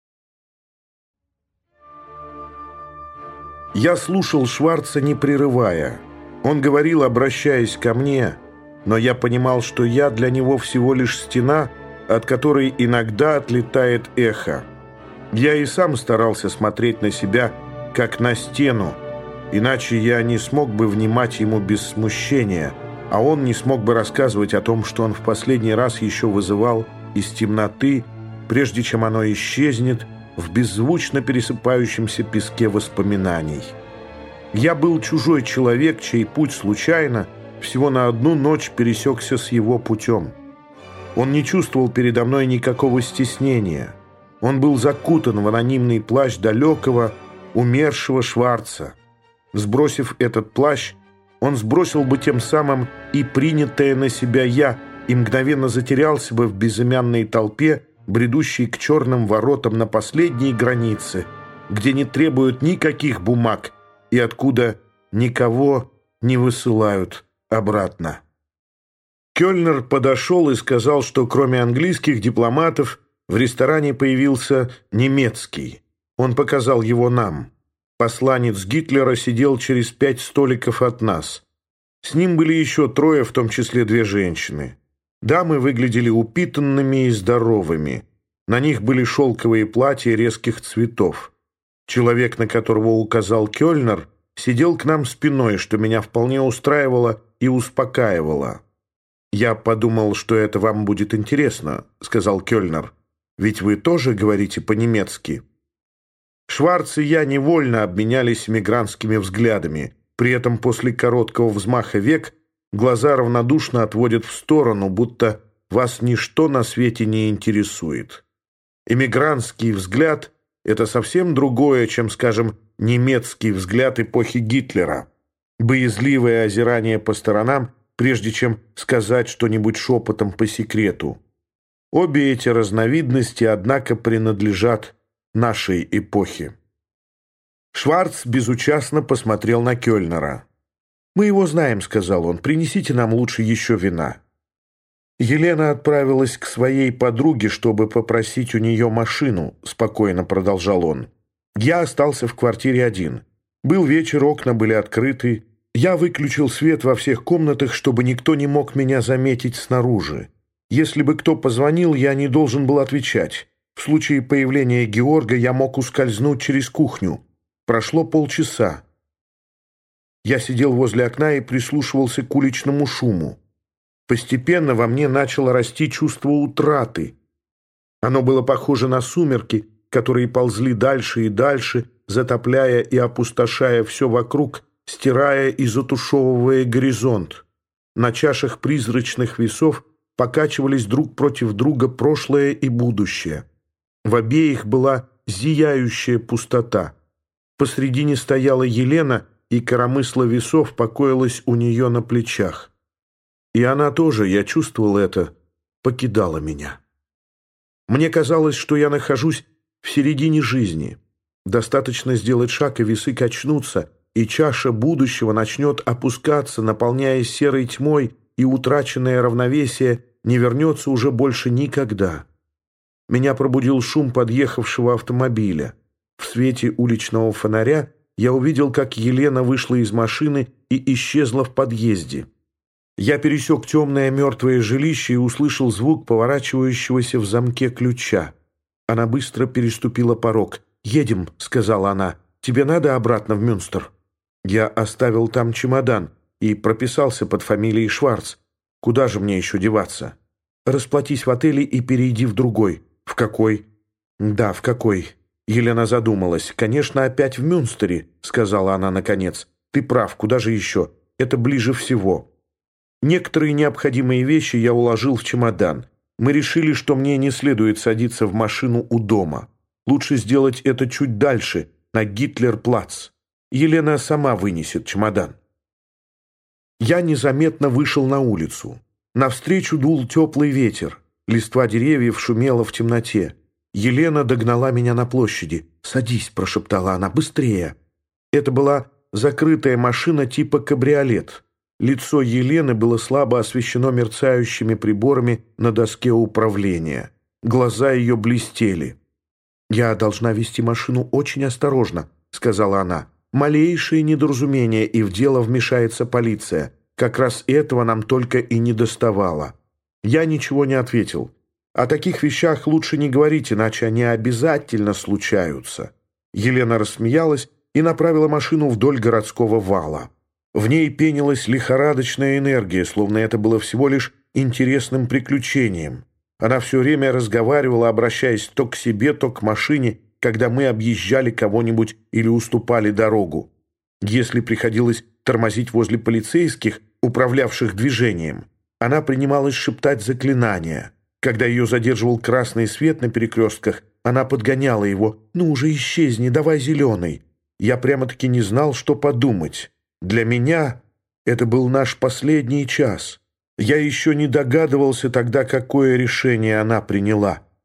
Speaker 1: Я слушал Шварца, не прерывая. Он говорил, обращаясь ко мне, но я понимал, что я для него всего лишь стена, от которой иногда отлетает эхо. Я и сам старался смотреть на себя, как на стену, иначе я не смог бы внимать ему без смущения, а он не смог бы рассказывать о том, что он в последний раз еще вызывал из темноты, прежде чем оно исчезнет в беззвучно пересыпающемся песке воспоминаний. Я был чужой человек, чей путь случайно всего на одну ночь пересекся с его путем. Он не чувствовал передо мной никакого стеснения. Он был закутан в анонимный плащ далекого, умершего Шварца. Сбросив этот плащ, он сбросил бы тем самым и принятое на себя «я», и мгновенно затерялся бы в безымянной толпе, бредущий к черным воротам на последней границе, где не требуют никаких бумаг и откуда никого не высылают обратно. Кёльнер подошел и сказал, что кроме английских дипломатов в ресторане появился немецкий. Он показал его нам. Посланец Гитлера сидел через 5 столиков от нас. С ним были еще 3, в том числе 2 женщины. Дамы выглядели упитанными и здоровыми. На них были шелковые платья резких цветов. Человек, на которого указал Кёльнер, сидел к нам спиной, что меня вполне устраивало и успокаивало. «Я подумал, что это вам будет интересно», — сказал Кёльнер. «Ведь вы тоже говорите по-немецки». Шварц и я невольно обменялись мигрантскими взглядами. При этом после короткого взмаха век глаза равнодушно отводят в сторону, будто вас ничто на свете не интересует. Эмигрантский взгляд — это совсем другое, чем, скажем, немецкий взгляд эпохи Гитлера. Боязливое озирание по сторонам, прежде чем сказать что-нибудь шепотом по секрету. Обе эти разновидности, однако, принадлежат нашей эпохе. Шварц безучастно посмотрел на Кёльнера. «Мы его знаем», — сказал он, — «принесите нам лучше еще вина». «Елена отправилась к своей подруге, чтобы попросить у нее машину», — спокойно продолжал он. «Я остался в квартире один. Был вечер, окна были открыты. Я выключил свет во всех комнатах, чтобы никто не мог меня заметить снаружи. Если бы кто позвонил, я не должен был отвечать. В случае появления Георга я мог ускользнуть через кухню. Прошло полчаса. Я сидел возле окна и прислушивался к уличному шуму. Постепенно во мне начало расти чувство утраты. Оно было похоже на сумерки, которые ползли дальше и дальше, затопляя и опустошая все вокруг, стирая и затушевывая горизонт. На чашах призрачных весов покачивались друг против друга прошлое и будущее. В обеих была зияющая пустота. Посредине стояла Елена, и коромысло весов покоилось у нее на плечах. И она тоже, я чувствовал это, покидала меня. Мне казалось, что я нахожусь в середине жизни. Достаточно сделать шаг, и весы качнутся, и чаша будущего начнет опускаться, наполняясь серой тьмой, и утраченное равновесие не вернется уже больше никогда. Меня пробудил шум подъехавшего автомобиля. В свете уличного фонаря я увидел, как Елена вышла из машины и исчезла в подъезде. Я пересек темное мертвое жилище и услышал звук поворачивающегося в замке ключа. Она быстро переступила порог. «Едем», — сказала она. «Тебе надо обратно в Мюнстер?» Я оставил там чемодан и прописался под фамилией Шварц. Куда же мне еще деваться? Расплатись в отеле и перейди в другой. В какой? Да, в какой? Елена задумалась. «Конечно, опять в Мюнстере», — сказала она наконец. «Ты прав, куда же еще? Это ближе всего». Некоторые необходимые вещи я уложил в чемодан. Мы решили, что мне не следует садиться в машину у дома. Лучше сделать это чуть дальше, на Гитлер-плац. Елена сама вынесет чемодан. Я незаметно вышел на улицу. Навстречу дул теплый ветер. Листва деревьев шумела в темноте. Елена догнала меня на площади. «Садись», — прошептала она, — «быстрее». Это была закрытая машина типа кабриолет. Лицо Елены было слабо освещено мерцающими приборами на доске управления. Глаза ее блестели. «Я должна вести машину очень осторожно», — сказала она. «Малейшее недоразумение, и в дело вмешается полиция. Как раз этого нам только и не доставало». Я ничего не ответил. О таких вещах лучше не говорить, иначе они обязательно случаются. Елена рассмеялась и направила машину вдоль городского вала. В ней пенилась лихорадочная энергия, словно это было всего лишь интересным приключением. Она все время разговаривала, обращаясь то к себе, то к машине, когда мы объезжали кого-нибудь или уступали дорогу. Если приходилось тормозить возле полицейских, управлявших движением, она принималась шептать заклинания. Когда ее задерживал красный свет на перекрестках, она подгоняла его. «Ну уже исчезни, давай зеленый». Я прямо-таки не знал, что подумать. Для меня это был наш последний час. Я еще не догадывался тогда, какое решение она приняла.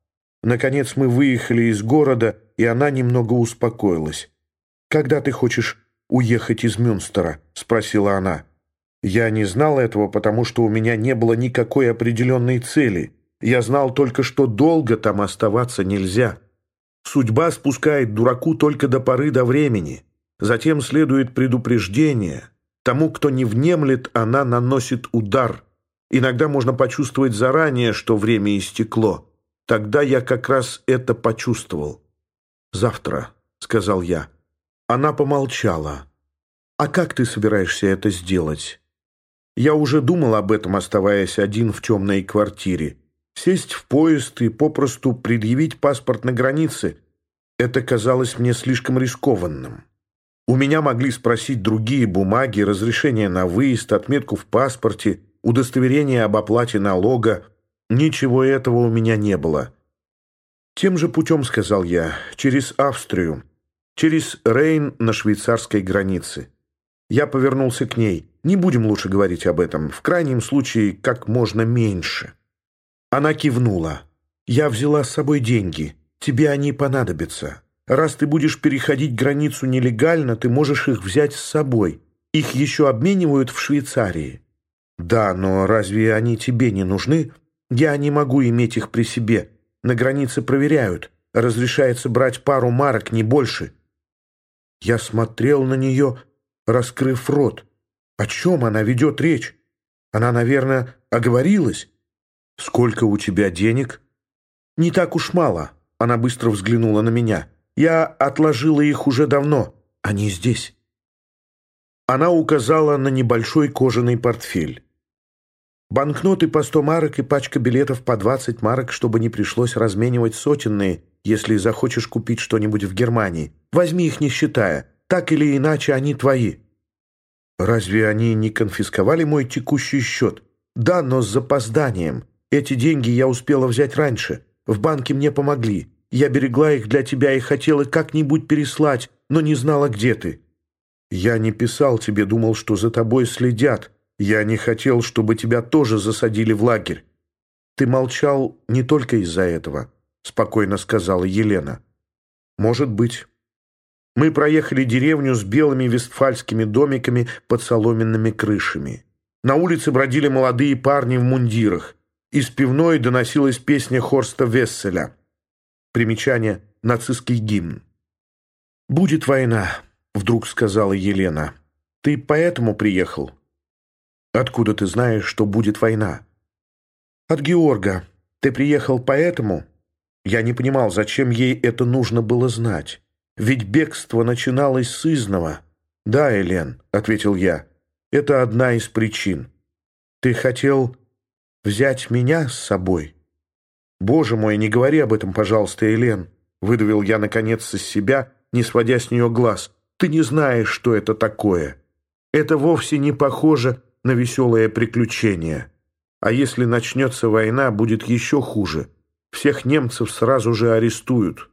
Speaker 1: Наконец мы выехали из города, и она немного успокоилась. «Когда ты хочешь уехать из Мюнстера?» — спросила она. Я не знал этого, потому что у меня не было никакой определенной цели. Я знал только, что долго там оставаться нельзя. Судьба спускает дураку только до поры до времени. Затем следует предупреждение. Тому, кто не внемлет, она наносит удар. Иногда можно почувствовать заранее, что время истекло. Тогда я как раз это почувствовал. «Завтра», — сказал я. Она помолчала. «А как ты собираешься это сделать?» Я уже думал об этом, оставаясь один в темной квартире. Сесть в поезд и попросту предъявить паспорт на границе — это казалось мне слишком рискованным. У меня могли спросить другие бумаги, разрешение на выезд, отметку в паспорте, удостоверение об оплате налога. Ничего этого у меня не было. «Тем же путем, — сказал я, — через Австрию, через Рейн на швейцарской границе». Я повернулся к ней. «Не будем лучше говорить об этом. В крайнем случае, как можно меньше». Она кивнула. «Я взяла с собой деньги. Тебе они понадобятся. Раз ты будешь переходить границу нелегально, ты можешь их взять с собой. Их еще обменивают в Швейцарии». «Да, но разве они тебе не нужны? Я не могу иметь их при себе. На границе проверяют. Разрешается брать пару марок, не больше». Я смотрел на нее, раскрыв рот. О чем она ведет речь? Она, наверное, оговорилась. «Сколько у тебя денег?» «Не так уж мало». Она быстро взглянула на меня. «Я отложила их уже давно. Они здесь». Она указала на небольшой кожаный портфель. «Банкноты по 100 марок и пачка билетов по 20 марок, чтобы не пришлось разменивать сотенные, если захочешь купить что-нибудь в Германии. Возьми их, не считая. Так или иначе, они твои». «Разве они не конфисковали мой текущий счет?» «Да, но с запозданием. Эти деньги я успела взять раньше. В банке мне помогли. Я берегла их для тебя и хотела как-нибудь переслать, но не знала, где ты». «Я не писал тебе, думал, что за тобой следят. Я не хотел, чтобы тебя тоже засадили в лагерь». «Ты молчал не только из-за этого», — спокойно сказала Елена. «Может быть». Мы проехали деревню с белыми вестфальскими домиками под соломенными крышами. На улице бродили молодые парни в мундирах. Из пивной доносилась песня Хорста Весселя. Примечание: нацистский гимн. «Будет война», — вдруг сказала Елена. «Ты поэтому приехал?» «Откуда ты знаешь, что будет война?» «От Георга. Ты приехал поэтому?» Я не понимал, зачем ей это нужно было знать. Ведь бегство начиналось с изного. «Да, Элен», — ответил я, — «это одна из причин». «Ты хотел взять меня с собой?» «Боже мой, не говори об этом, пожалуйста, Элен», — выдавил я, наконец, из себя, не сводя с нее глаз. «Ты не знаешь, что это такое. Это вовсе не похоже на веселое приключение. А если начнется война, будет еще хуже. Всех немцев сразу же арестуют».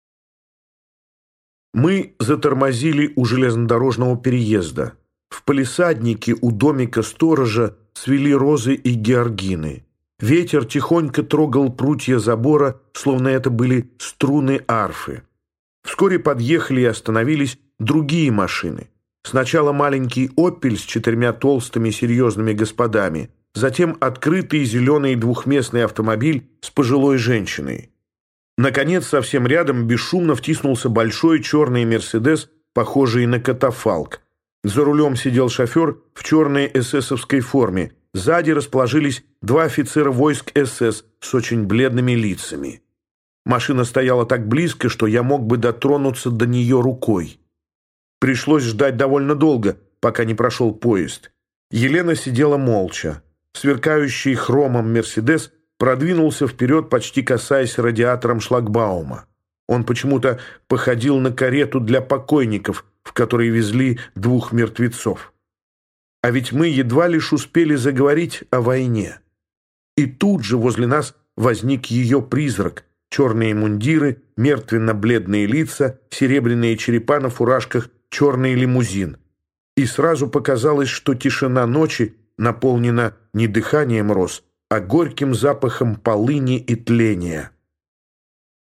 Speaker 1: Мы затормозили у железнодорожного переезда. В палисаднике у домика сторожа цвели розы и георгины. Ветер тихонько трогал прутья забора, словно это были струны арфы. Вскоре подъехали и остановились другие машины. Сначала маленький «Опель» с 4 толстыми серьезными господами, затем открытый зеленый двухместный автомобиль с пожилой женщиной. Наконец, совсем рядом бесшумно втиснулся большой черный «Мерседес», похожий на катафалк. За рулем сидел шофер в черной эсэсовской форме. Сзади расположились 2 офицера войск СС с очень бледными лицами. Машина стояла так близко, что я мог бы дотронуться до нее рукой. Пришлось ждать довольно долго, пока не прошел поезд. Елена сидела молча. Сверкающий хромом «Мерседес» продвинулся вперед, почти касаясь радиатором шлагбаума. Он почему-то походил на карету для покойников, в которой везли 2 мертвецов. А ведь мы едва лишь успели заговорить о войне. И тут же возле нас возник ее призрак. Черные мундиры, мертвенно-бледные лица, серебряные черепа на фуражках, черный лимузин. И сразу показалось, что тишина ночи наполнена не дыханием роз, а горьким запахом полыни и тления.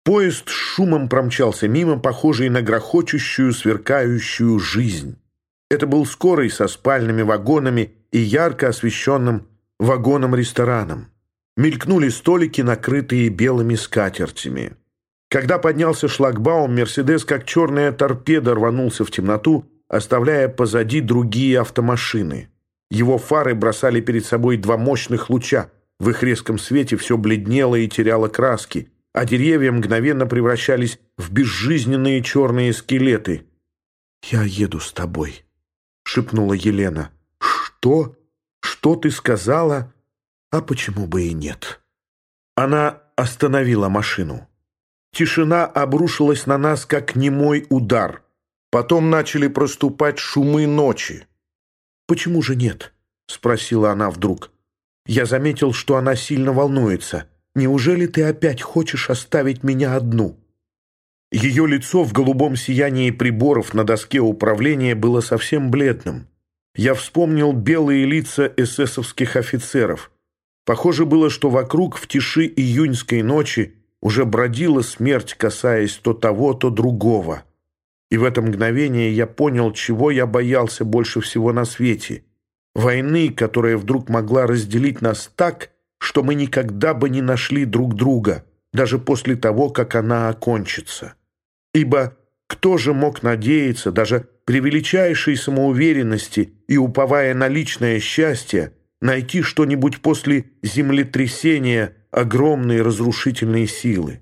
Speaker 1: Поезд с шумом промчался мимо, похожий на грохочущую, сверкающую жизнь. Это был скорый со спальными вагонами и ярко освещенным вагоном-рестораном. Мелькнули столики, накрытые белыми скатертями. Когда поднялся шлагбаум, «Мерседес» как черная торпеда рванулся в темноту, оставляя позади другие автомашины. Его фары бросали перед собой два мощных луча. В их резком свете все бледнело и теряло краски, а деревья мгновенно превращались в безжизненные черные скелеты. «Я еду с тобой», — шепнула Елена. «Что? Что ты сказала? А почему бы и нет?» Она остановила машину. Тишина обрушилась на нас, как немой удар. Потом начали проступать шумы ночи. «Почему же нет?» — спросила она вдруг. Я заметил, что она сильно волнуется. «Неужели ты опять хочешь оставить меня одну?» Ее лицо в голубом сиянии приборов на доске управления было совсем бледным. Я вспомнил белые лица эсэсовских офицеров. Похоже было, что вокруг в тиши июньской ночи уже бродила смерть, касаясь то того, то другого. И в это мгновение я понял, чего я боялся больше всего на свете. Войны, которая вдруг могла разделить нас так, что мы никогда бы не нашли друг друга, даже после того, как она окончится. Ибо кто же мог надеяться, даже при величайшей самоуверенности и уповая на личное счастье, найти что-нибудь после землетрясения огромной разрушительной силы?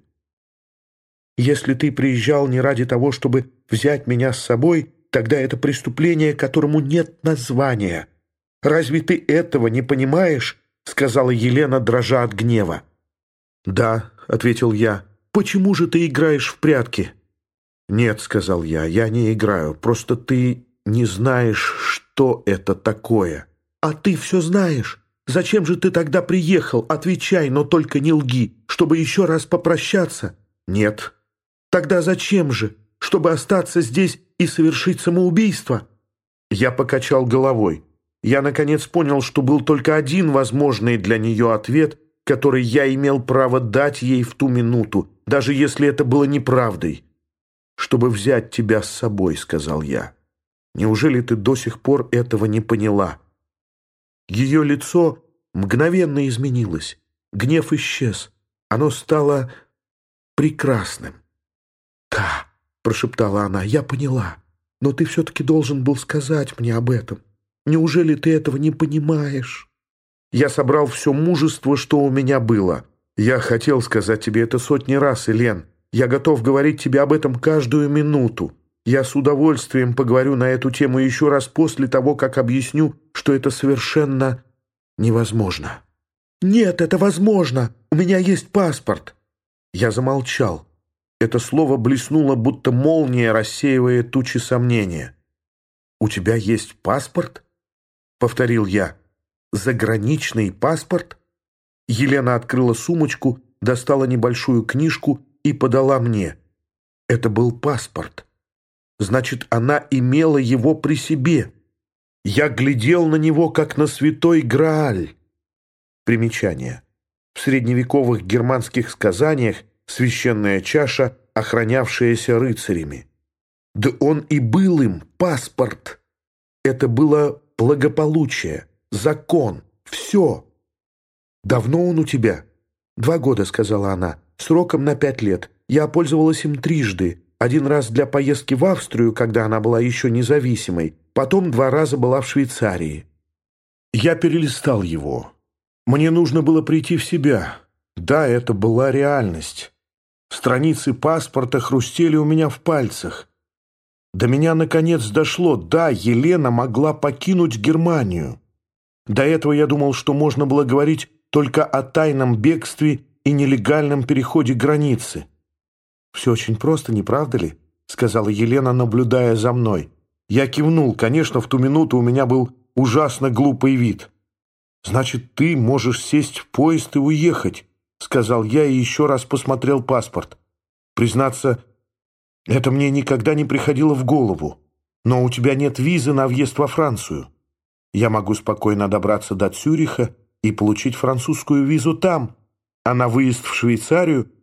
Speaker 1: Если ты приезжал не ради того, чтобы взять меня с собой, тогда это преступление, которому нет названия. Разве ты этого не понимаешь?» — сказала Елена, дрожа от гнева. «Да», — ответил я. «Почему же ты играешь в прятки?» «Нет», — сказал я не играю. Просто ты не знаешь, что это такое». «А ты все знаешь. Зачем же ты тогда приехал? Отвечай, но только не лги, чтобы еще раз попрощаться». «Нет». «Тогда зачем же? Чтобы остаться здесь и совершить самоубийство?» Я покачал головой. Я, наконец, понял, что был только один возможный для нее ответ, который я имел право дать ей в ту минуту, даже если это было неправдой. «Чтобы взять тебя с собой», — сказал я. «Неужели ты до сих пор этого не поняла?» Ее лицо мгновенно изменилось. Гнев исчез. Оно стало прекрасным. «Да», — прошептала она, — «я поняла. Но ты все-таки должен был сказать мне об этом. Неужели ты этого не понимаешь?» Я собрал все мужество, что у меня было. «Я хотел сказать тебе это сотни раз, Элен. Я готов говорить тебе об этом каждую минуту. Я с удовольствием поговорю на эту тему еще раз после того, как объясню, что это совершенно невозможно». «Нет, это возможно. У меня есть паспорт». Я замолчал. Это слово блеснуло, будто молния, рассеивая тучи сомнения. «У тебя есть паспорт?» — повторил я. «Заграничный паспорт?» Елена открыла сумочку, достала небольшую книжку и подала мне. Это был паспорт. Значит, она имела его при себе. Я глядел на него, как на святой Грааль. Примечание. В средневековых германских сказаниях священная чаша, охранявшаяся рыцарями. Да он и был им, паспорт. Это было благополучие, закон, все. «Давно он у тебя?» 2 года», — сказала она, — «сроком на 5 лет. Я пользовалась им трижды. 1 раз для поездки в Австрию, когда она была еще независимой. Потом 2 раза была в Швейцарии». Я перелистал его. Мне нужно было прийти в себя. Да, это была реальность. Страницы паспорта хрустели у меня в пальцах. До меня наконец дошло. Да, Елена могла покинуть Германию. До этого я думал, что можно было говорить только о тайном бегстве и нелегальном переходе границы. «Все очень просто, не правда ли?» — сказала Елена, наблюдая за мной. Я кивнул. Конечно, в ту минуту у меня был ужасно глупый вид. «Значит, ты можешь сесть в поезд и уехать», — сказал я и еще раз посмотрел паспорт. Признаться, это мне никогда не приходило в голову. Но у тебя нет визы на въезд во Францию. Я могу спокойно добраться до Цюриха и получить французскую визу там, а на выезд в Швейцарию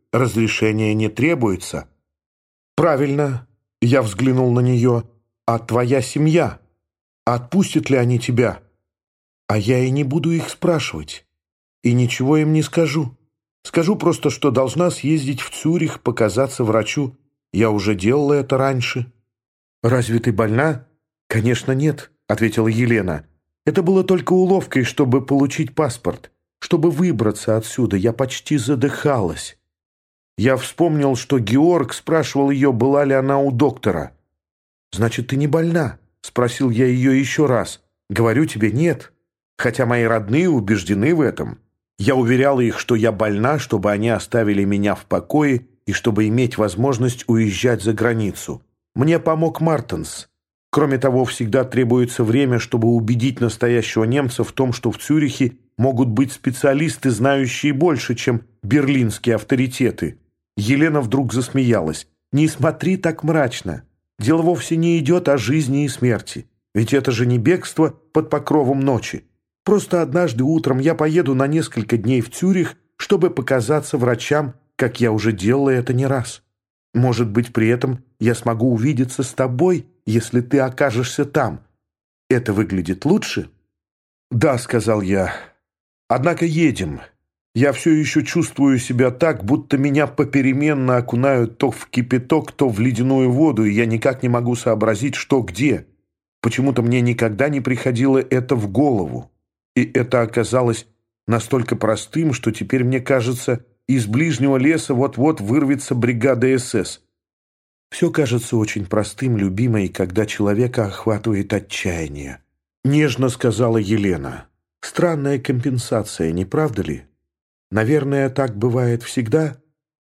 Speaker 1: разрешение не требуется». «Правильно», — я взглянул на нее, — «а твоя семья? Отпустят ли они тебя?» «А я и не буду их спрашивать, и ничего им не скажу. Скажу просто, что должна съездить в Цюрих, показаться врачу. Я уже делала это раньше». «Разве ты больна?» «Конечно, нет», — ответила Елена. «Это было только уловкой, чтобы получить паспорт, чтобы выбраться отсюда. Я почти задыхалась». Я вспомнил, что Георг спрашивал ее, была ли она у доктора. «Значит, ты не больна?» — спросил я ее еще раз. «Говорю тебе, нет. Хотя мои родные убеждены в этом. Я уверяла их, что я больна, чтобы они оставили меня в покое и чтобы иметь возможность уезжать за границу. Мне помог Мартенс. Кроме того, всегда требуется время, чтобы убедить настоящего немца в том, что в Цюрихе могут быть специалисты, знающие больше, чем берлинские авторитеты». Елена вдруг засмеялась. «Не смотри так мрачно. Дело вовсе не идет о жизни и смерти. Ведь это же не бегство под покровом ночи. Просто однажды утром я поеду на несколько дней в Цюрих, чтобы показаться врачам, как я уже делала это не раз. Может быть, при этом я смогу увидеться с тобой, если ты окажешься там. Это выглядит лучше?» «Да», — сказал я. «Однако едем. Я все еще чувствую себя так, будто меня попеременно окунают то в кипяток, то в ледяную воду, и я никак не могу сообразить, что где. Почему-то мне никогда не приходило это в голову. И это оказалось настолько простым, что теперь мне кажется, из ближнего леса вот-вот вырвется бригада СС. Все кажется очень простым, любимой, когда человека охватывает отчаяние», — нежно сказала Елена. «Странная компенсация, не правда ли? Наверное, так бывает всегда.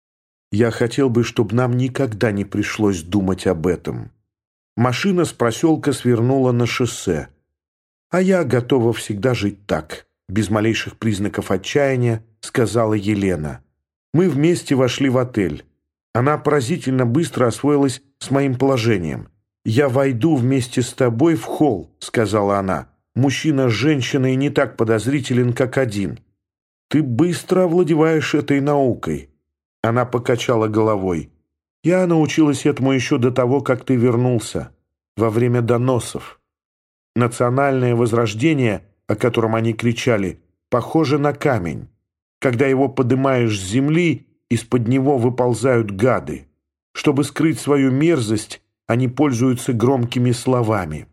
Speaker 1: Я хотел бы, чтобы нам никогда не пришлось думать об этом». Машина с проселка свернула на шоссе. «А я готова всегда жить так, без малейших признаков отчаяния», — сказала Елена. Мы вместе вошли в отель. Она поразительно быстро освоилась с моим положением. «Я войду вместе с тобой в холл», — сказала она. «Мужчина с женщиной не так подозрителен, как один». «Ты быстро овладеваешь этой наукой». Она покачала головой. «Я научилась этому еще до того, как ты вернулся, во время доносов. Национальное возрождение, о котором они кричали, похоже на камень. Когда его подымаешь с земли, из-под него выползают гады. Чтобы скрыть свою мерзость, они пользуются громкими словами».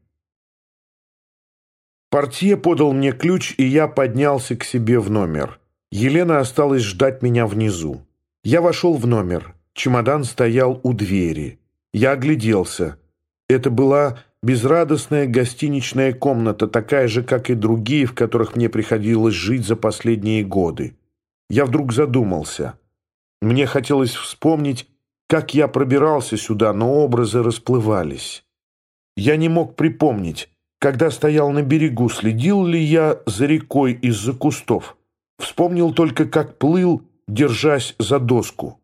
Speaker 1: Портье подал мне ключ, и я поднялся к себе в номер. Елена осталась ждать меня внизу. Я вошел в номер. Чемодан стоял у двери. Я огляделся. Это была безрадостная гостиничная комната, такая же, как и другие, в которых мне приходилось жить за последние годы. Я вдруг задумался. Мне хотелось вспомнить, как я пробирался сюда, но образы расплывались. Я не мог припомнить, когда стоял на берегу, следил ли я за рекой из-за кустов. Вспомнил только, как плыл, держась за доску.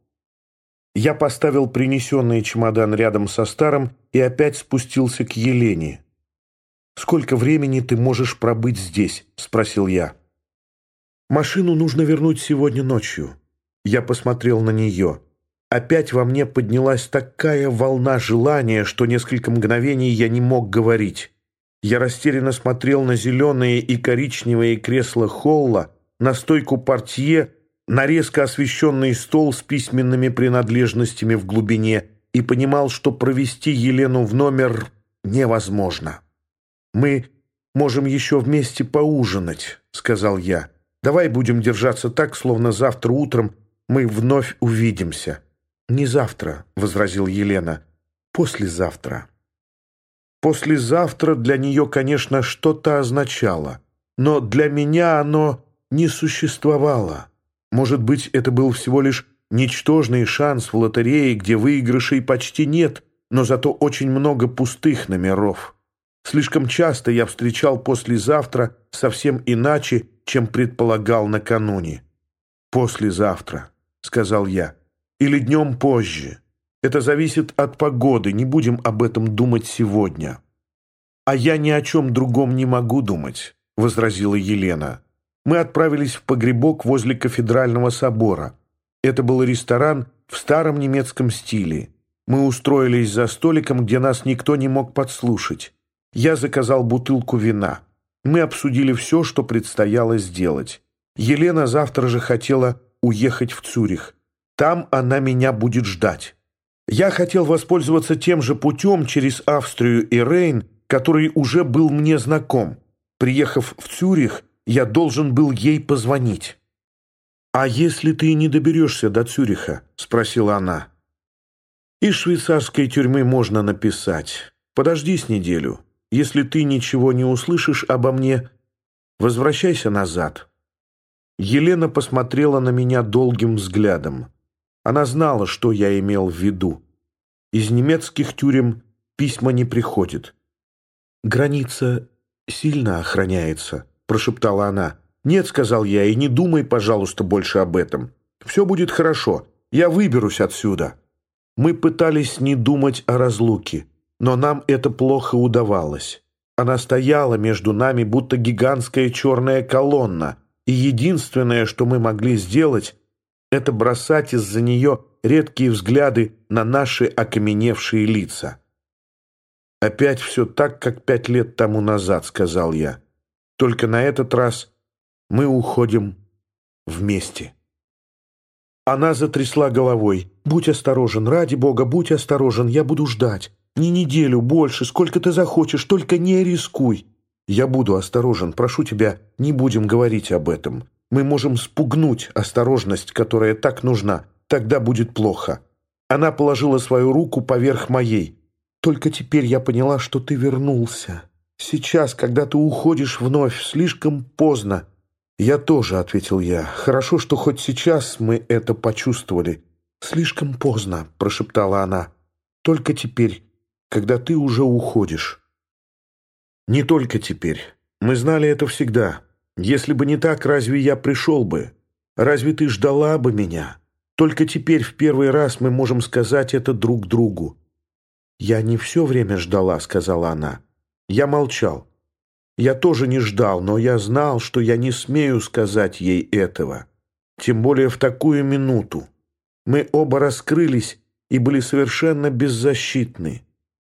Speaker 1: Я поставил принесенный чемодан рядом со старым и опять спустился к Елене. «Сколько времени ты можешь пробыть здесь?» — спросил я. «Машину нужно вернуть сегодня ночью». Я посмотрел на нее. Опять во мне поднялась такая волна желания, что несколько мгновений я не мог говорить. Я растерянно смотрел на зеленые и коричневые кресла холла, на стойку портье, на резко освещенный стол с письменными принадлежностями в глубине и понимал, что провести Елену в номер невозможно. «Мы можем еще вместе поужинать», — сказал я. «Давай будем держаться так, словно завтра утром мы вновь увидимся». «Не завтра», — возразил Елена, — «послезавтра». «Послезавтра» для нее, конечно, что-то означало, но для меня оно не существовало. Может быть, это был всего лишь ничтожный шанс в лотерее, где выигрышей почти нет, но зато очень много пустых номеров. Слишком часто я встречал послезавтра совсем иначе, чем предполагал накануне. «Послезавтра», — сказал я, — «или днем позже. Это зависит от погоды, не будем об этом думать сегодня». «А я ни о чем другом не могу думать», — возразила Елена. Мы отправились в погребок возле кафедрального собора. Это был ресторан в старом немецком стиле. Мы устроились за столиком, где нас никто не мог подслушать. Я заказал бутылку вина. Мы обсудили все, что предстояло сделать. Елена завтра же хотела уехать в Цюрих. Там она меня будет ждать. Я хотел воспользоваться тем же путем через Австрию и Рейн, который уже был мне знаком. Приехав в Цюрих, я должен был ей позвонить. «А если ты не доберешься до Цюриха?» — спросила она. «Из швейцарской тюрьмы можно написать. Подожди с неделю. Если ты ничего не услышишь обо мне, возвращайся назад». Елена посмотрела на меня долгим взглядом. Она знала, что я имел в виду. Из немецких тюрем письма не приходят. «Граница сильно охраняется», — прошептала она. «Нет», — сказал я, — «и не думай, пожалуйста, больше об этом. Все будет хорошо. Я выберусь отсюда». Мы пытались не думать о разлуке, но нам это плохо удавалось. Она стояла между нами, будто гигантская черная колонна, и единственное, что мы могли сделать, это бросать из-за нее редкие взгляды на наши окаменевшие лица. «Опять все так, как 5 лет тому назад», — сказал я. «Только на этот раз мы уходим вместе». Она затрясла головой. «Будь осторожен, ради Бога, будь осторожен, я буду ждать. Не неделю, больше, сколько ты захочешь, только не рискуй». «Я буду осторожен, прошу тебя, не будем говорить об этом. Мы можем спугнуть осторожность, которая так нужна. Тогда будет плохо». Она положила свою руку поверх моей. «Только теперь я поняла, что ты вернулся. Сейчас, когда ты уходишь вновь, слишком поздно». «Я тоже», — ответил я. «Хорошо, что хоть сейчас мы это почувствовали». «Слишком поздно», — прошептала она. «Только теперь, когда ты уже уходишь». «Не только теперь. Мы знали это всегда. Если бы не так, разве я пришел бы? Разве ты ждала бы меня? Только теперь в первый раз мы можем сказать это друг другу». «Я не все время ждала», — сказала она. Я молчал. Я тоже не ждал, но я знал, что я не смею сказать ей этого. Тем более в такую минуту. Мы оба раскрылись и были совершенно беззащитны.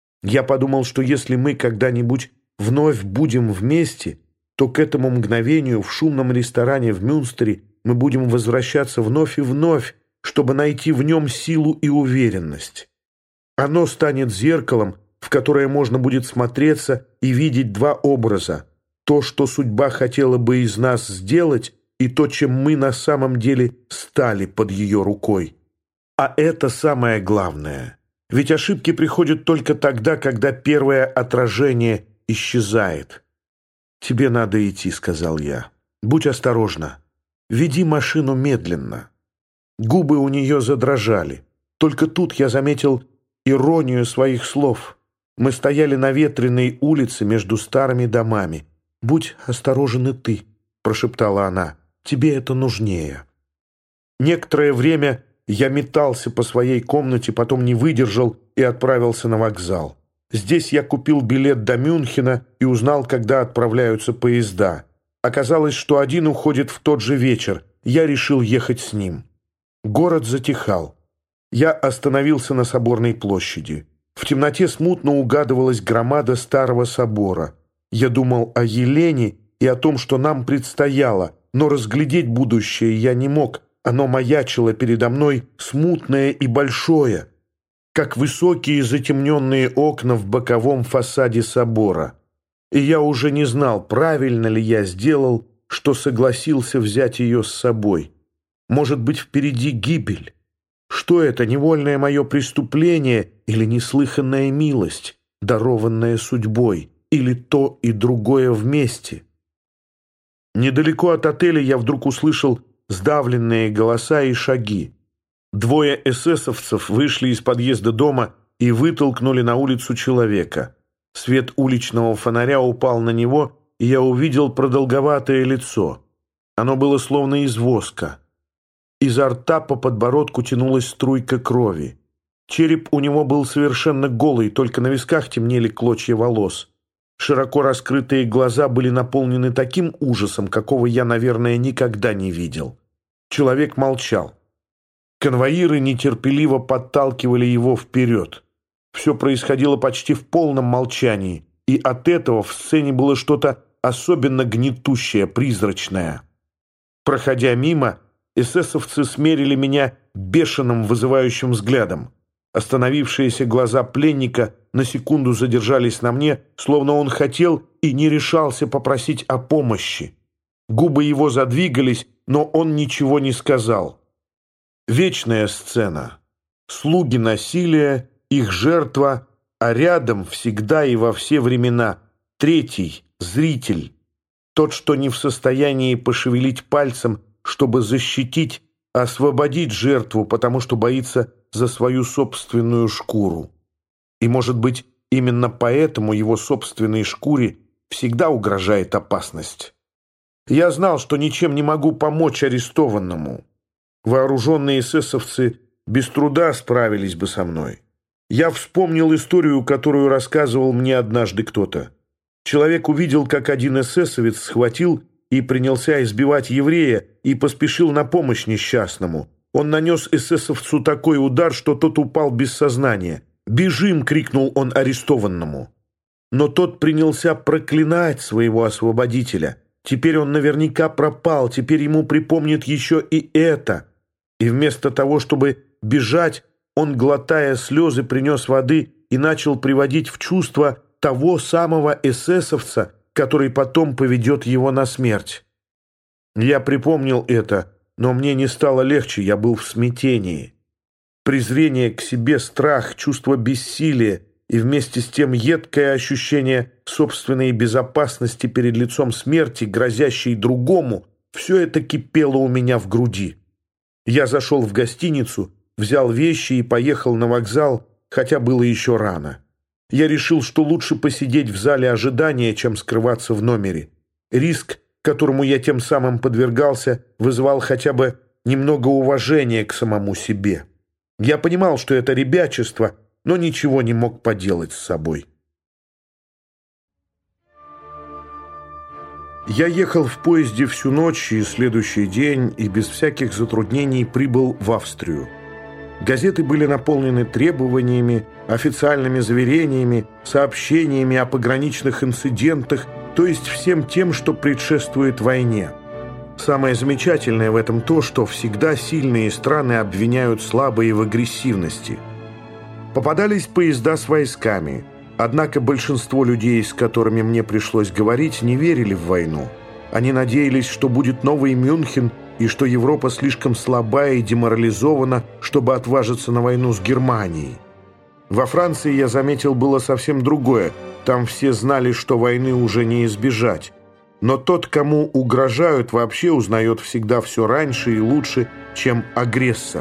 Speaker 1: Я подумал, что если мы когда-нибудь вновь будем вместе, то к этому мгновению в шумном ресторане в Мюнстере мы будем возвращаться вновь и вновь, чтобы найти в нем силу и уверенность. Оно станет зеркалом, в которое можно будет смотреться и видеть два образа: то, что судьба хотела бы из нас сделать, и то, чем мы на самом деле стали под ее рукой. А это самое главное. Ведь ошибки приходят только тогда, когда первое отражение исчезает. «Тебе надо идти», — сказал я. «Будь осторожна. Веди машину медленно». Губы у нее задрожали. Только тут я заметил иронию своих слов. Мы стояли на ветреной улице между старыми домами. «Будь осторожен и ты», — прошептала она. «Тебе это нужнее». Некоторое время я метался по своей комнате, потом не выдержал и отправился на вокзал. Здесь я купил билет до Мюнхена и узнал, когда отправляются поезда. Оказалось, что один уходит в тот же вечер. Я решил ехать с ним. Город затихал. Я остановился на Соборной площади. В темноте смутно угадывалась громада старого собора. Я думал о Елене и о том, что нам предстояло, но разглядеть будущее я не мог. Оно маячило передо мной, смутное и большое, как высокие затемненные окна в боковом фасаде собора. И я уже не знал, правильно ли я сделал, что согласился взять ее с собой. Может быть, впереди гибель? Что это, невольное мое преступление или неслыханная милость, дарованная судьбой, или то и другое вместе? Недалеко от отеля я вдруг услышал сдавленные голоса и шаги. Двое эсэсовцев вышли из подъезда дома и вытолкнули на улицу человека. Свет уличного фонаря упал на него, и я увидел продолговатое лицо. Оно было словно из воска. Изо рта по подбородку тянулась струйка крови. Череп у него был совершенно голый, только на висках темнели клочья волос. Широко раскрытые глаза были наполнены таким ужасом, какого я, наверное, никогда не видел. Человек молчал. Конвоиры нетерпеливо подталкивали его вперед. Все происходило почти в полном молчании, и от этого в сцене было что-то особенно гнетущее, призрачное. Проходя мимо, эсэсовцы смерили меня бешеным, вызывающим взглядом. Остановившиеся глаза пленника на секунду задержались на мне, словно он хотел и не решался попросить о помощи. Губы его задвигались, но он ничего не сказал. Вечная сцена. Слуги насилия, их жертва, а рядом всегда и во все времена третий, зритель. Тот, что не в состоянии пошевелить пальцем, чтобы защитить, освободить жертву, потому что боится за свою собственную шкуру. И, может быть, именно поэтому его собственной шкуре всегда угрожает опасность. Я знал, что ничем не могу помочь арестованному. Вооруженные эсэсовцы без труда справились бы со мной. Я вспомнил историю, которую рассказывал мне однажды кто-то. Человек увидел, как один эсэсовец схватил и принялся избивать еврея и поспешил на помощь несчастному. Он нанес эсэсовцу такой удар, что тот упал без сознания. «Бежим!» — крикнул он арестованному. Но тот принялся проклинать своего освободителя. Теперь он наверняка пропал, теперь ему припомнит еще и это. И вместо того, чтобы бежать, он, глотая слезы, принес воды и начал приводить в чувство того самого эсэсовца, который потом поведет его на смерть. Я припомнил это, но мне не стало легче, я был в смятении. Презрение к себе, страх, чувство бессилия и вместе с тем едкое ощущение собственной безопасности перед лицом смерти, грозящей другому, все это кипело у меня в груди. Я зашел в гостиницу, взял вещи и поехал на вокзал, хотя было еще рано. Я решил, что лучше посидеть в зале ожидания, чем скрываться в номере. Риск, которому я тем самым подвергался, вызывал хотя бы немного уважения к самому себе. Я понимал, что это ребячество, но ничего не мог поделать с собой. Я ехал в поезде всю ночь и следующий день и без всяких затруднений прибыл в Австрию. Газеты были наполнены требованиями, официальными заверениями, сообщениями о пограничных инцидентах, то есть всем тем, что предшествует войне. Самое замечательное в этом то, что всегда сильные страны обвиняют слабые в агрессивности. Попадались поезда с войсками, однако большинство людей, с которыми мне пришлось говорить, не верили в войну. Они надеялись, что будет новый Мюнхен и что Европа слишком слаба и деморализована, чтобы отважиться на войну с Германией. Во Франции я заметил было совсем другое. Там все знали, что войны уже не избежать. Но тот, кому угрожают, вообще узнает всегда все раньше и лучше, чем агрессор.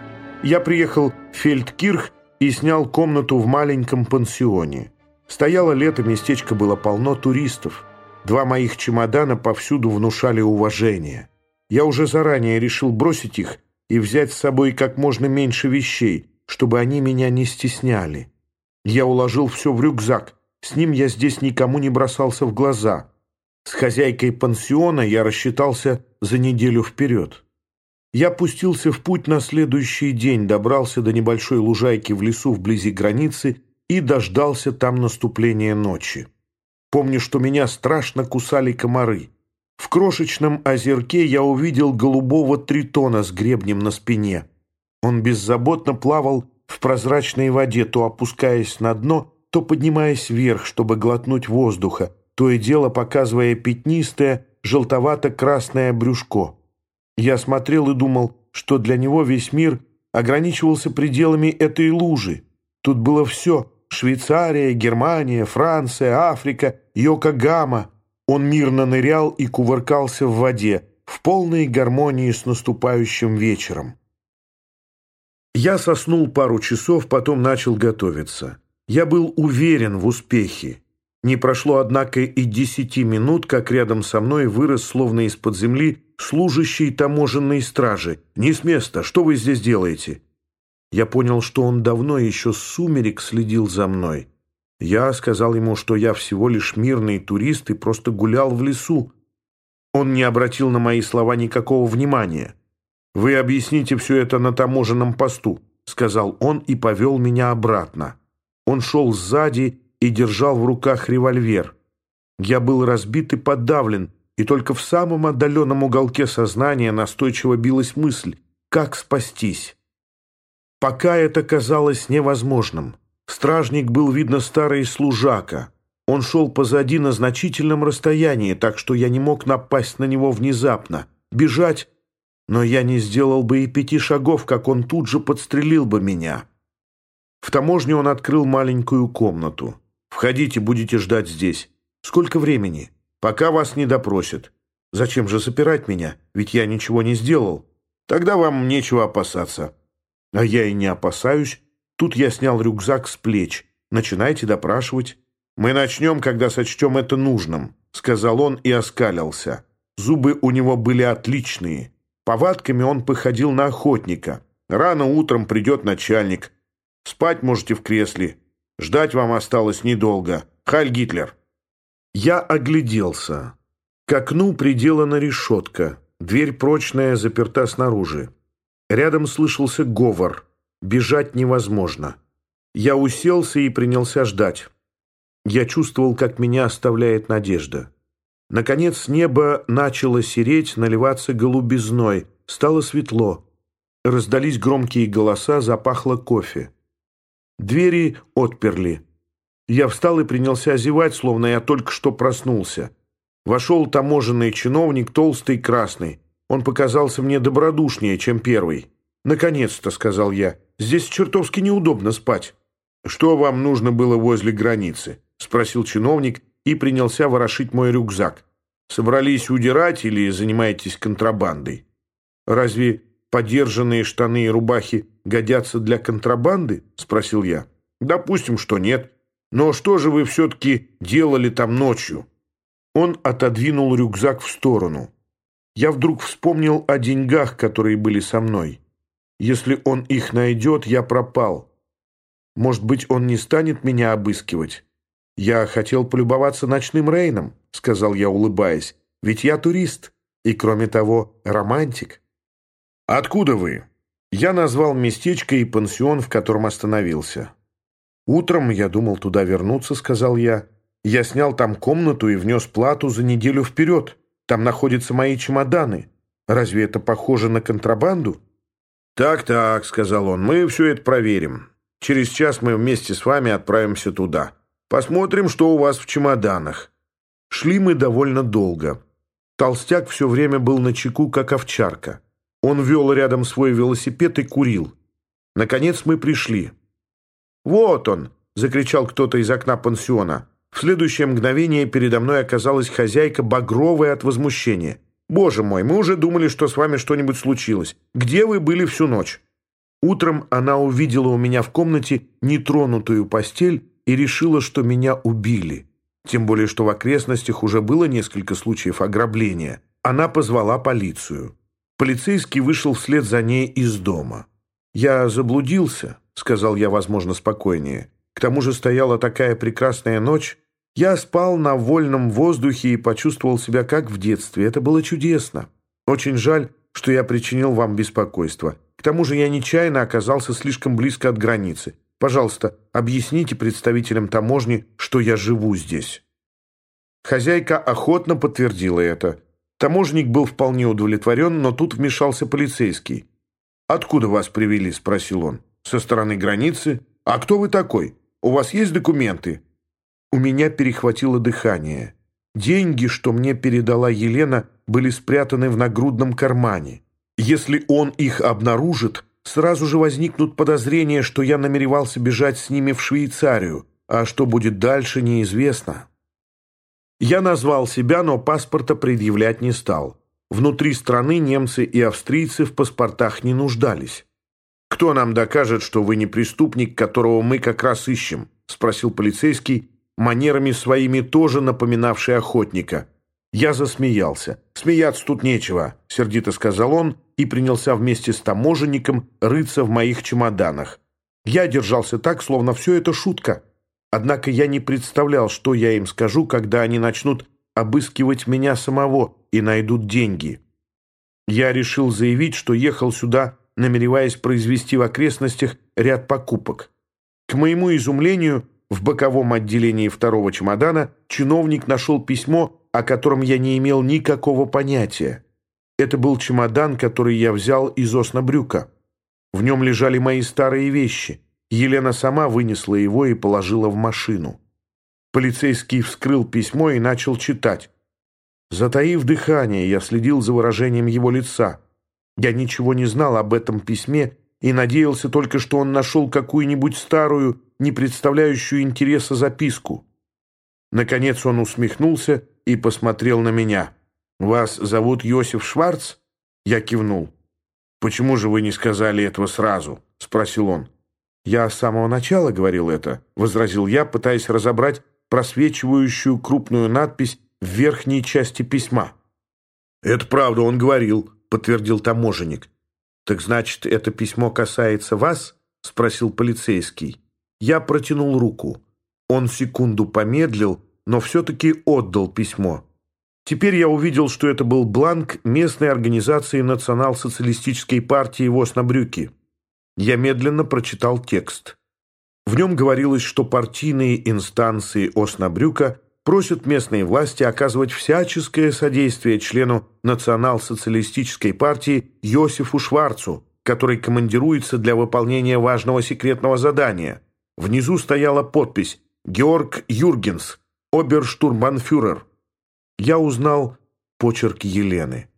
Speaker 1: Я приехал в Фельдкирх и снял комнату в маленьком пансионе. Стояло лето, местечко было полно туристов. 2 моих чемодана повсюду внушали уважение. Я уже заранее решил бросить их и взять с собой как можно меньше вещей, чтобы они меня не стесняли. Я уложил все в рюкзак, с ним я здесь никому не бросался в глаза. С хозяйкой пансиона я рассчитался за неделю вперед. Я пустился в путь на следующий день, добрался до небольшой лужайки в лесу вблизи границы и дождался там наступления ночи. Помню, что меня страшно кусали комары. В крошечном озерке я увидел голубого тритона с гребнем на спине. Он беззаботно плавал в прозрачной воде, то опускаясь на дно, то поднимаясь вверх, чтобы глотнуть воздуха, то и дело показывая пятнистое, желтовато-красное брюшко. Я смотрел и думал, что для него весь мир ограничивался пределами этой лужи. Тут было все — Швейцария, Германия, Франция, Африка, Йокогама. Он мирно нырял и кувыркался в воде, в полной гармонии с наступающим вечером. Я соснул пару часов, потом начал готовиться. Я был уверен в успехе. Не прошло, однако, и 10 минут, как рядом со мной вырос, словно из-под земли, служащий таможенной стражи. «Не с места! Что вы здесь делаете?» Я понял, что он давно, еще с сумерек, следил за мной. Я сказал ему, что я всего лишь мирный турист и просто гулял в лесу. Он не обратил на мои слова никакого внимания. «Вы объясните все это на таможенном посту», — сказал он и повел меня обратно. Он шел сзади и держал в руках револьвер. Я был разбит и подавлен, и только в самом отдаленном уголке сознания настойчиво билась мысль, как спастись. Пока это казалось невозможным. Стражник был, видно, старый служака. Он шел позади на значительном расстоянии, так что я не мог напасть на него внезапно, бежать, но я не сделал бы и 5 шагов, как он тут же подстрелил бы меня. В таможне он открыл маленькую комнату. «Входите, будете ждать здесь. Сколько времени? Пока вас не допросят. Зачем же запирать меня? Ведь я ничего не сделал. Тогда вам нечего опасаться». А я и не опасаюсь. Тут я снял рюкзак с плеч. Начинайте допрашивать. «Мы начнем, когда сочтем это нужным», — сказал он и оскалился. Зубы у него были отличные. Повадками он походил на охотника. Рано утром придет начальник. Спать можете в кресле. Ждать вам осталось недолго. Хайль Гитлер. Я огляделся. К окну приделана решетка. Дверь прочная, заперта снаружи. Рядом слышался говор. Бежать невозможно. Я уселся и принялся ждать. Я чувствовал, как меня оставляет надежда. Наконец небо начало сереть, наливаться голубизной. Стало светло. Раздались громкие голоса, запахло кофе. Двери отперли. Я встал и принялся зевать, словно я только что проснулся. Вошел таможенный чиновник, толстый и красный. Он показался мне добродушнее, чем первый. «Наконец-то», — сказал я, — «здесь чертовски неудобно спать». «Что вам нужно было возле границы?» — спросил чиновник и принялся ворошить мой рюкзак. «Собрались удирать или занимаетесь контрабандой?» «Разве подержанные штаны и рубахи годятся для контрабанды?» — спросил я. «Допустим, что нет. Но что же вы все-таки делали там ночью?» Он отодвинул рюкзак в сторону. Я вдруг вспомнил о деньгах, которые были со мной. Если он их найдет, я пропал. Может быть, он не станет меня обыскивать? «Я хотел полюбоваться ночным Рейном», — сказал я, улыбаясь. «Ведь я турист и, кроме того, романтик». «Откуда вы?» Я назвал местечко и пансион, в котором остановился. «Утром я думал туда вернуться», — сказал я. «Я снял там комнату и внес плату за неделю вперед. Там находятся мои чемоданы. Разве это похоже на контрабанду?» «Так», — сказал он, — «мы все это проверим. Через час мы вместе с вами отправимся туда. Посмотрим, что у вас в чемоданах». Шли мы довольно долго. Толстяк все время был начеку, как овчарка. Он вел рядом свой велосипед и курил. Наконец мы пришли. «Вот он!» — закричал кто-то из окна пансиона. В следующее мгновение передо мной оказалась хозяйка, багровая от возмущения. «Боже мой, мы уже думали, что с вами что-нибудь случилось. Где вы были всю ночь?» Утром она увидела у меня в комнате нетронутую постель и решила, что меня убили. Тем более, что в окрестностях уже было несколько случаев ограбления. Она позвала полицию. Полицейский вышел вслед за ней из дома. «Я заблудился», — сказал я, возможно, спокойнее. «К тому же стояла такая прекрасная ночь. Я спал на вольном воздухе и почувствовал себя как в детстве. Это было чудесно. Очень жаль, что я причинил вам беспокойство. К тому же я нечаянно оказался слишком близко от границы. Пожалуйста, объясните представителям таможни, что я живу здесь». Хозяйка охотно подтвердила это. Таможенник был вполне удовлетворен, но тут вмешался полицейский. «Откуда вас привели?» — спросил он. «Со стороны границы? А кто вы такой? У вас есть документы?» У меня перехватило дыхание. Деньги, что мне передала Елена, были спрятаны в нагрудном кармане. Если он их обнаружит, сразу же возникнут подозрения, что я намеревался бежать с ними в Швейцарию, а что будет дальше, неизвестно. Я назвал себя, но паспорта предъявлять не стал. Внутри страны немцы и австрийцы в паспортах не нуждались. «Кто нам докажет, что вы не преступник, которого мы как раз ищем?» — спросил полицейский, манерами своими тоже напоминавший охотника. Я засмеялся. «Смеяться тут нечего», — сердито сказал он и принялся вместе с таможенником рыться в моих чемоданах. Я держался так, словно все это шутка. Однако я не представлял, что я им скажу, когда они начнут обыскивать меня самого и найдут деньги. Я решил заявить, что ехал сюда, намереваясь произвести в окрестностях ряд покупок. К моему изумлению, в боковом отделении второго чемодана чиновник нашел письмо, о котором я не имел никакого понятия. Это был чемодан, который я взял из Оснабрюка. В нем лежали мои старые вещи. Елена сама вынесла его и положила в машину. Полицейский вскрыл письмо и начал читать. Затаив дыхание, я следил за выражением его лица. Я ничего не знал об этом письме и надеялся только, что он нашел какую-нибудь старую, не представляющую интереса записку. Наконец он усмехнулся и посмотрел на меня. «Вас зовут Йосиф Шварц?» Я кивнул. «Почему же вы не сказали этого сразу?» — спросил он. «Я с самого начала говорил это», — возразил я, пытаясь разобрать просвечивающую крупную надпись в верхней части письма. «Это правда, он говорил», — подтвердил таможенник. «Так значит, это письмо касается вас?» — спросил полицейский. Я протянул руку. Он секунду помедлил, но все-таки отдал письмо. Теперь я увидел, что это был бланк местной организации национал-социалистической партии в Оснабрюке. Я медленно прочитал текст. В нем говорилось, что партийные инстанции Оснабрюка просят местные власти оказывать всяческое содействие члену национал-социалистической партии Йосифу Шварцу, который командируется для выполнения важного секретного задания. Внизу стояла подпись «Георг Юргенс, оберштурмбанфюрер». Я узнал почерк Елены.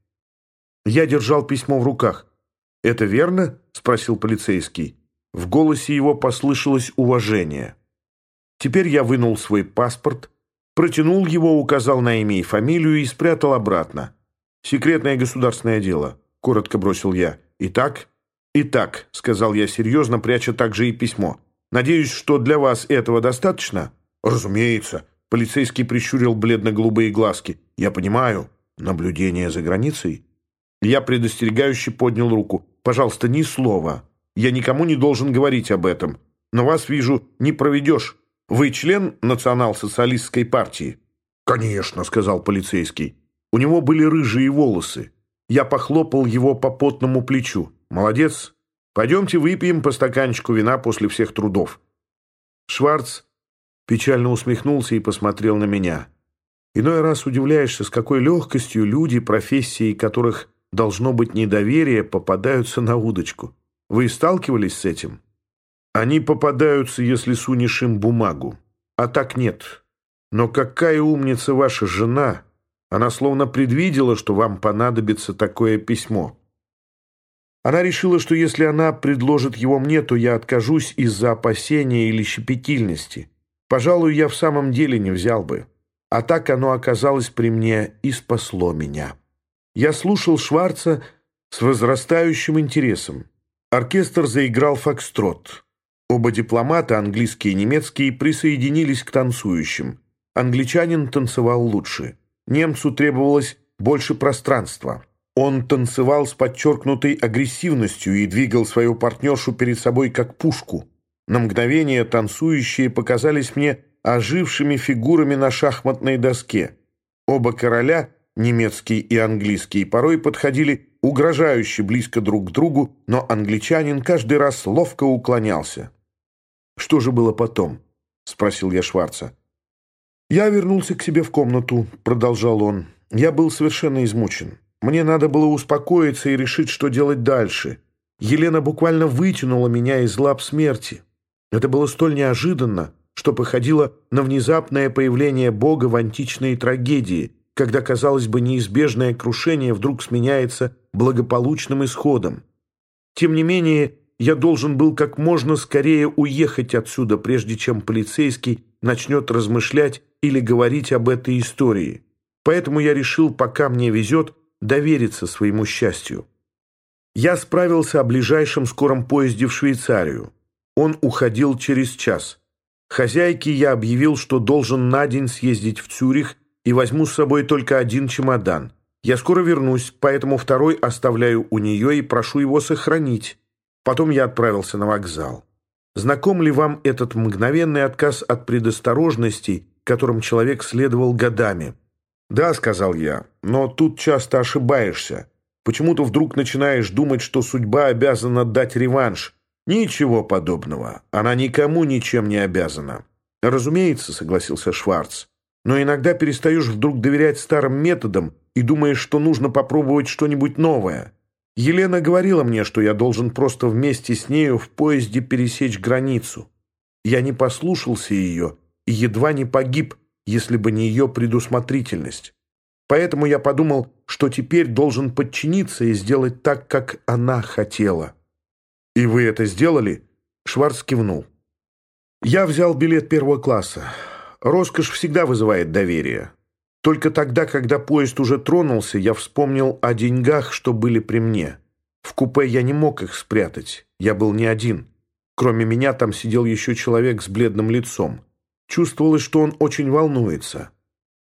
Speaker 1: Я держал письмо в руках. «Это верно?» — спросил полицейский. В голосе его послышалось уважение. Теперь я вынул свой паспорт, протянул его, указал на имя и фамилию и спрятал обратно. «Секретное государственное дело», — коротко бросил я. «Итак?» «Итак», — сказал я серьезно, пряча также и письмо. «Надеюсь, что для вас этого достаточно?» «Разумеется», — полицейский прищурил бледно-голубые глазки. «Я понимаю. Наблюдение за границей?» Я предостерегающе поднял руку. «Пожалуйста, ни слова. Я никому не должен говорить об этом. Но вас, вижу, не проведешь. Вы член национал-социалистской партии?» «Конечно», — сказал полицейский. У него были рыжие волосы. Я похлопал его по потному плечу. «Молодец. Пойдемте выпьем по стаканчику вина после всех трудов». Шварц печально усмехнулся и посмотрел на меня. Иной раз удивляешься, с какой легкостью люди, профессии которых должно быть недоверие, попадаются на удочку. Вы сталкивались с этим? Они попадаются, если сунешь им бумагу. А так нет. Но какая умница ваша жена! Она словно предвидела, что вам понадобится такое письмо. Она решила, что если она предложит его мне, то я откажусь из-за опасения или щепетильности. Пожалуй, я в самом деле не взял бы. А так оно оказалось при мне и спасло меня. Я слушал Шварца с возрастающим интересом. Оркестр заиграл фокстрот. Оба дипломата, английский и немецкий, присоединились к танцующим. Англичанин танцевал лучше. Немцу требовалось больше пространства. Он танцевал с подчеркнутой агрессивностью и двигал свою партнершу перед собой как пушку. На мгновение танцующие показались мне ожившими фигурами на шахматной доске. Оба короля, немецкий и английский, порой подходили угрожающе близко друг к другу, но англичанин каждый раз ловко уклонялся. «Что же было потом?» — спросил я Шварца. «Я вернулся к себе в комнату», — продолжал он. «Я был совершенно измучен. Мне надо было успокоиться и решить, что делать дальше. Елена буквально вытянула меня из лап смерти. Это было столь неожиданно, что походило на внезапное появление Бога в античной трагедии, когда, казалось бы, неизбежное крушение вдруг сменяется благополучным исходом. Тем не менее, я должен был как можно скорее уехать отсюда, прежде чем полицейский начнет размышлять или говорить об этой истории. Поэтому я решил, пока мне везет, довериться своему счастью. Я справился о ближайшем скором поезде в Швейцарию. Он уходил через час. Хозяйке я объявил, что должен на день съездить в Цюрих и возьму с собой только один чемодан. Я скоро вернусь, поэтому второй оставляю у нее и прошу его сохранить. Потом я отправился на вокзал. Знаком ли вам этот мгновенный отказ от предосторожностей, которым человек следовал годами? «Да», — сказал я, — «но тут часто ошибаешься. Почему-то вдруг начинаешь думать, что судьба обязана дать реванш. Ничего подобного. Она никому ничем не обязана. Разумеется, согласился Шварц. Но иногда перестаешь вдруг доверять старым методам и думаешь, что нужно попробовать что-нибудь новое. Елена говорила мне, что я должен просто вместе с нею в поезде пересечь границу. Я не послушался ее и едва не погиб, если бы не ее предусмотрительность. Поэтому я подумал, что теперь должен подчиниться и сделать так, как она хотела. «И вы это сделали?» Шварц кивнул. «Я взял билет первого класса. Роскошь всегда вызывает доверие. Только тогда, когда поезд уже тронулся, я вспомнил о деньгах, что были при мне. В купе я не мог их спрятать. Я был не один. Кроме меня там сидел еще человек с бледным лицом. Чувствовалось, что он очень волнуется.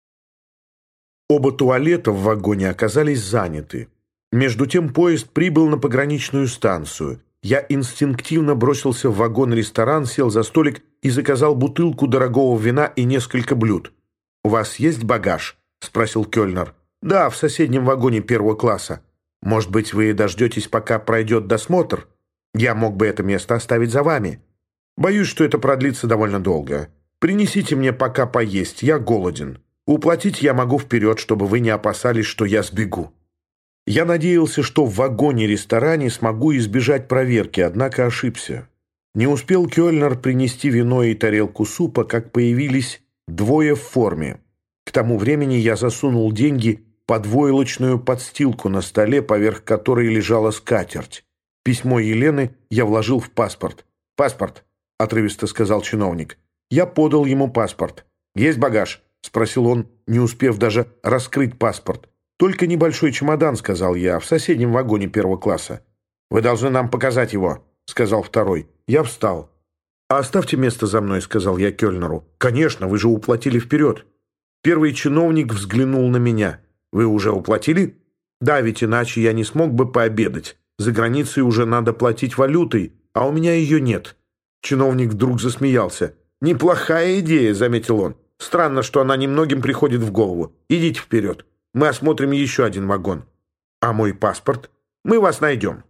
Speaker 1: Оба туалета в вагоне оказались заняты. Между тем поезд прибыл на пограничную станцию. Я инстинктивно бросился в вагон-ресторан, сел за столик и заказал бутылку дорогого вина и несколько блюд. «У вас есть багаж?» — спросил кельнер. «Да, в соседнем вагоне первого класса. Может быть, вы дождетесь, пока пройдет досмотр? Я мог бы это место оставить за вами. Боюсь, что это продлится довольно долго. Принесите мне пока поесть, я голоден. Уплатить я могу вперед, чтобы вы не опасались, что я сбегу». Я надеялся, что в вагоне-ресторане смогу избежать проверки, однако ошибся. Не успел кельнер принести вино и тарелку супа, как появились двое в форме. К тому времени я засунул деньги под войлочную подстилку на столе, поверх которой лежала скатерть. Письмо Елены я вложил в паспорт. «Паспорт», — отрывисто сказал чиновник. Я подал ему паспорт. «Есть багаж?» — спросил он, не успев даже раскрыть паспорт. «Только небольшой чемодан», — сказал я, — «в соседнем вагоне первого класса». «Вы должны нам показать его», — сказал второй. Я встал. «Оставьте место за мной», — сказал я кельнеру. «Конечно, вы же уплатили вперед». Первый чиновник взглянул на меня. «Вы уже уплатили?» «Да, ведь иначе я не смог бы пообедать. За границей уже надо платить валютой, а у меня ее нет». Чиновник вдруг засмеялся. «Неплохая идея», — заметил он. «Странно, что она немногим приходит в голову. Идите вперед. Мы осмотрим еще один вагон». «А мой паспорт?» «Мы вас найдем».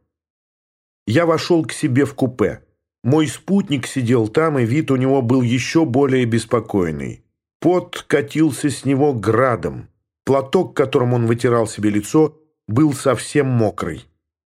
Speaker 1: Я вошел к себе в купе. Мой спутник сидел там, и вид у него был еще более беспокойный. Пот катился с него градом. Платок, которым он вытирал себе лицо, был совсем мокрый.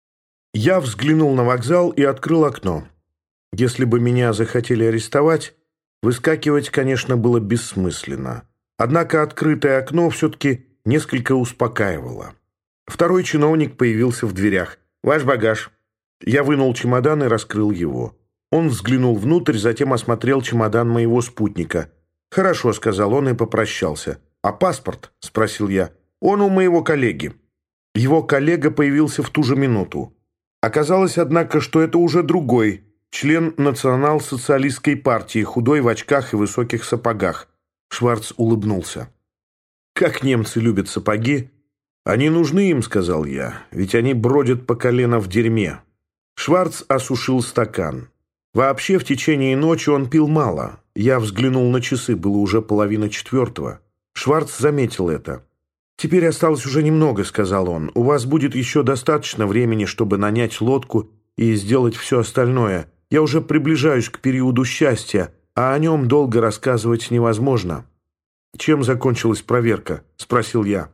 Speaker 1: Я взглянул на вокзал и открыл окно. Если бы меня захотели арестовать, выскакивать, конечно, было бессмысленно. Однако открытое окно все-таки несколько успокаивало. Второй чиновник появился в дверях. «Ваш багаж». Я вынул чемодан и раскрыл его. Он взглянул внутрь, затем осмотрел чемодан моего спутника. «Хорошо», — сказал он и попрощался. «А паспорт?» — спросил я. «Он у моего коллеги». Его коллега появился в ту же минуту. Оказалось, однако, что это уже другой, член национал-социалистской партии, худой в очках и высоких сапогах. Шварц улыбнулся. «Как немцы любят сапоги!» «Они нужны им», — сказал я, — «ведь они бродят по колено в дерьме». Шварц осушил стакан. Вообще, в течение ночи он пил мало. Я взглянул на часы, было уже 3:30. Шварц заметил это. «Теперь осталось уже немного», — сказал он. «У вас будет еще достаточно времени, чтобы нанять лодку и сделать все остальное. Я уже приближаюсь к периоду счастья, а о нем долго рассказывать невозможно». «Чем закончилась проверка?» — спросил я.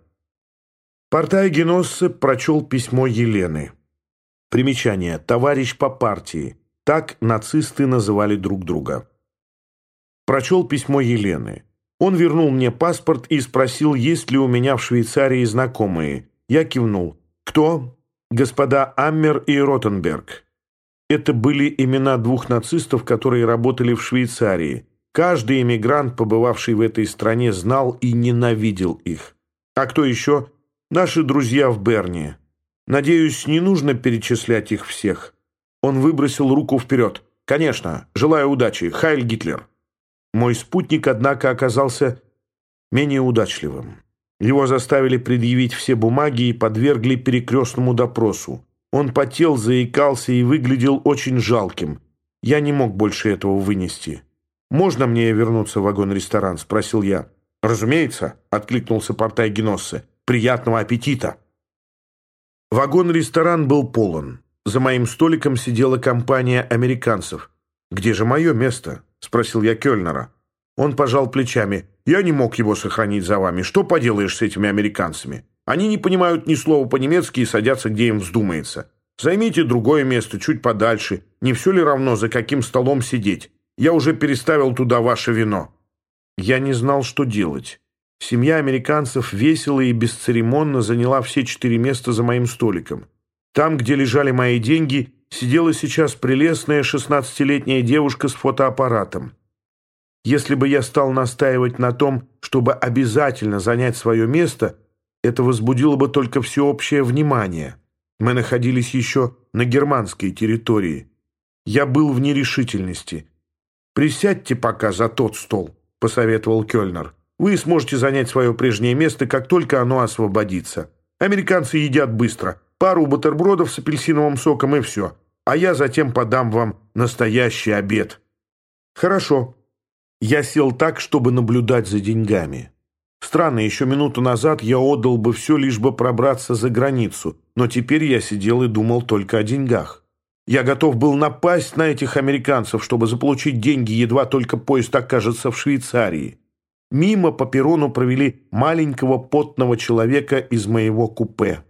Speaker 1: Портай Геноссе прочел письмо Елены. Примечание. Товарищ по партии. Так нацисты называли друг друга. Прочел письмо Елены. Он вернул мне паспорт и спросил, есть ли у меня в Швейцарии знакомые. Я кивнул. «Кто?» «Господа Аммер и Ротенберг». Это были имена двух нацистов, которые работали в Швейцарии. Каждый эмигрант, побывавший в этой стране, знал и ненавидел их. «А кто еще?» «Наши друзья в Берне. Надеюсь, не нужно перечислять их всех». Он выбросил руку вперед. «Конечно. Желаю удачи. Хайль Гитлер». Мой спутник, однако, оказался менее удачливым. Его заставили предъявить все бумаги и подвергли перекрестному допросу. Он потел, заикался и выглядел очень жалким. Я не мог больше этого вынести. «Можно мне вернуться в вагон-ресторан?» — спросил я. «Разумеется», — откликнулся Портай Геноссе. «Приятного аппетита!» Вагон-ресторан был полон. За моим столиком сидела компания американцев. «Где же мое место?» — спросил я Кёльнера. Он пожал плечами. «Я не мог его сохранить за вами. Что поделаешь с этими американцами? Они не понимают ни слова по-немецки и садятся, где им вздумается. Займите другое место, чуть подальше. Не все ли равно, за каким столом сидеть? Я уже переставил туда ваше вино». Я не знал, что делать. Семья американцев весело и бесцеремонно заняла все 4 места за моим столиком. Там, где лежали мои деньги, сидела сейчас прелестная 16-летняя девушка с фотоаппаратом. Если бы я стал настаивать на том, чтобы обязательно занять свое место, это возбудило бы только всеобщее внимание. Мы находились еще на германской территории. Я был в нерешительности. «Присядьте пока за тот стол», — посоветовал Кёльнер. «Вы сможете занять свое прежнее место, как только оно освободится. Американцы едят быстро. Пару бутербродов с апельсиновым соком и все. А я затем подам вам настоящий обед». «Хорошо». Я сел так, чтобы наблюдать за деньгами. Странно, еще минуту назад я отдал бы все, лишь бы пробраться за границу, но теперь я сидел и думал только о деньгах. Я готов был напасть на этих американцев, чтобы заполучить деньги, едва только поезд окажется в Швейцарии. Мимо по перрону провели маленького потного человека из моего купе.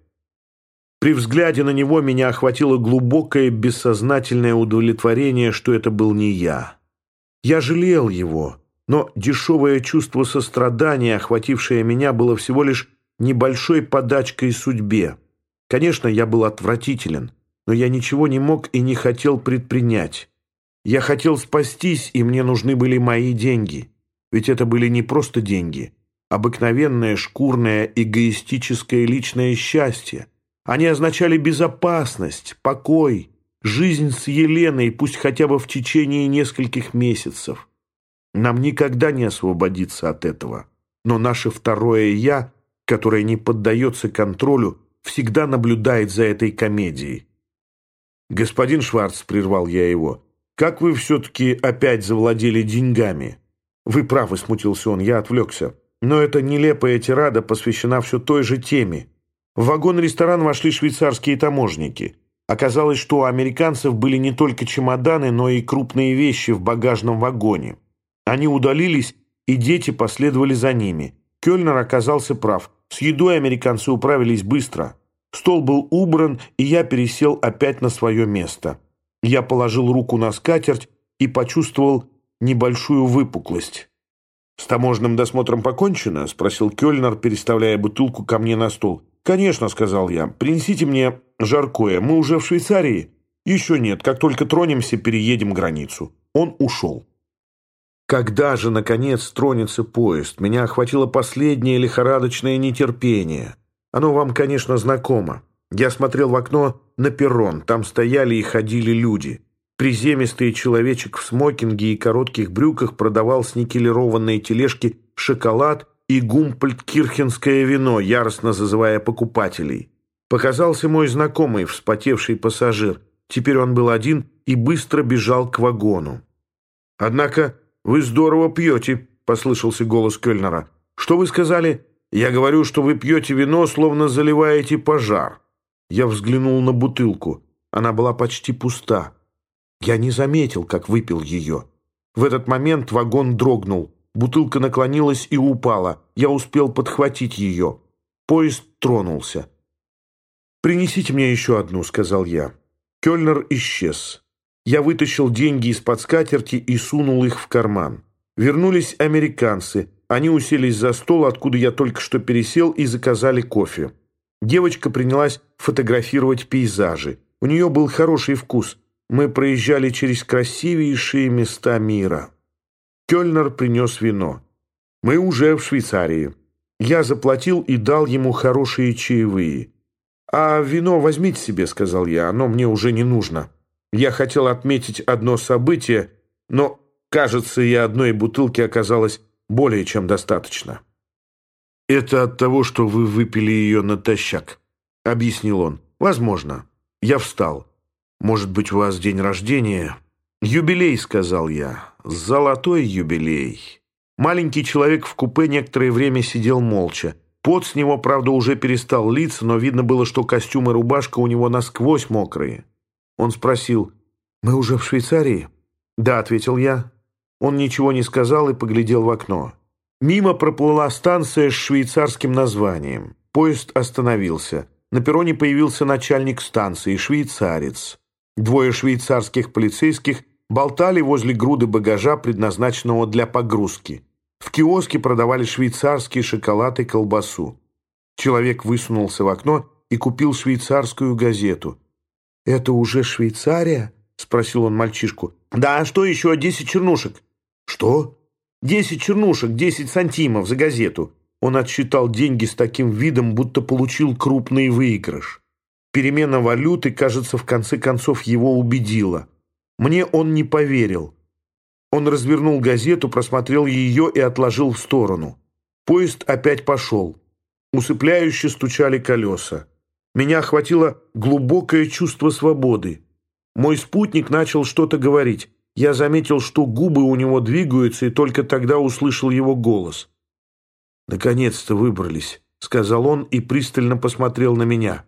Speaker 1: При взгляде на него меня охватило глубокое бессознательное удовлетворение, что это был не я. Я жалел его, но дешевое чувство сострадания, охватившее меня, было всего лишь небольшой подачкой судьбе. Конечно, я был отвратителен, но я ничего не мог и не хотел предпринять. Я хотел спастись, и мне нужны были мои деньги. Ведь это были не просто деньги, обыкновенное шкурное эгоистическое личное счастье. Они означали безопасность, покой, жизнь с Еленой, пусть хотя бы в течение нескольких месяцев. Нам никогда не освободиться от этого. Но наше второе «я», которое не поддается контролю, всегда наблюдает за этой комедией. «Господин Шварц», — прервал я его, — «как вы все-таки опять завладели деньгами?» «Вы правы», — смутился он, — я отвлекся. «Но эта нелепая тирада посвящена все той же теме. В вагон-ресторан вошли швейцарские таможенники. Оказалось, что у американцев были не только чемоданы, но и крупные вещи в багажном вагоне. Они удалились, и дети последовали за ними. Кёльнер оказался прав. С едой американцы управились быстро. Стол был убран, и я пересел опять на свое место. Я положил руку на скатерть и почувствовал небольшую выпуклость. «С таможенным досмотром покончено?» — спросил Кёльнер, переставляя бутылку ко мне на стол. «Конечно», — сказал я. «Принесите мне жаркое. Мы уже в Швейцарии?» «Еще нет. Как только тронемся, переедем границу». Он ушел. Когда же, наконец, тронется поезд? Меня охватило последнее лихорадочное нетерпение. Оно вам, конечно, знакомо. Я смотрел в окно на перрон. Там стояли и ходили люди. Приземистый человечек в смокинге и коротких брюках продавал с никелированной тележки шоколад и гумпольдкирхенское вино, яростно зазывая покупателей. Показался мой знакомый, вспотевший пассажир. Теперь он был один и быстро бежал к вагону. «Однако вы здорово пьете», — послышался голос Кёльнера. «Что вы сказали?» «Я говорю, что вы пьете вино, словно заливаете пожар». Я взглянул на бутылку. Она была почти пуста. Я не заметил, как выпил ее. В этот момент вагон дрогнул. Бутылка наклонилась и упала. Я успел подхватить ее. Поезд тронулся. «Принесите мне еще одну», — сказал я. Кёльнер исчез. Я вытащил деньги из-под скатерти и сунул их в карман. Вернулись американцы. Они уселись за стол, откуда я только что пересел, и заказали кофе. Девочка принялась фотографировать пейзажи. У нее был хороший вкус. Мы проезжали через красивейшие места мира. Кёльнер принес вино. Мы уже в Швейцарии. Я заплатил и дал ему хорошие чаевые. «А вино возьмите себе», — сказал я, — «оно мне уже не нужно. Я хотел отметить одно событие, но, кажется, и одной бутылки оказалось более чем достаточно». «Это от того, что вы выпили ее натощак», — объяснил он. «Возможно». Я встал. «Может быть, у вас день рождения?» «Юбилей», — сказал я. «Золотой юбилей». Маленький человек в купе некоторое время сидел молча. Пот с него, правда, уже перестал литься, но видно было, что костюм и рубашка у него насквозь мокрые. Он спросил: «Мы уже в Швейцарии?» «Да», — ответил я. Он ничего не сказал и поглядел в окно. Мимо проплыла станция с швейцарским названием. Поезд остановился. На перроне появился начальник станции, швейцарец. Двое швейцарских полицейских болтали возле груды багажа, предназначенного для погрузки. В киоске продавали швейцарский шоколад и колбасу. Человек высунулся в окно и купил швейцарскую газету. «Это уже Швейцария?» — спросил он мальчишку. «Да, а что еще? 10 чернушек». «Что?» 10 чернушек, 10 сантимов за газету». Он отсчитал деньги с таким видом, будто получил крупный выигрыш. Перемена валюты, кажется, в конце концов его убедила. Мне он не поверил. Он развернул газету, просмотрел ее и отложил в сторону. Поезд опять пошел. Усыпляюще стучали колеса. Меня охватило глубокое чувство свободы. Мой спутник начал что-то говорить. Я заметил, что губы у него двигаются, и только тогда услышал его голос. «Наконец-то выбрались», — сказал он и пристально посмотрел на меня.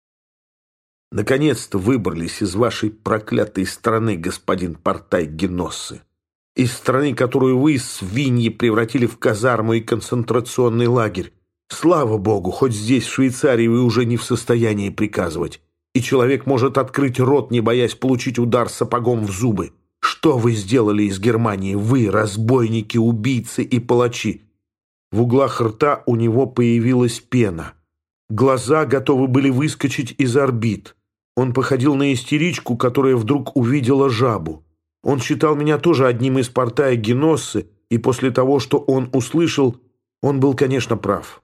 Speaker 1: «Наконец-то выбрались из вашей проклятой страны, господин Портай Геноссы. Из страны, которую вы, свиньи, превратили в казарму и концентрационный лагерь. Слава богу, хоть здесь, в Швейцарии, вы уже не в состоянии приказывать. И человек может открыть рот, не боясь получить удар сапогом в зубы. Что вы сделали из Германии? Вы, разбойники, убийцы и палачи!» В углах рта у него появилась пена. Глаза готовы были выскочить из орбит. Он походил на истеричку, которая вдруг увидела жабу. Он считал меня тоже одним из Портая Геноссы, и после того, что он услышал, он был, конечно, прав.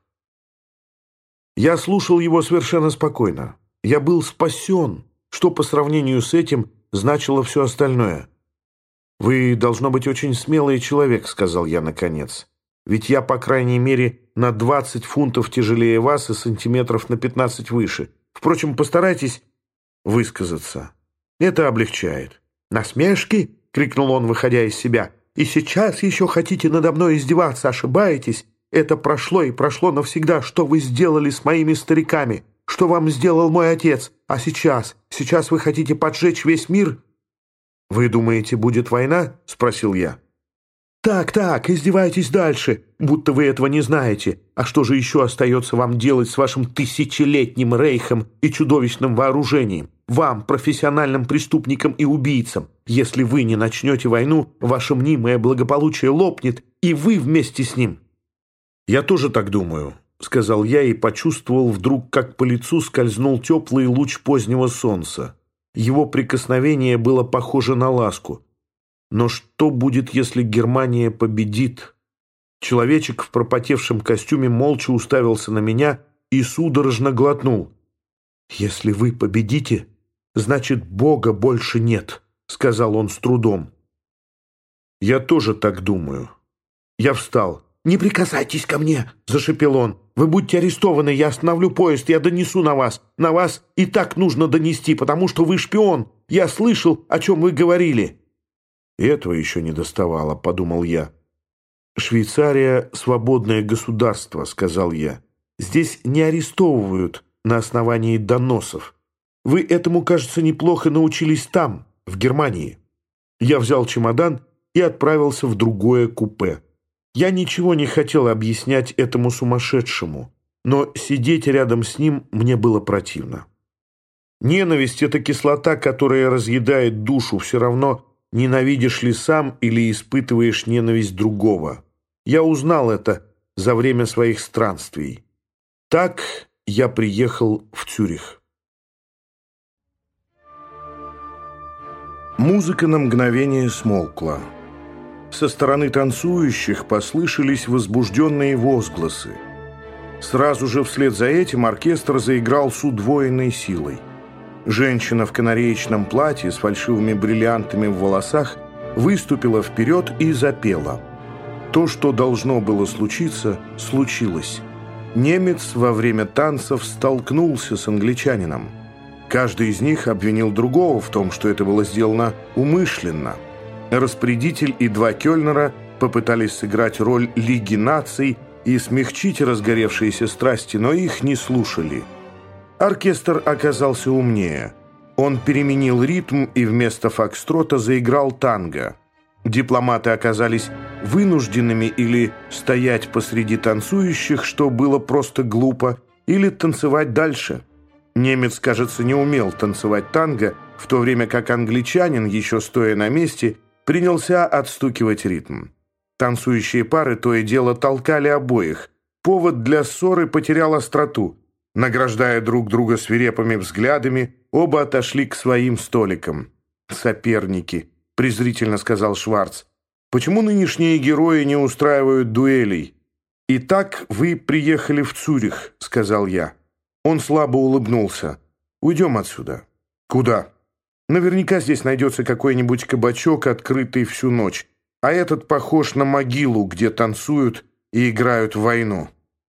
Speaker 1: Я слушал его совершенно спокойно. Я был спасен, что по сравнению с этим значило все остальное. «Вы, должно быть, очень смелый человек», — сказал я наконец. «Ведь я, по крайней мере, на 20 фунтов тяжелее вас и сантиметров на 15 выше. Впрочем, постарайтесь высказаться. Это облегчает». «Насмешки?» — крикнул он, выходя из себя. «И сейчас еще хотите надо мной издеваться? Ошибаетесь. Это прошло и прошло навсегда. Что вы сделали с моими стариками? Что вам сделал мой отец? А сейчас вы хотите поджечь весь мир?» «Вы думаете, будет война?» — спросил я. «Так, издевайтесь дальше, будто вы этого не знаете. А что же еще остается вам делать с вашим тысячелетним рейхом и чудовищным вооружением? Вам, профессиональным преступникам и убийцам. Если вы не начнете войну, ваше мнимое благополучие лопнет, и вы вместе с ним». «Я тоже так думаю», — сказал я и почувствовал вдруг, как по лицу скользнул теплый луч позднего солнца. Его прикосновение было похоже на ласку. Но что будет, если Германия победит? Человечек в пропотевшем костюме молча уставился на меня и судорожно глотнул. «Если вы победите, значит, Бога больше нет», — сказал он с трудом. «Я тоже так думаю». Я встал. «Не прикасайтесь ко мне!» — зашипел он. «Вы будете арестованы, я остановлю поезд, я донесу на вас. На вас и так нужно донести, потому что вы шпион. Я слышал, о чем вы говорили». «Этого еще не доставало», — подумал я. «Швейцария — свободное государство», — сказал я. «Здесь не арестовывают на основании доносов. Вы этому, кажется, неплохо научились там, в Германии». Я взял чемодан и отправился в другое купе. Я ничего не хотел объяснять этому сумасшедшему, но сидеть рядом с ним мне было противно. Ненависть — это кислота, которая разъедает душу, все равно, ненавидишь ли сам или испытываешь ненависть другого. Я узнал это за время своих странствий. Так я приехал в Цюрих. Музыка на мгновение смолкла. Со стороны танцующих послышались возбужденные возгласы. Сразу же вслед за этим оркестр заиграл с удвоенной силой. Женщина в канареечном платье с фальшивыми бриллиантами в волосах выступила вперед и запела. То, что должно было случиться, случилось. Немец во время танцев столкнулся с англичанином. Каждый из них обвинил другого в том, что это было сделано умышленно. Распорядитель и два кельнера попытались сыграть роль Лиги наций и смягчить разгоревшиеся страсти, но их не слушали. Оркестр оказался умнее. Он переменил ритм и вместо фокстрота заиграл танго. Дипломаты оказались вынужденными или стоять посреди танцующих, что было просто глупо, или танцевать дальше. Немец, кажется, не умел танцевать танго, в то время как англичанин, еще стоя на месте, принялся отстукивать ритм. Танцующие пары то и дело толкали обоих. Повод для ссоры потерял остроту. Награждая друг друга свирепыми взглядами, оба отошли к своим столикам. «Соперники», — презрительно сказал Шварц. «Почему нынешние герои не устраивают дуэлей?» «Итак, вы приехали в Цюрих», — сказал я. Он слабо улыбнулся. «Уйдем отсюда». «Куда?» «Наверняка здесь найдется какой-нибудь кабачок, открытый всю ночь. А этот похож на могилу, где танцуют и играют в войну».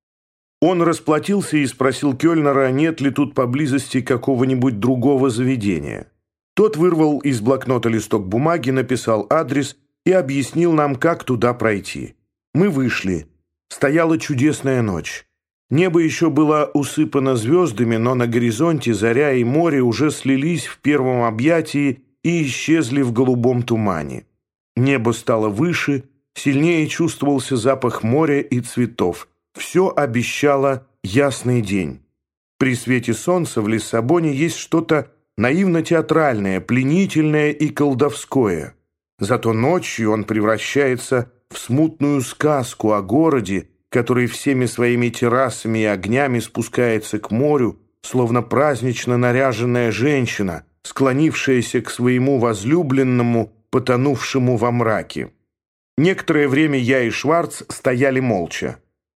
Speaker 1: Он расплатился и спросил кельнера, нет ли тут поблизости какого-нибудь другого заведения. Тот вырвал из блокнота листок бумаги, написал адрес и объяснил нам, как туда пройти. Мы вышли. Стояла чудесная ночь. Небо еще было усыпано звездами, но на горизонте заря и море уже слились в первом объятии и исчезли в голубом тумане. Небо стало выше, сильнее чувствовался запах моря и цветов. Все обещало ясный день. При свете солнца в Лиссабоне есть что-то наивно-театральное, пленительное и колдовское. Зато ночью он превращается в смутную сказку о городе, который всеми своими террасами и огнями спускается к морю, словно празднично наряженная женщина, склонившаяся к своему возлюбленному, потонувшему во мраке. Некоторое время я и Шварц стояли молча.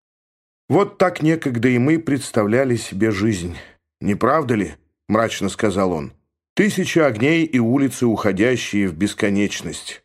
Speaker 1: «Вот так некогда и мы представляли себе жизнь. Не правда ли?» — мрачно сказал он. «Тысячи огней и улицы, уходящие в бесконечность».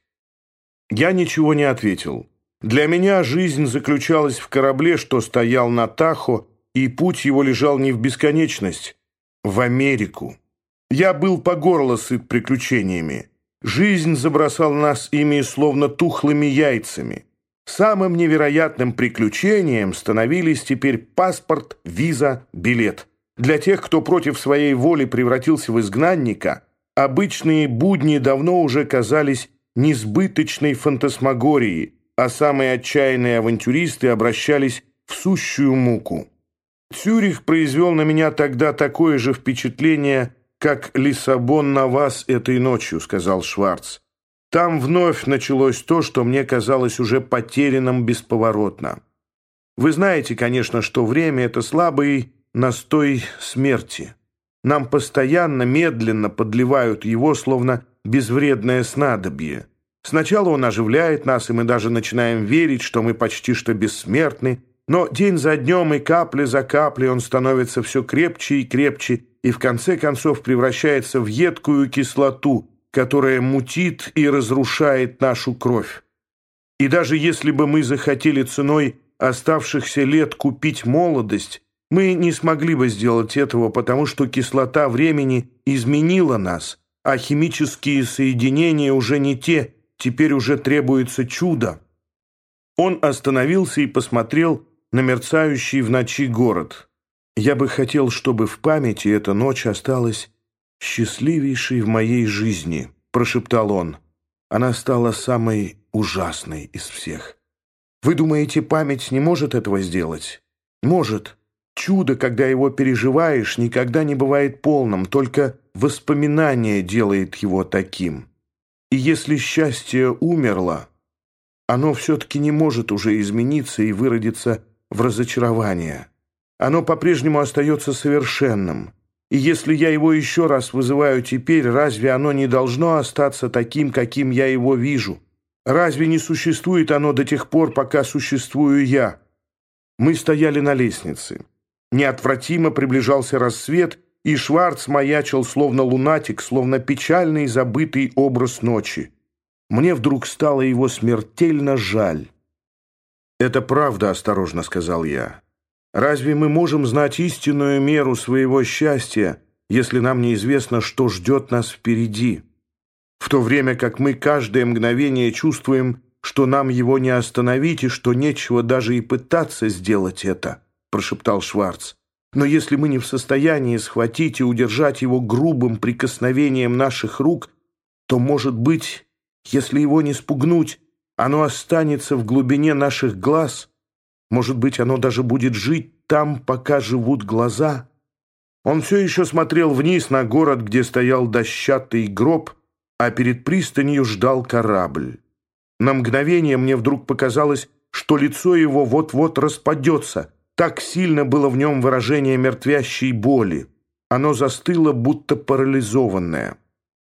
Speaker 1: Я ничего не ответил. Для меня жизнь заключалась в корабле, что стоял на Тахо, и путь его лежал не в бесконечность, в Америку. Я был по горло сыт приключениями. Жизнь забросала нас ими словно тухлыми яйцами. Самым невероятным приключением становились теперь паспорт, виза, билет. Для тех, кто против своей воли превратился в изгнанника, обычные будни давно уже казались несбыточной фантасмагорией, а самые отчаянные авантюристы обращались в сущую муку. Цюрих произвел на меня тогда такое же впечатление, как Лиссабон на вас этой ночью, сказал Шварц. Там вновь началось то, что мне казалось уже потерянным бесповоротно. Вы знаете, конечно, что время — это слабый настой смерти. Нам постоянно, медленно подливают его, словно безвредное снадобье. Сначала он оживляет нас, и мы даже начинаем верить, что мы почти что бессмертны, но день за днем и капля за каплей он становится все крепче и крепче, и в конце концов превращается в едкую кислоту, которая мутит и разрушает нашу кровь. И даже если бы мы захотели ценой оставшихся лет купить молодость, мы не смогли бы сделать этого, потому что кислота времени изменила нас, а химические соединения уже не те, теперь уже требуется чудо. Он остановился и посмотрел на мерцающий в ночи город. Я бы хотел, чтобы в памяти эта ночь осталась счастливейшей в моей жизни, прошептал он. Она стала самой ужасной из всех. Вы думаете, память не может этого сделать? Может. Чудо, когда его переживаешь, никогда не бывает полным, только воспоминание делает его таким. И если счастье умерло, оно все-таки не может уже измениться и выродиться в разочарование. Оно по-прежнему остается совершенным. И если я его еще раз вызываю теперь, разве оно не должно остаться таким, каким я его вижу? Разве не существует оно до тех пор, пока существую я? Мы стояли на лестнице. Неотвратимо приближался рассвет, и Шварц маячил, словно лунатик, словно печальный забытый образ ночи. Мне вдруг стало его смертельно жаль. «Это правда», — осторожно сказал я. «Разве мы можем знать истинную меру своего счастья, если нам неизвестно, что ждет нас впереди? В то время как мы каждое мгновение чувствуем что нам его не остановить и что нечего даже и пытаться сделать это», — прошептал Шварц. «Но если мы не в состоянии схватить и удержать его грубым прикосновением наших рук, то, может быть, если его не спугнуть, оно останется в глубине наших глаз. Может быть, оно даже будет жить там, пока живут глаза». Он все еще смотрел вниз на город, где стоял дощатый гроб, а перед пристанью ждал корабль. На мгновение мне вдруг показалось, что лицо его вот-вот распадется. Так сильно было в нем выражение мертвящей боли. Оно застыло, будто парализованное.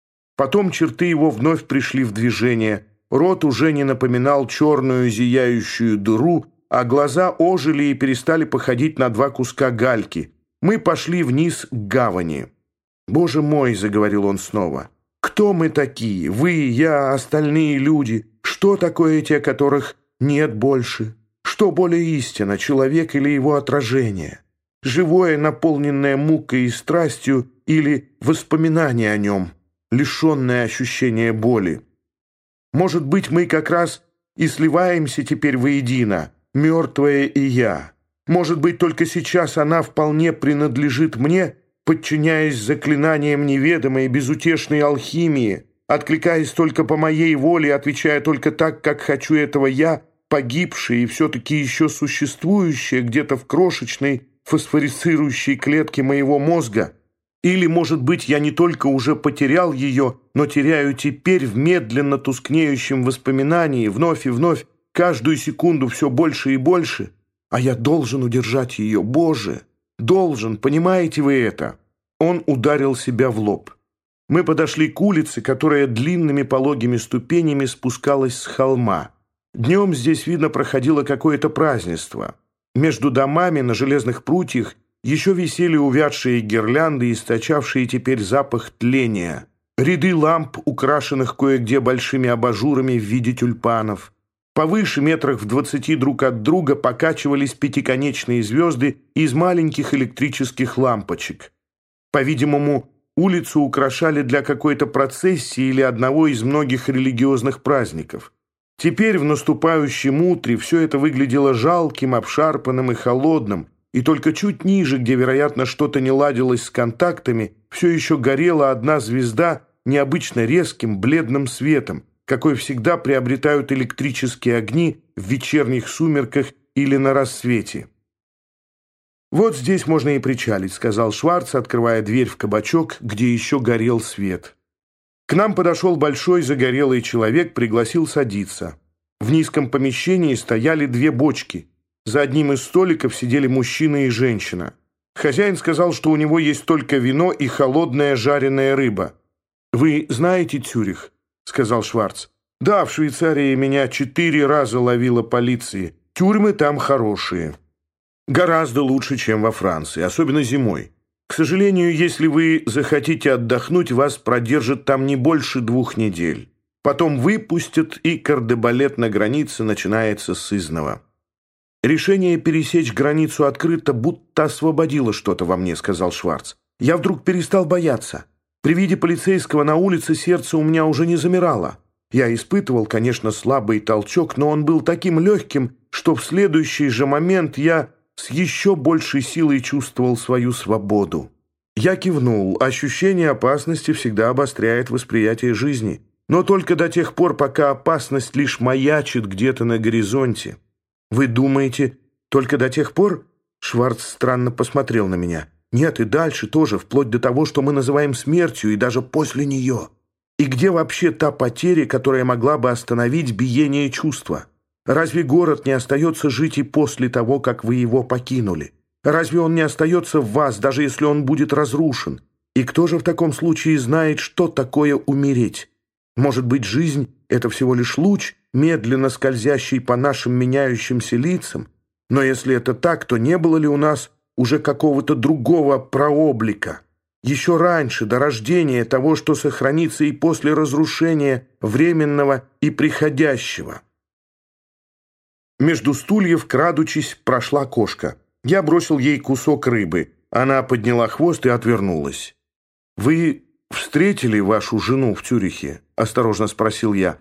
Speaker 1: Потом черты его вновь пришли в движение. Рот уже не напоминал черную зияющую дыру, а глаза ожили и перестали походить на два куска гальки. Мы пошли вниз к гавани. «Боже мой!» — заговорил он снова. «Кто мы такие? Вы, я, остальные люди? Что такое те, которых нет больше? Что более истина, человек или его отражение? Живое, наполненное мукой и страстью, или воспоминание о нем, лишенное ощущения боли? Может быть, мы как раз и сливаемся теперь воедино, мертвое и я. Может быть, только сейчас она вполне принадлежит мне, подчиняясь заклинаниям неведомой безутешной алхимии, откликаясь только по моей воле, отвечая только так, как хочу этого я, погибшая и все-таки еще существующая где-то в крошечной фосфорицирующей клетке моего мозга. Или, может быть, я не только уже потерял ее, но теряю теперь в медленно тускнеющем воспоминании, вновь и вновь, каждую секунду все больше и больше. А я должен удержать ее, Боже, должен, понимаете вы это?» Он ударил себя в лоб. Мы подошли к улице, которая длинными пологими ступенями спускалась с холма. Днем здесь, видно, проходило какое-то празднество. Между домами на железных прутьях еще висели увядшие гирлянды, источавшие теперь запах тления. Ряды ламп, украшенных кое-где большими абажурами в виде тюльпанов. Повыше, метрах в 20 друг от друга, покачивались пятиконечные звезды из маленьких электрических лампочек. По-видимому, улицу украшали для какой-то процессии или одного из многих религиозных праздников. Теперь в наступающем утре все это выглядело жалким, обшарпанным и холодным, и только чуть ниже, где, вероятно, что-то не ладилось с контактами, все еще горела одна звезда необычно резким, бледным светом, какой всегда приобретают электрические огни в вечерних сумерках или на рассвете. «Вот здесь можно и причалить», — сказал Шварц, открывая дверь в кабачок, где еще горел свет. К нам подошел большой загорелый человек, пригласил садиться. В низком помещении стояли две бочки. За одним из столиков сидели мужчина и женщина. Хозяин сказал, что у него есть только вино и холодная жареная рыба. «Вы знаете Цюрих?» — сказал Шварц. «Да, в Швейцарии меня 4 раза ловила полиция. Тюрьмы там хорошие. Гораздо лучше, чем во Франции, особенно зимой. К сожалению, если вы захотите отдохнуть, вас продержат там не больше 2 недель. Потом выпустят, и кардебалет на границе начинается с изного». «Решение пересечь границу открыто, будто освободило что-то во мне», — сказал Шварц. «Я вдруг перестал бояться. При виде полицейского на улице сердце у меня уже не замирало. Я испытывал, конечно, слабый толчок, но он был таким легким, что в следующий же момент я с еще большей силой чувствовал свою свободу». Я кивнул. Ощущение опасности всегда обостряет восприятие жизни. Но только до тех пор, пока опасность лишь маячит где-то на горизонте. «Вы думаете, только до тех пор?» Шварц странно посмотрел на меня. «Нет, и дальше тоже, вплоть до того, что мы называем смертью, и даже после нее. И где вообще та потеря, которая могла бы остановить биение чувства? Разве город не остается жить и после того, как вы его покинули? Разве он не остается в вас, даже если он будет разрушен? И кто же в таком случае знает, что такое умереть? Может быть, жизнь — это всего лишь луч, медленно скользящий по нашим меняющимся лицам? Но если это так, то не было ли у нас уже какого-то другого прооблика? Еще раньше, до рождения того, что сохранится и после разрушения временного и приходящего». Между стульев, крадучись, прошла кошка. Я бросил ей кусок рыбы. Она подняла хвост и отвернулась. «Вы встретили вашу жену в Цюрихе?» — осторожно спросил я.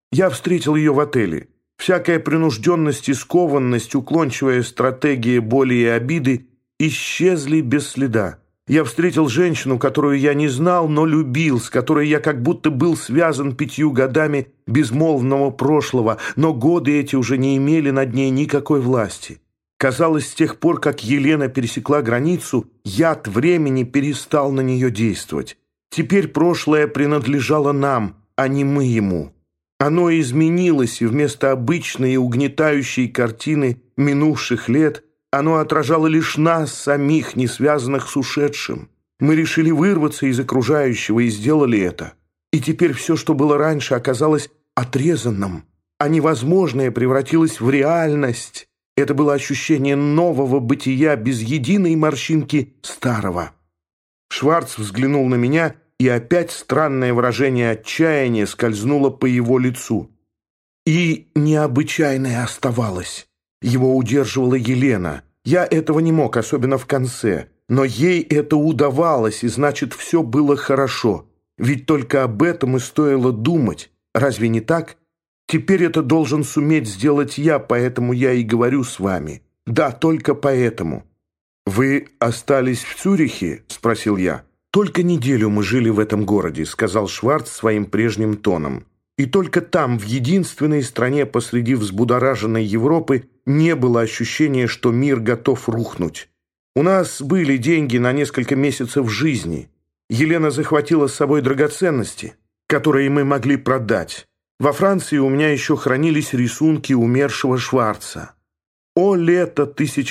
Speaker 1: Я встретил ее в отеле. Всякая принужденность и скованность, уклончивая стратегия боли и обиды исчезли без следа. Я встретил женщину, которую я не знал, но любил, с которой я как будто был связан 5 годами безмолвного прошлого, но годы эти уже не имели над ней никакой власти. Казалось, с тех пор, как Елена пересекла границу, яд времени перестал на нее действовать. Теперь прошлое принадлежало нам, а не мы ему. Оно изменилось, и вместо обычной и угнетающей картины минувших лет оно отражало лишь нас, самих, не связанных с ушедшим. Мы решили вырваться из окружающего и сделали это. И теперь все, что было раньше, оказалось отрезанным, а невозможное превратилось в реальность. Это было ощущение нового бытия без единой морщинки старого. Шварц взглянул на меня, и опять странное выражение отчаяния скользнуло по его лицу. И необычайное оставалось. Его удерживала Елена. Я этого не мог, особенно в конце. Но ей это удавалось, и значит, все было хорошо. Ведь только об этом и стоило думать. Разве не так? Теперь это должен суметь сделать я, поэтому я и говорю с вами. Да, только поэтому. «Вы остались в Цюрихе?» – спросил я. «Только неделю мы жили в этом городе», – сказал Шварц своим прежним тоном. «И только там, в единственной стране посреди взбудораженной Европы, не было ощущения, что мир готов рухнуть. У нас были деньги на несколько месяцев жизни. Елена захватила с собой драгоценности, которые мы могли продать. Во Франции у меня еще хранились рисунки умершего Шварца. О, лето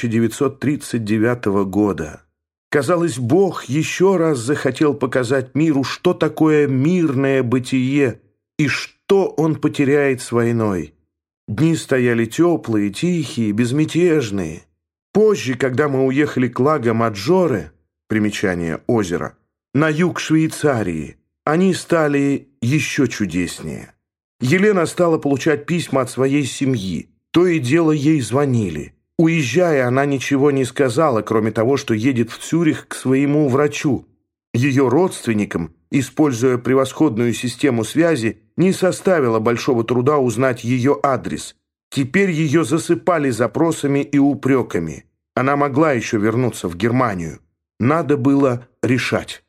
Speaker 1: 1939 года! Казалось, Бог еще раз захотел показать миру, что такое мирное бытие и что он потеряет с войной. Дни стояли теплые, тихие, безмятежные. Позже, когда мы уехали к Лаго-Маджоре, примечание озера, на юг Швейцарии, они стали еще чудеснее. Елена стала получать письма от своей семьи. То и дело ей звонили. Уезжая, она ничего не сказала, кроме того, что едет в Цюрих к своему врачу. Ее родственникам, используя превосходную систему связи, не составило большого труда узнать ее адрес. Теперь ее засыпали запросами и упреками. Она могла еще вернуться в Германию. Надо было решать.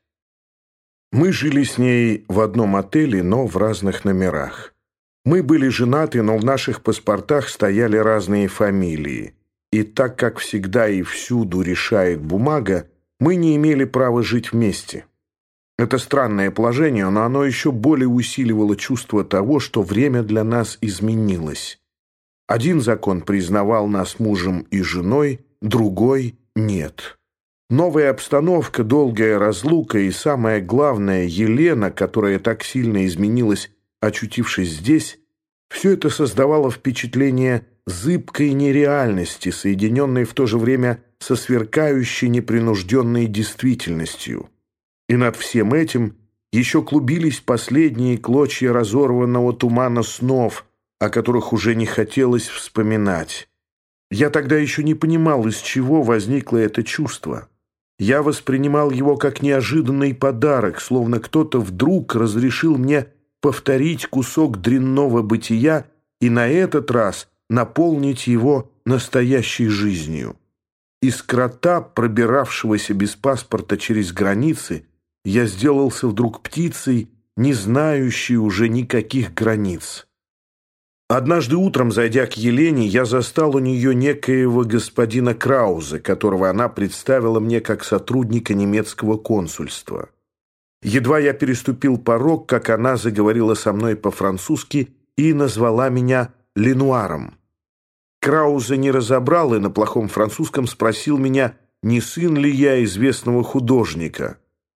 Speaker 1: Мы жили с ней в одном отеле, но в разных номерах. Мы были женаты, но в наших паспортах стояли разные фамилии. И так как всегда и всюду решает бумага, мы не имели права жить вместе. Это странное положение, но оно еще более усиливало чувство того, что время для нас изменилось. Один закон признавал нас мужем и женой, другой — нет. Новая обстановка, долгая разлука и, самое главное, Елена, которая так сильно изменилась, очутившись здесь, все это создавало впечатление зыбкой нереальности, соединенной в то же время со сверкающей непринужденной действительностью. И над всем этим еще клубились последние клочья разорванного тумана снов, о которых уже не хотелось вспоминать. Я тогда еще не понимал, из чего возникло это чувство. Я воспринимал его как неожиданный подарок, словно кто-то вдруг разрешил мне повторить кусок дрянного бытия и на этот раз наполнить его настоящей жизнью. Из крота, пробиравшегося без паспорта через границы, я сделался вдруг птицей, не знающей уже никаких границ. Однажды утром, зайдя к Елене, я застал у нее некоего господина Краузе, которого она представила мне как сотрудника немецкого консульства. Едва я переступил порог, как она заговорила со мной по-французски и назвала меня Ленуаром. Краузе не разобрал и на плохом французском спросил меня, не сын ли я известного художника.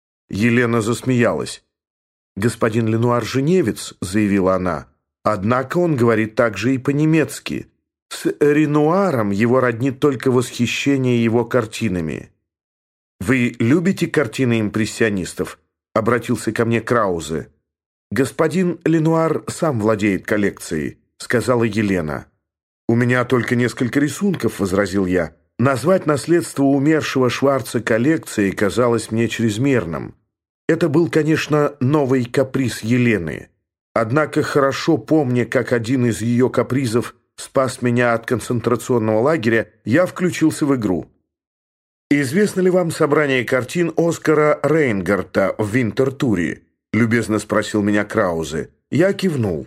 Speaker 1: Елена засмеялась. «Господин Ленуар женевец», — заявила она. «Однако он говорит также и по-немецки. С Ренуаром его роднит только восхищение его картинами». «Вы любите картины импрессионистов?» — обратился ко мне Краузе. «Господин Ленуар сам владеет коллекцией», — сказала Елена. «У меня только несколько рисунков», — возразил я. Назвать наследство умершего Шварца коллекцией казалось мне чрезмерным. Это был, конечно, новый каприз Елены. Однако, хорошо помня, как один из ее капризов спас меня от концентрационного лагеря, я включился в игру. «Известно ли вам собрание картин Оскара Рейнгарта в Винтертуре?» — любезно спросил меня Краузе. Я кивнул.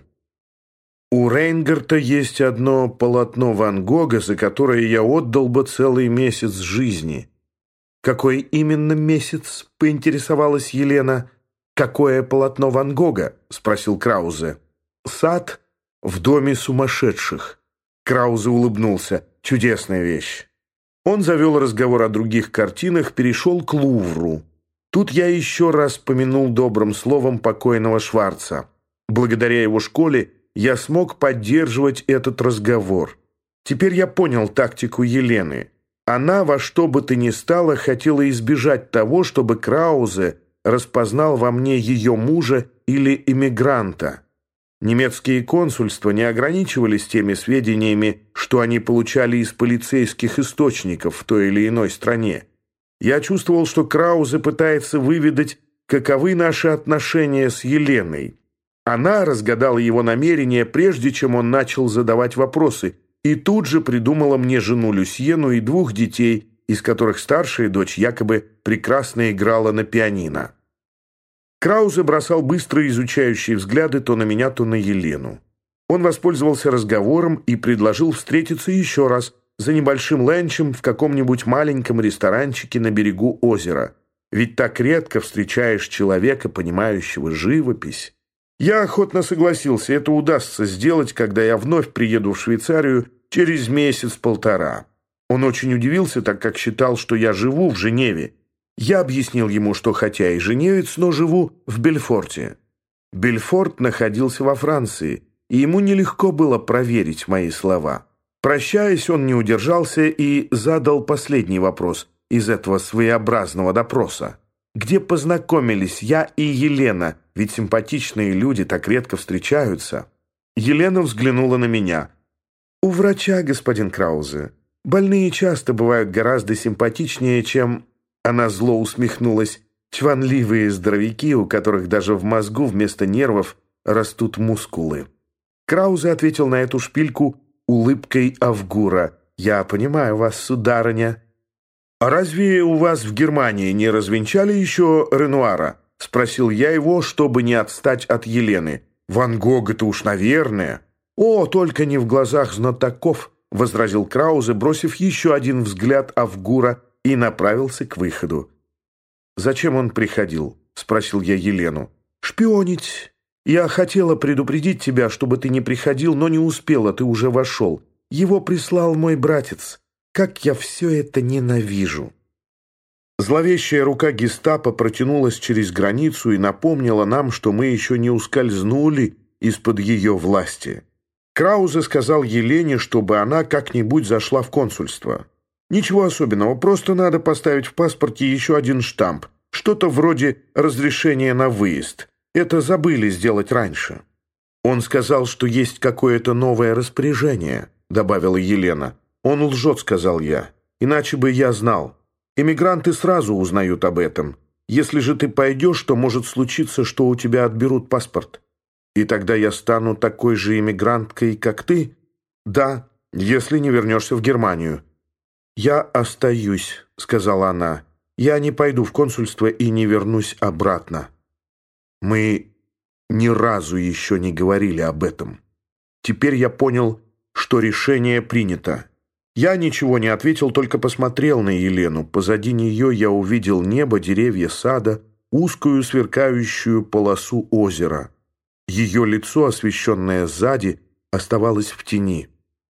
Speaker 1: «У Рейнгарта есть одно полотно Ван Гога, за которое я отдал бы целый месяц жизни». «Какой именно месяц?» — поинтересовалась Елена. «Какое полотно Ван Гога?» — спросил Краузе. «Сад в доме сумасшедших». Краузе улыбнулся. «Чудесная вещь». Он завел разговор о других картинах, перешел к Лувру. Тут я еще раз помянул добрым словом покойного Шварца. Благодаря его школе я смог поддерживать этот разговор. Теперь я понял тактику Елены. Она во что бы то ни стало хотела избежать того, чтобы Краузе распознал во мне ее мужа или эмигранта. Немецкие консульства не ограничивались теми сведениями, что они получали из полицейских источников в той или иной стране. Я чувствовал, что Краузе пытается выведать, каковы наши отношения с Еленой. Она разгадала его намерения, прежде чем он начал задавать вопросы, и тут же придумала мне жену Люсьену и 2 детей, из которых старшая дочь якобы прекрасно играла на пианино. Краузе бросал быстрые изучающие взгляды то на меня, то на Елену. Он воспользовался разговором и предложил встретиться еще раз за небольшим ленчем в каком-нибудь маленьком ресторанчике на берегу озера. Ведь так редко встречаешь человека, понимающего живопись. Я охотно согласился, это удастся сделать, когда я вновь приеду в Швейцарию через месяц-полтора. Он очень удивился, так как считал, что я живу в Женеве. Я объяснил ему, что хотя и женевец, но живу в Бельфорте. Бельфорт находился во Франции, и ему нелегко было проверить мои слова. Прощаясь, он не удержался и задал последний вопрос из этого своеобразного допроса. Где познакомились я и Елена, ведь симпатичные люди так редко встречаются. Елена взглянула на меня. «У врача, господин Краузе. Больные часто бывают гораздо симпатичнее, чем...» Она зло усмехнулась. «Чванливые здоровяки, у которых даже в мозгу вместо нервов растут мускулы». Краузе ответил на эту шпильку улыбкой Авгура. «Я понимаю вас, сударыня». «А разве у вас в Германии не развенчали еще Ренуара?» — спросил я его, чтобы не отстать от Елены. «Ван Гога-то уж, наверное». «О, только не в глазах знатоков», — возразил Краузе, бросив еще один взгляд Авгура, и направился к выходу. «Зачем он приходил?» — спросил я Елену. «Шпионить. Я хотела предупредить тебя, чтобы ты не приходил, но не успела, ты уже вошел. Его прислал мой братец. Как я все это ненавижу!» Зловещая рука гестапо протянулась через границу и напомнила нам, что мы еще не ускользнули из-под ее власти. Краузе сказал Елене, чтобы она как-нибудь зашла в консульство. «Ничего особенного, просто надо поставить в паспорте еще один штамп. Что-то вроде разрешения на выезд. Это забыли сделать раньше». «Он сказал, что есть какое-то новое распоряжение», — добавила Елена. «Он лжет», — сказал я. «Иначе бы я знал. Эмигранты сразу узнают об этом. Если же ты пойдешь, то может случиться, что у тебя отберут паспорт. И тогда я стану такой же эмигранткой, как ты? Да, если не вернешься в Германию». «Я остаюсь», — сказала она. «Я не пойду в консульство и не вернусь обратно». Мы ни разу еще не говорили об этом. Теперь я понял, что решение принято. Я ничего не ответил, только посмотрел на Елену. Позади нее я увидел небо, деревья сада, узкую сверкающую полосу озера. Ее лицо, освещенное сзади, оставалось в тени.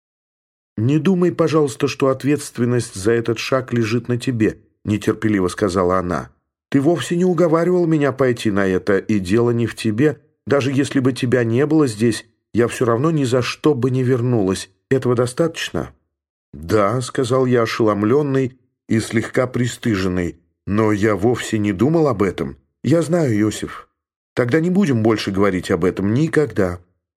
Speaker 1: «Не думай, пожалуйста, что ответственность за этот шаг лежит на тебе», — нетерпеливо сказала она. «Ты вовсе не уговаривал меня пойти на это, и дело не в тебе. Даже если бы тебя не было здесь, я все равно ни за что бы не вернулась. Этого достаточно?» «Да», — сказал я, ошеломленный и слегка пристыженный, «но я вовсе не думал об этом. Я знаю, Иосиф. Тогда не будем больше говорить об этом никогда».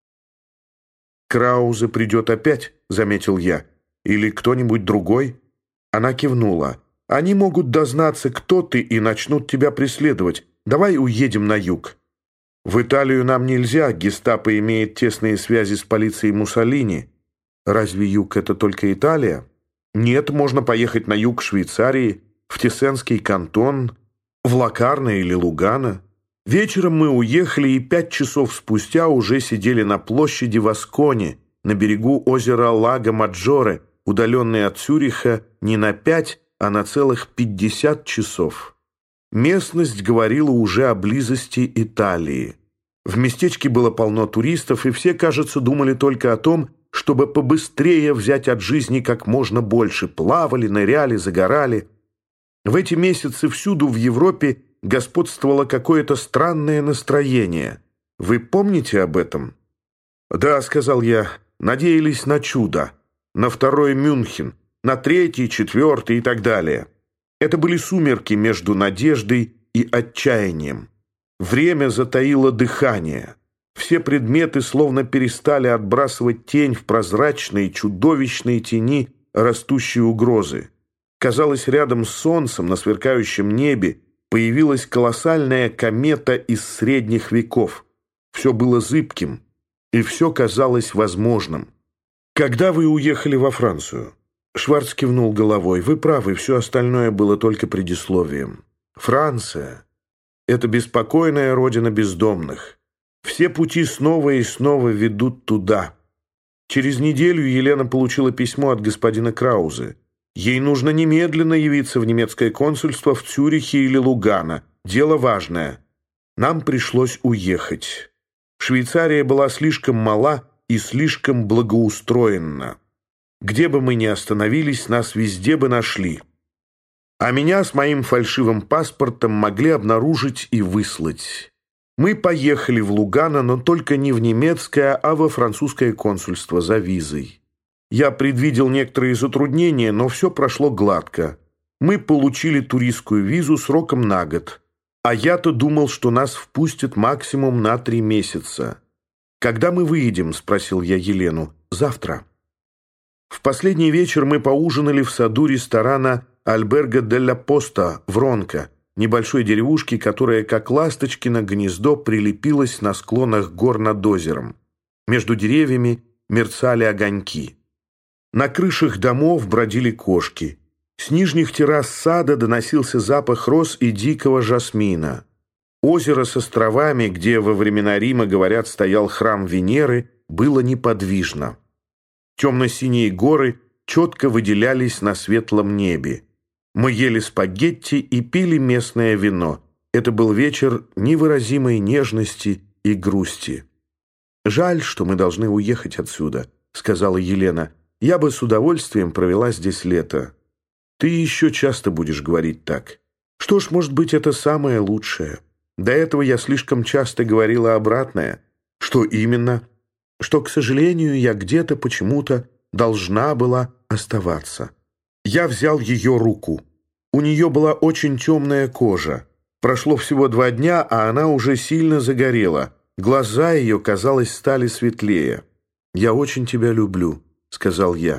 Speaker 1: «Краузе придет опять», — заметил я. «Или кто-нибудь другой?» Она кивнула. «Они могут дознаться, кто ты, и начнут тебя преследовать. Давай уедем на юг». В Италию нам нельзя, гестапо имеет тесные связи с полицией Муссолини. Разве юг — это только Италия? Нет, можно поехать на юг Швейцарии, в Тесенский кантон, в Локарно или Лугано. Вечером мы уехали и 5 часов спустя уже сидели на площади в Асконе, на берегу озера Лаго-Маджоре, удаленной от Цюриха не на 5, а на целых 50 часов. Местность говорила уже о близости Италии. В местечке было полно туристов, и все, кажется, думали только о том, чтобы побыстрее взять от жизни как можно больше. Плавали, ныряли, загорали. В эти месяцы всюду в Европе господствовало какое-то странное настроение. Вы помните об этом? «Да», — сказал я, — «надеялись на чудо, на второй Мюнхен, на 3-й, 4-й и так далее». Это были сумерки между надеждой и отчаянием. Время затаило дыхание. Все предметы словно перестали отбрасывать тень в прозрачные, чудовищные тени растущей угрозы. Казалось, рядом с солнцем на сверкающем небе появилась колоссальная комета из средних веков. Все было зыбким, и все казалось возможным. «Когда вы уехали во Францию?» Шварц кивнул головой. «Вы правы, все остальное было только предисловием. Франция — это беспокойная родина бездомных. Все пути снова и снова ведут туда. Через неделю Елена получила письмо от господина Краузе. Ей нужно немедленно явиться в немецкое консульство в Цюрихе или Лугано. Дело важное. Нам пришлось уехать. Швейцария была слишком мала и слишком благоустроена. Где бы мы ни остановились, нас везде бы нашли. А меня с моим фальшивым паспортом могли обнаружить и выслать. Мы поехали в Лугано, но только не в немецкое, а во французское консульство за визой. Я предвидел некоторые затруднения, но все прошло гладко. Мы получили туристскую визу сроком на год. А я-то думал, что нас впустят максимум на 3 месяца. «Когда мы выедем?» – спросил я Елену. «Завтра». В последний вечер мы поужинали в саду ресторана «Альберго делла Поста» в Ронко, небольшой деревушке, которая, как ласточкино гнездо, прилепилась на склонах гор над озером. Между деревьями мерцали огоньки. На крышах домов бродили кошки. С нижних террас сада доносился запах роз и дикого жасмина. Озеро с островами, где во времена Рима, говорят, стоял храм Венеры, было неподвижно. Темно-синие горы четко выделялись на светлом небе. Мы ели спагетти и пили местное вино. Это был вечер невыразимой нежности и грусти. «Жаль, что мы должны уехать отсюда», — сказала Елена. «Я бы с удовольствием провела здесь лето». «Ты еще часто будешь говорить так». «Что ж, может быть, это самое лучшее. До этого я слишком часто говорила обратное». «Что именно?» «Что, к сожалению, я где-то почему-то должна была оставаться». Я взял ее руку. У нее была очень темная кожа. Прошло всего 2 дня, а она уже сильно загорела. Глаза ее, казалось, стали светлее. «Я очень тебя люблю», — сказал я.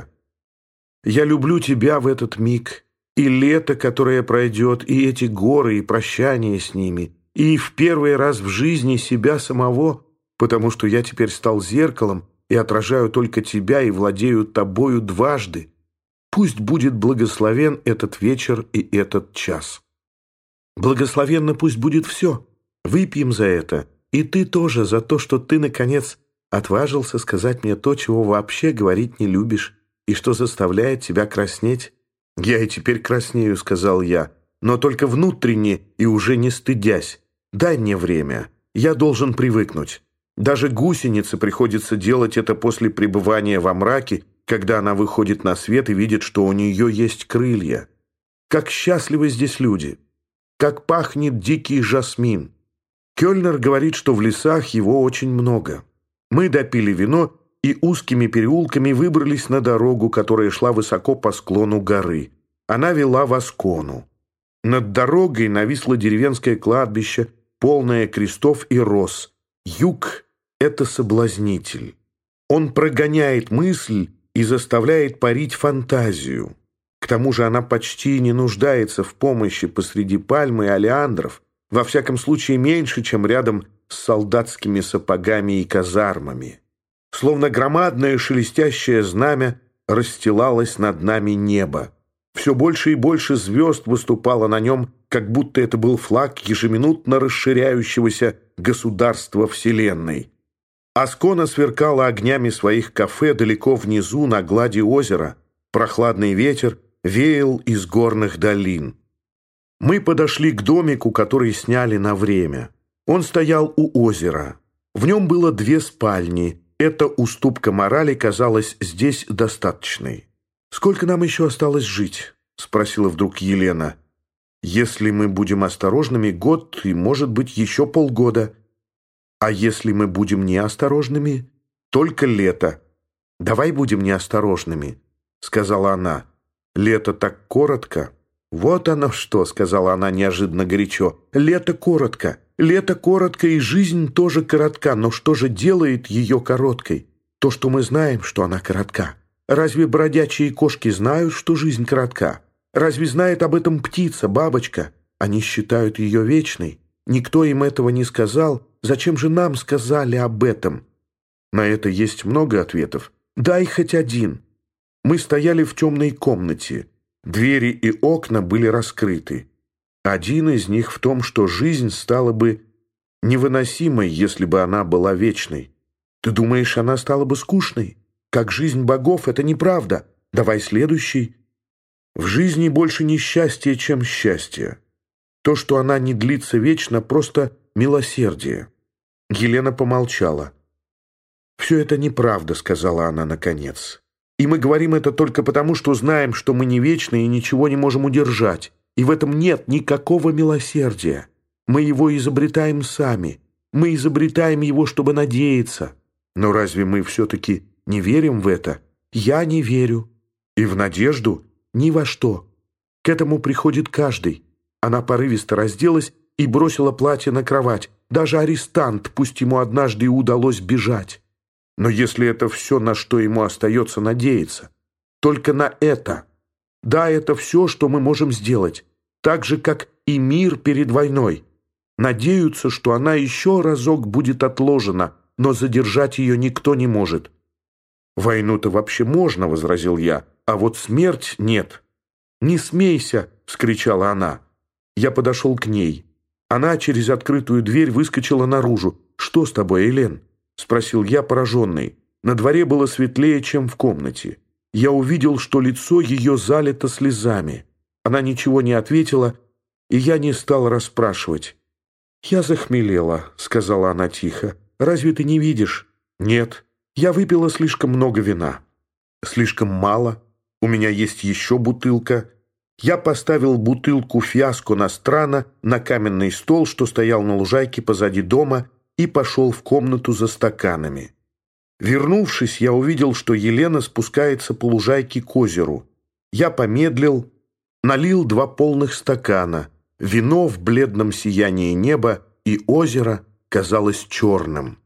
Speaker 1: «Я люблю тебя в этот миг, и лето, которое пройдет, и эти горы, и прощание с ними, и в первый раз в жизни себя самого, потому что я теперь стал зеркалом и отражаю только тебя и владею тобою дважды. Пусть будет благословен этот вечер и этот час. Благословенно пусть будет все. Выпьем за это. И ты тоже за то, что ты, наконец, отважился сказать мне то, чего вообще говорить не любишь, и что заставляет тебя краснеть. Я и теперь краснею, сказал я, но только внутренне и уже не стыдясь. Дай мне время. Я должен привыкнуть. Даже гусенице приходится делать это после пребывания во мраке, когда она выходит на свет и видит, что у нее есть крылья. Как счастливы здесь люди! Как пахнет дикий жасмин! Кёльнер говорит, что в лесах его очень много. Мы допили вино и узкими переулками выбрались на дорогу, которая шла высоко по склону горы. Она вела в Аскону. Над дорогой нависло деревенское кладбище, полное крестов и роз. Юг — это соблазнитель. Он прогоняет мысль и заставляет парить фантазию. К тому же она почти не нуждается в помощи посреди пальм и олеандров, во всяком случае меньше, чем рядом с солдатскими сапогами и казармами. Словно громадное шелестящее знамя расстилалось над нами небо. Все больше и больше звезд выступало на нем, как будто это был флаг ежеминутно расширяющегося государства Вселенной. Аскона сверкала огнями своих кафе далеко внизу на глади озера. Прохладный ветер веял из горных долин. Мы подошли к домику, который сняли на время. Он стоял у озера. В нем было 2 спальни. Эта уступка морали казалась здесь достаточной. «Сколько нам еще осталось жить?» — спросила вдруг Елена. «Если мы будем осторожными, год и, может быть, еще полгода. А если мы будем неосторожными, только лето. Давай будем неосторожными», — сказала она. «Лето так коротко». «Вот оно что», — сказала она неожиданно горячо. «Лето коротко. Лето коротко, и жизнь тоже коротка. Но что же делает ее короткой? То, что мы знаем, что она коротка. Разве бродячие кошки знают, что жизнь коротка? Разве знает об этом птица, бабочка? Они считают ее вечной. Никто им этого не сказал. Зачем же нам сказали об этом?» На это есть много ответов. Дай хоть один. Мы стояли в темной комнате. Двери и окна были раскрыты. Один из них в том, что жизнь стала бы невыносимой, если бы она была вечной. Ты думаешь, она стала бы скучной? Как жизнь богов, это неправда. Давай следующий. В жизни больше несчастья, чем счастье. То, что она не длится вечно, просто милосердие. Елена помолчала. «Все это неправда», — сказала она наконец. «И мы говорим это только потому, что знаем, что мы не вечны и ничего не можем удержать. И в этом нет никакого милосердия. Мы его изобретаем сами. Мы изобретаем его, чтобы надеяться. Но разве мы все-таки не верим в это? Я не верю. И в надежду ни во что. К этому приходит каждый». Она порывисто разделась и бросила платье на кровать. Даже арестант, пусть ему однажды и удалось бежать. Но если это все, на что ему остается надеяться, только на это. Да, это все, что мы можем сделать. Так же, как и мир перед войной. Надеются, что она еще разок будет отложена, но задержать ее никто не может. «Войну-то вообще можно», — возразил я, — «а вот смерть нет». «Не смейся», — вскричала она. Я подошел к ней. Она через открытую дверь выскочила наружу. «Что с тобой, Элен?» — спросил я, пораженный. На дворе было светлее, чем в комнате. Я увидел, что лицо ее залито слезами. Она ничего не ответила, и я не стал расспрашивать. «Я захмелела», — сказала она тихо. «Разве ты не видишь?» «Нет. Я выпила слишком много вина». «Слишком мало. У меня есть еще бутылка». Я поставил бутылку фиаско Нострано на каменный стол, что стоял на лужайке позади дома, и пошел в комнату за стаканами. Вернувшись, я увидел, что Елена спускается по лужайке к озеру. Я помедлил, налил 2 полных стакана. Вино в бледном сиянии неба и озеро казалось черным.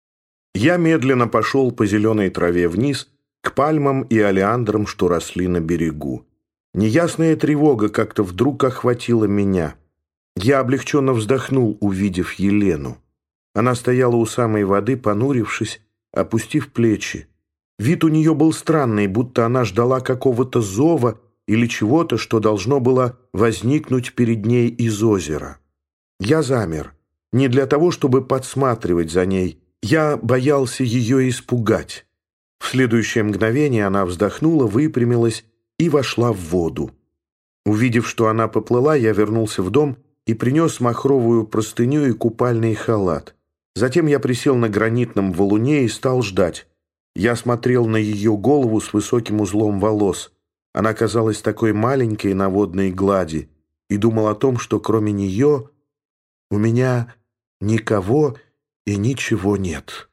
Speaker 1: Я медленно пошел по зеленой траве вниз, к пальмам и олеандрам, что росли на берегу. Неясная тревога как-то вдруг охватила меня. Я облегченно вздохнул, увидев Елену. Она стояла у самой воды, понурившись, опустив плечи. Вид у нее был странный, будто она ждала какого-то зова или чего-то, что должно было возникнуть перед ней из озера. Я замер. Не для того, чтобы подсматривать за ней. Я боялся ее испугать. В следующее мгновение она вздохнула, выпрямилась и вошла в воду. Увидев, что она поплыла, я вернулся в дом и принес махровую простыню и купальный халат. Затем я присел на гранитном валуне и стал ждать. Я смотрел на ее голову с высоким узлом волос. Она казалась такой маленькой на водной глади и думал о том, что кроме нее у меня никого и ничего нет.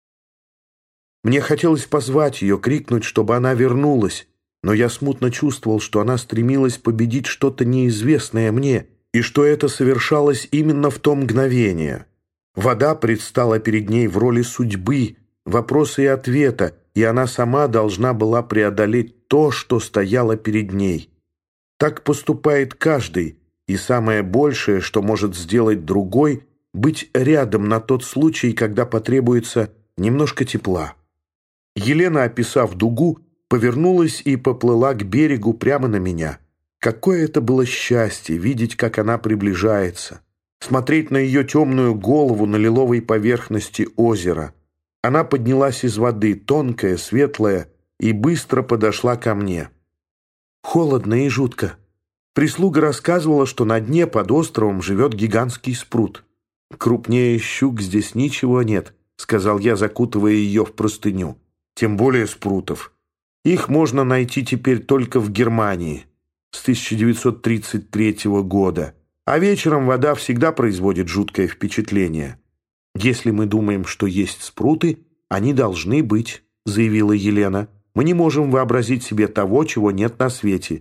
Speaker 1: Мне хотелось позвать ее, крикнуть, чтобы она вернулась, но я смутно чувствовал, что она стремилась победить что-то неизвестное мне, и что это совершалось именно в то мгновение. Вода предстала перед ней в роли судьбы, вопроса и ответа, и она сама должна была преодолеть то, что стояло перед ней. Так поступает каждый, и самое большее, что может сделать другой, быть рядом на тот случай, когда потребуется немножко тепла. Елена, описав дугу, повернулась и поплыла к берегу прямо на меня. Какое это было счастье видеть, как она приближается, смотреть на ее темную голову на лиловой поверхности озера. Она поднялась из воды, тонкая, светлая, и быстро подошла ко мне. Холодно и жутко. Прислуга рассказывала, что на дне под островом живет гигантский спрут. «Крупнее щук здесь ничего нет», — сказал я, закутывая ее в простыню. «Тем более спрутов. Их можно найти теперь только в Германии с 1933 года. А вечером вода всегда производит жуткое впечатление. Если мы думаем, что есть спруты, они должны быть», — заявила Елена. «Мы не можем вообразить себе того, чего нет на свете.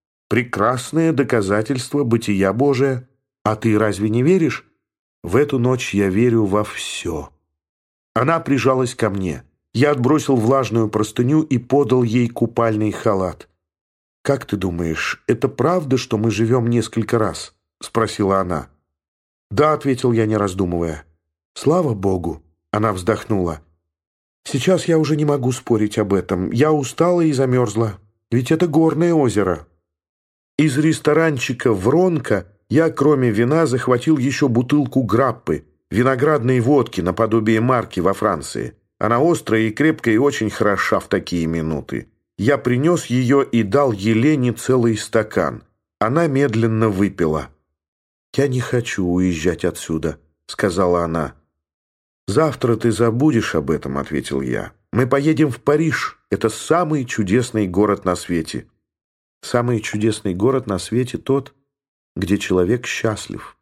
Speaker 1: Прекрасное доказательство бытия Божия. А ты разве не веришь? В эту ночь я верю во все». Она прижалась ко мне. Я отбросил влажную простыню и подал ей купальный халат. «Как ты думаешь, это правда, что мы живем несколько раз?» — спросила она. «Да», — ответил я, не раздумывая. «Слава Богу!» — она вздохнула. «Сейчас я уже не могу спорить об этом. Я устала и замерзла. Ведь это горное озеро». Из ресторанчика «Вронка» я, кроме вина, захватил еще бутылку граппы, виноградной водки наподобие марки во Франции. Она острая и крепкая и очень хороша в такие минуты. Я принес ее и дал Елене целый стакан. Она медленно выпила. «Я не хочу уезжать отсюда», — сказала она. «Завтра ты забудешь об этом», — ответил я. «Мы поедем в Париж. Это самый чудесный город на свете». «Самый чудесный город на свете тот, где человек счастлив».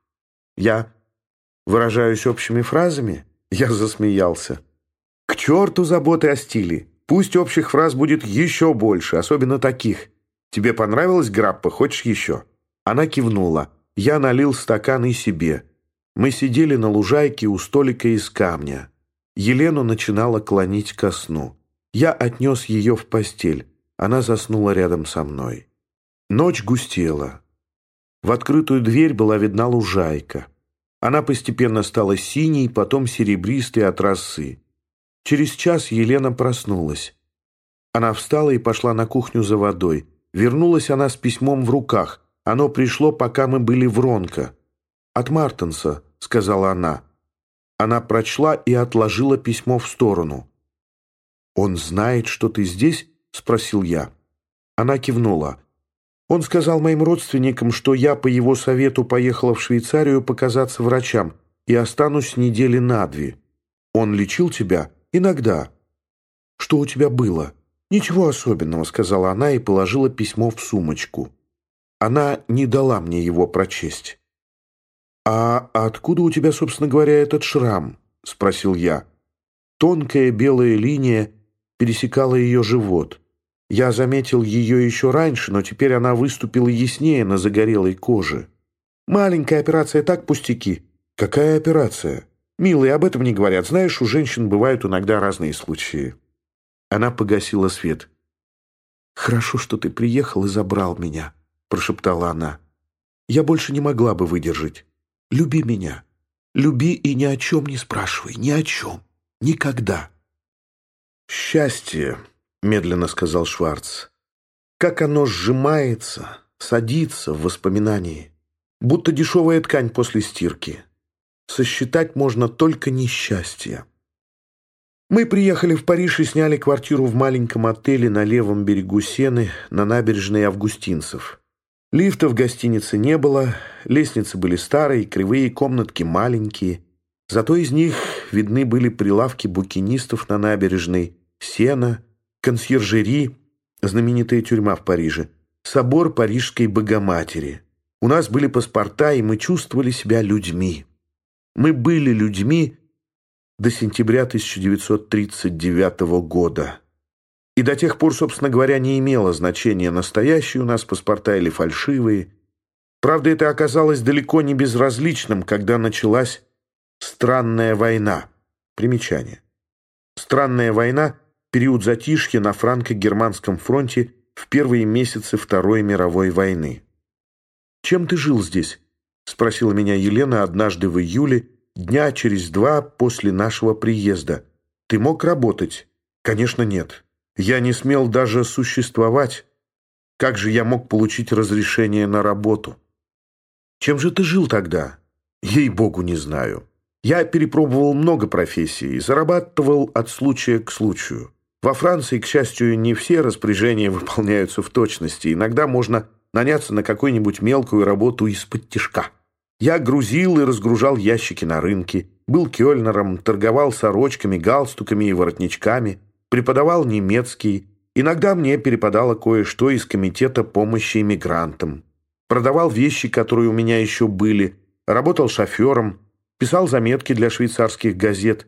Speaker 1: Я выражаюсь общими фразами? Я засмеялся. «К черту заботы о стиле. Пусть общих фраз будет еще больше, особенно таких. Тебе понравилась граппа? Хочешь еще?» Она кивнула. Я налил стакан и себе. Мы сидели на лужайке у столика из камня. Елену начинала клонить ко сну. Я отнес ее в постель. Она заснула рядом со мной. Ночь густела. В открытую дверь была видна лужайка. Она постепенно стала синей, потом серебристой от росы. Через час Елена проснулась. Она встала и пошла на кухню за водой. Вернулась она с письмом в руках. Оно пришло, пока мы были в Ронко. «От Мартенса», — сказала она. Она прочла и отложила письмо в сторону. «Он знает, что ты здесь?» — спросил я. Она кивнула. «Он сказал моим родственникам, что я по его совету поехала в Швейцарию показаться врачам и останусь недели на 2. Он лечил тебя? Иногда. Что у тебя было?» «Ничего особенного», — сказала она и положила письмо в сумочку. Она не дала мне его прочесть. «А откуда у тебя, собственно говоря, этот шрам?» — спросил я. Тонкая белая линия пересекала ее живот. Я заметил ее еще раньше, но теперь она выступила яснее на загорелой коже. «Маленькая операция, так, пустяки». «Какая операция?» «Милый, об этом не говорят. Знаешь, у женщин бывают иногда разные случаи». Она погасила свет. «Хорошо, что ты приехал и забрал меня», — прошептала она. «Я больше не могла бы выдержать. Люби меня. Люби и ни о чем не спрашивай. Ни о чем. Никогда». «Счастье», — медленно сказал Шварц. «Как оно сжимается, садится в воспоминании. Будто дешевая ткань после стирки. Сосчитать можно только несчастье». Мы приехали в Париж и сняли квартиру в маленьком отеле на левом берегу Сены на набережной Августинцев. Лифта в гостинице не было, лестницы были старые, кривые, комнатки маленькие. Зато из них видны были прилавки букинистов на набережной, Сена, консьержери, знаменитая тюрьма в Париже, собор Парижской Богоматери. У нас были паспорта, и мы чувствовали себя людьми. Мы были людьми до сентября 1939 года. И до тех пор, собственно говоря, не имело значения, настоящие у нас паспорта или фальшивые. Правда, это оказалось далеко не безразличным, когда началась странная война. Примечание. Странная война — период затишья на франко-германском фронте в первые месяцы Второй мировой войны. «Чем ты жил здесь?» — спросила меня Елена однажды в июле, дня через 2 после нашего приезда. Ты мог работать? Конечно, нет. Я не смел даже существовать. Как же я мог получить разрешение на работу? Чем же ты жил тогда? Ей-богу, не знаю. Я перепробовал много профессий, зарабатывал от случая к случаю. Во Франции, к счастью, не все распоряжения выполняются в точности. Иногда можно наняться на какую-нибудь мелкую работу из-под-тишка. Я грузил и разгружал ящики на рынке, был кёльнером, торговал сорочками, галстуками и воротничками, преподавал немецкий. Иногда мне перепадало кое-что из комитета помощи иммигрантам. Продавал вещи, которые у меня еще были, работал шофером, писал заметки для швейцарских газет.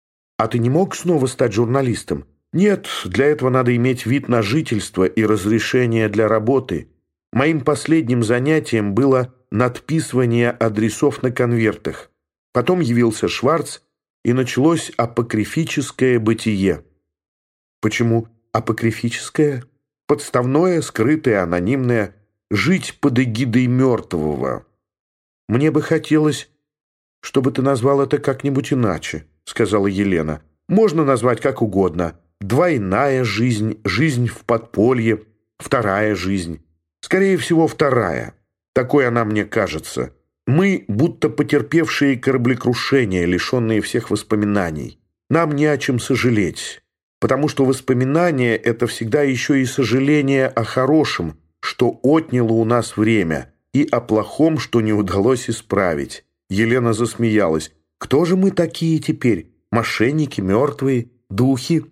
Speaker 1: А ты не мог снова стать журналистом? Нет, для этого надо иметь вид на жительство и разрешение для работы. Моим последним занятием было надписывание адресов на конвертах. Потом явился Шварц, и началось апокрифическое бытие. Почему апокрифическое? Подставное, скрытое, анонимное. Жить под эгидой мертвого. Мне бы хотелось, чтобы ты назвал это как-нибудь иначе, сказала Елена. Можно назвать как угодно. Двойная жизнь, жизнь в подполье, вторая жизнь. Скорее всего, вторая. Такой она мне кажется. Мы будто потерпевшие кораблекрушение, лишенные всех воспоминаний. Нам не о чем сожалеть, потому что воспоминания — это всегда еще и сожаление о хорошем, что отняло у нас время, и о плохом, что не удалось исправить. Елена засмеялась. Кто же мы такие теперь? Мошенники, мертвые, духи?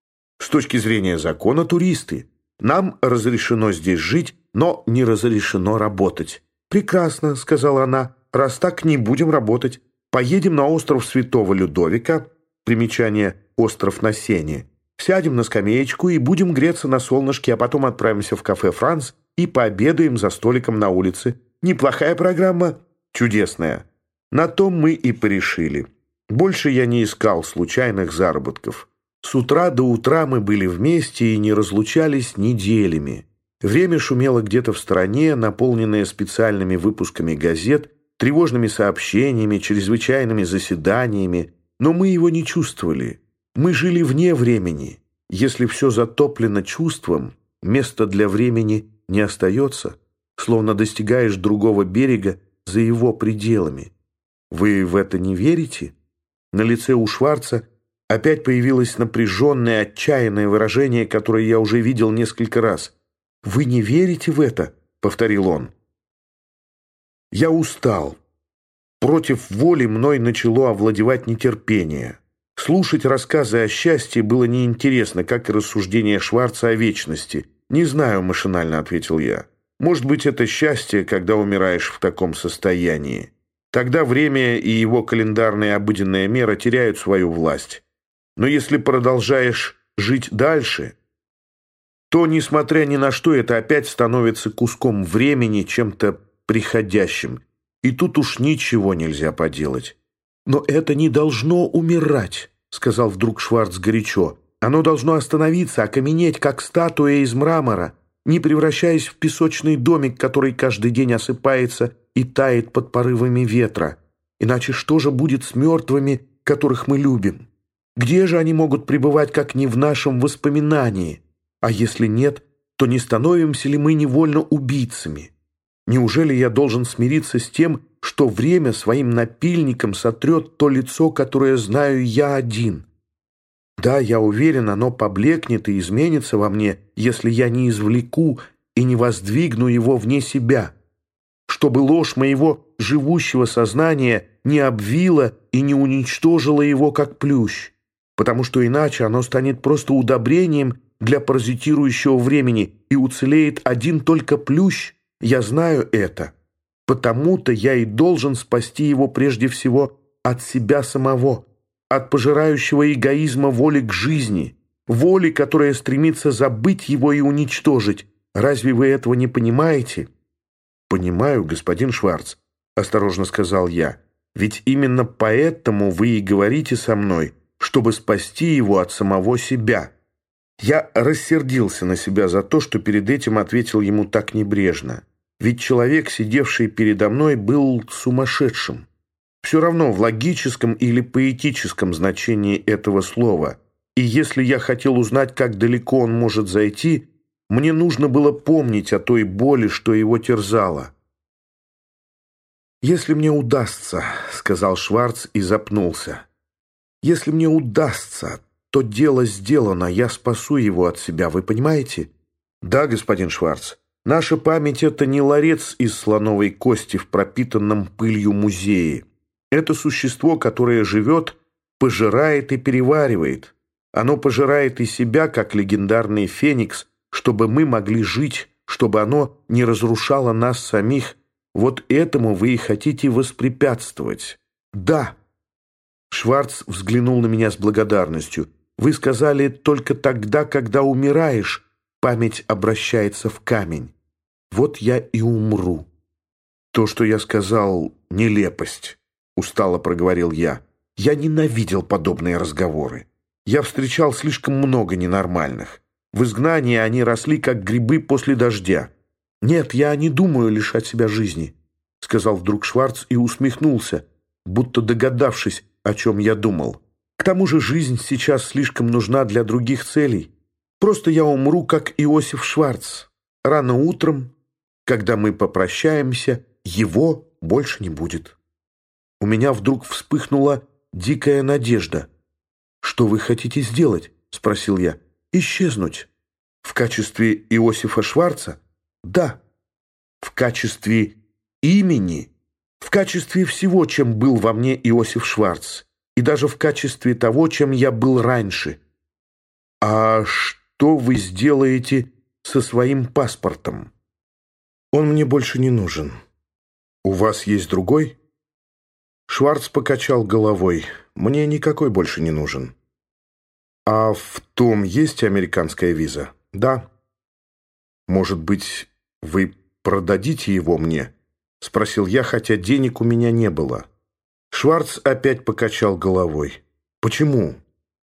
Speaker 1: С точки зрения закона, туристы. Нам разрешено здесь жить, но не разрешено работать. «Прекрасно», — сказала она, — «раз так, не будем работать. Поедем на остров Святого Людовика». Примечание «Остров на Сене». Сядем на скамеечку и будем греться на солнышке, а потом отправимся в кафе «Франц» и пообедаем за столиком на улице. Неплохая программа? Чудесная. На том мы и порешили. Больше я не искал случайных заработков. С утра до утра мы были вместе и не разлучались неделями. Время шумело где-то в стороне, наполненное специальными выпусками газет, тревожными сообщениями, чрезвычайными заседаниями, но мы его не чувствовали. Мы жили вне времени. Если все затоплено чувством, места для времени не остается, словно достигаешь другого берега за его пределами. Вы в это не верите? На лице у Шварца опять появилось напряженное, отчаянное выражение, которое я уже видел несколько раз. «Вы не верите в это?» — повторил он. Я устал. Против воли мной начало овладевать нетерпение. Слушать рассказы о счастье было неинтересно, как и рассуждения Шварца о вечности. «Не знаю», — машинально ответил я. «Может быть, это счастье, когда умираешь в таком состоянии. Тогда время и его календарная обыденная мера теряют свою власть. Но если продолжаешь жить дальше, то, несмотря ни на что, это опять становится куском времени, чем-то приходящим. И тут уж ничего нельзя поделать». «Но это не должно умирать», — сказал вдруг Шварц горячо. «Оно должно остановиться, окаменеть, как статуя из мрамора, не превращаясь в песочный домик, который каждый день осыпается и тает под порывами ветра. Иначе что же будет с мертвыми, которых мы любим? Где же они могут пребывать, как не в нашем воспоминании? А если нет, то не становимся ли мы невольно убийцами? Неужели я должен смириться с тем, что время своим напильником сотрет то лицо, которое знаю я один? Да, я уверен, оно поблекнет и изменится во мне, если я не извлеку и не воздвигну его вне себя, чтобы ложь моего живущего сознания не обвила и не уничтожила его, как плющ, потому что иначе оно станет просто удобрением для паразитирующего времени, и уцелеет один только плющ. Я знаю это. Потому-то я и должен спасти его прежде всего от себя самого, от пожирающего эгоизма воли к жизни, воли, которая стремится забыть его и уничтожить. Разве вы этого не понимаете?» «Понимаю, господин Шварц», — осторожно сказал я. «Ведь именно поэтому вы и говорите со мной, чтобы спасти его от самого себя». Я рассердился на себя за то, что перед этим ответил ему так небрежно. Ведь человек, сидевший передо мной, был сумасшедшим. Все равно в логическом или поэтическом значении этого слова. И если я хотел узнать, как далеко он может зайти, мне нужно было помнить о той боли, что его терзала. «Если мне удастся», — сказал Шварц и запнулся, «если мне удастся, то дело сделано, я спасу его от себя, вы понимаете?» «Да, господин Шварц, наша память — это не ларец из слоновой кости в пропитанном пылью музее. Это существо, которое живет, пожирает и переваривает. Оно пожирает и себя, как легендарный феникс, чтобы мы могли жить, чтобы оно не разрушало нас самих. Вот этому вы и хотите воспрепятствовать. Да». Шварц взглянул на меня с благодарностью. «Вы сказали, только тогда, когда умираешь, память обращается в камень. Вот я и умру». «То, что я сказал, нелепость», — устало проговорил я. «Я ненавидел подобные разговоры. Я встречал слишком много ненормальных. В изгнании они росли, как грибы после дождя. Нет, я не думаю лишать себя жизни», — сказал вдруг Шварц и усмехнулся, будто догадавшись, о чем я думал. «К тому же жизнь сейчас слишком нужна для других целей. Просто я умру, как Иосиф Шварц. Рано утром, когда мы попрощаемся, его больше не будет». У меня вдруг вспыхнула дикая надежда. «Что вы хотите сделать?» — спросил я. «Исчезнуть». «В качестве Иосифа Шварца?» «Да». «В качестве имени?» «В качестве всего, чем был во мне Иосиф Шварц. И даже в качестве того, чем я был раньше». «А что вы сделаете со своим паспортом?» «Он мне больше не нужен». «У вас есть другой?» Шварц покачал головой. «Мне никакой больше не нужен». «А в том есть американская виза?» «Да». «Может быть, вы продадите его мне?» — спросил я, хотя денег у меня не было. Шварц опять покачал головой. «Почему?»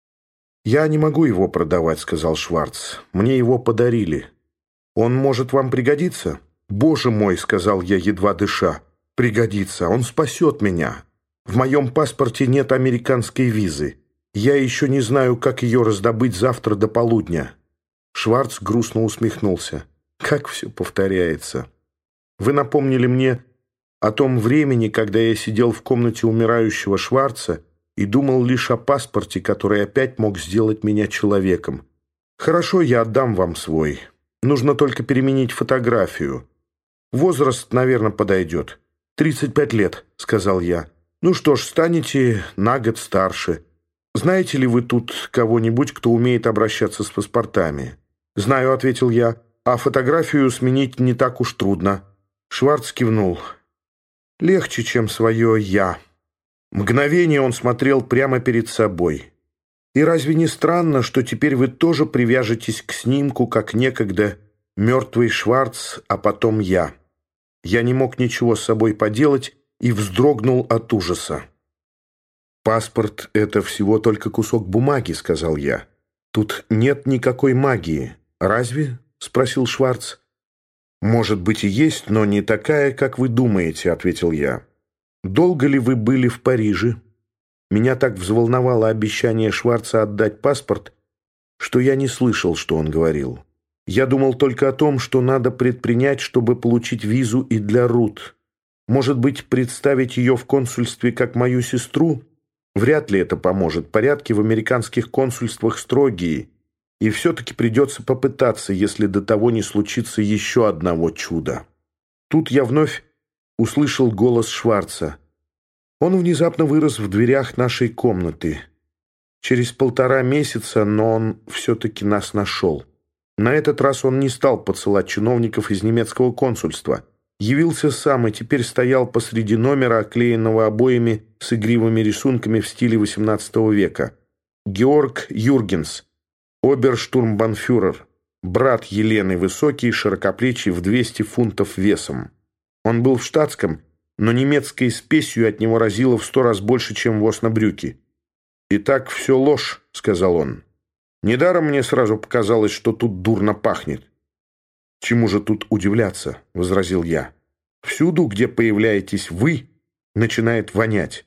Speaker 1: «Я не могу его продавать», — сказал Шварц. «Мне его подарили. Он может вам пригодиться?» «Боже мой», — сказал я, едва дыша. «Пригодится. Он спасет меня. В моем паспорте нет американской визы. Я еще не знаю, как ее раздобыть завтра до полудня». Шварц грустно усмехнулся. «Как все повторяется. Вы напомнили мне о том времени, когда я сидел в комнате умирающего Шварца и думал лишь о паспорте, который опять мог сделать меня человеком. Хорошо, я отдам вам свой. Нужно только переменить фотографию. Возраст, наверное, подойдет. 35 лет», — сказал я. «Ну что ж, станете на год старше. Знаете ли вы тут кого-нибудь, кто умеет обращаться с паспортами?» «Знаю», — ответил я. «А фотографию сменить не так уж трудно». Шварц кивнул. «Легче, чем свое «я». Мгновение он смотрел прямо перед собой. «И разве не странно, что теперь вы тоже привяжетесь к снимку, как некогда мертвый Шварц, а потом я?» Я не мог ничего с собой поделать и вздрогнул от ужаса. «Паспорт — это всего только кусок бумаги», — сказал я. «Тут нет никакой магии. Разве?» — спросил Шварц. «Может быть и есть, но не такая, как вы думаете», — ответил я. «Долго ли вы были в Париже?» Меня так взволновало обещание Шварца отдать паспорт, что я не слышал, что он говорил. Я думал только о том, что надо предпринять, чтобы получить визу и для Рут. Может быть, представить ее в консульстве как мою сестру? Вряд ли это поможет. Порядки в американских консульствах строгие. И все-таки придется попытаться, если до того не случится еще одного чуда. Тут я вновь услышал голос Шварца. Он внезапно вырос в дверях нашей комнаты. Через 1,5 месяца, но он все-таки нас нашел. На этот раз он не стал посылать чиновников из немецкого консульства. Явился сам и теперь стоял посреди номера, оклеенного обоями с игривыми рисунками в стиле XVIII века. Георг Юргенс, оберштурмбанфюрер, брат Елены, высокий, широкоплечий, в 200 фунтов весом. Он был в штатском, но немецкой спесью от него разило в 100 раз больше, чем воз на брюки. «Итак, все ложь», — сказал он. «Недаром мне сразу показалось, что тут дурно пахнет». «Чему же тут удивляться?» — возразил я. «Всюду, где появляетесь вы, начинает вонять.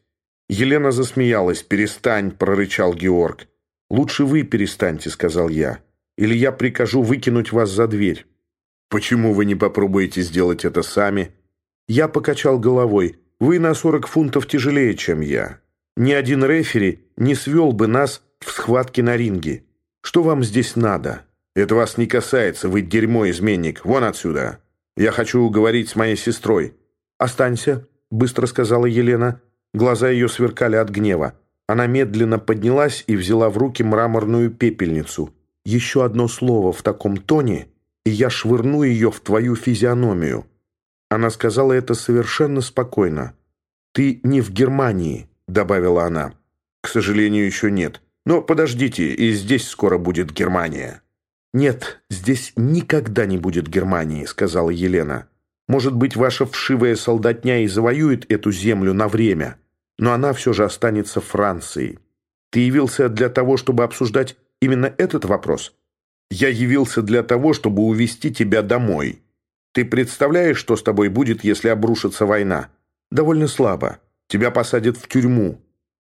Speaker 1: Елена засмеялась. «Перестань», — прорычал Георг. «Лучше вы перестаньте», — сказал я. «Или я прикажу выкинуть вас за дверь». «Почему вы не попробуете сделать это сами?» Я покачал головой. «Вы на 40 фунтов тяжелее, чем я. Ни один рефери не свел бы нас в схватке на ринге. Что вам здесь надо?» «Это вас не касается, вы дерьмо-изменник. Вон отсюда. Я хочу говорить с моей сестрой». «Останься», — быстро сказала Елена. Глаза ее сверкали от гнева. Она медленно поднялась и взяла в руки мраморную пепельницу. «Еще одно слово в таком тоне, и я швырну ее в твою физиономию». Она сказала это совершенно спокойно. «Ты не в Германии», — добавила она. «К сожалению, еще нет. Но подождите, и здесь скоро будет Германия». «Нет, здесь никогда не будет Германии», — сказала Елена. «Может быть, ваша вшивая солдатня и завоюет эту землю на время, но она все же останется Францией. Ты явился для того, чтобы обсуждать именно этот вопрос?» «Я явился для того, чтобы увезти тебя домой. Ты представляешь, что с тобой будет, если обрушится война?» «Довольно слабо. Тебя посадят в тюрьму».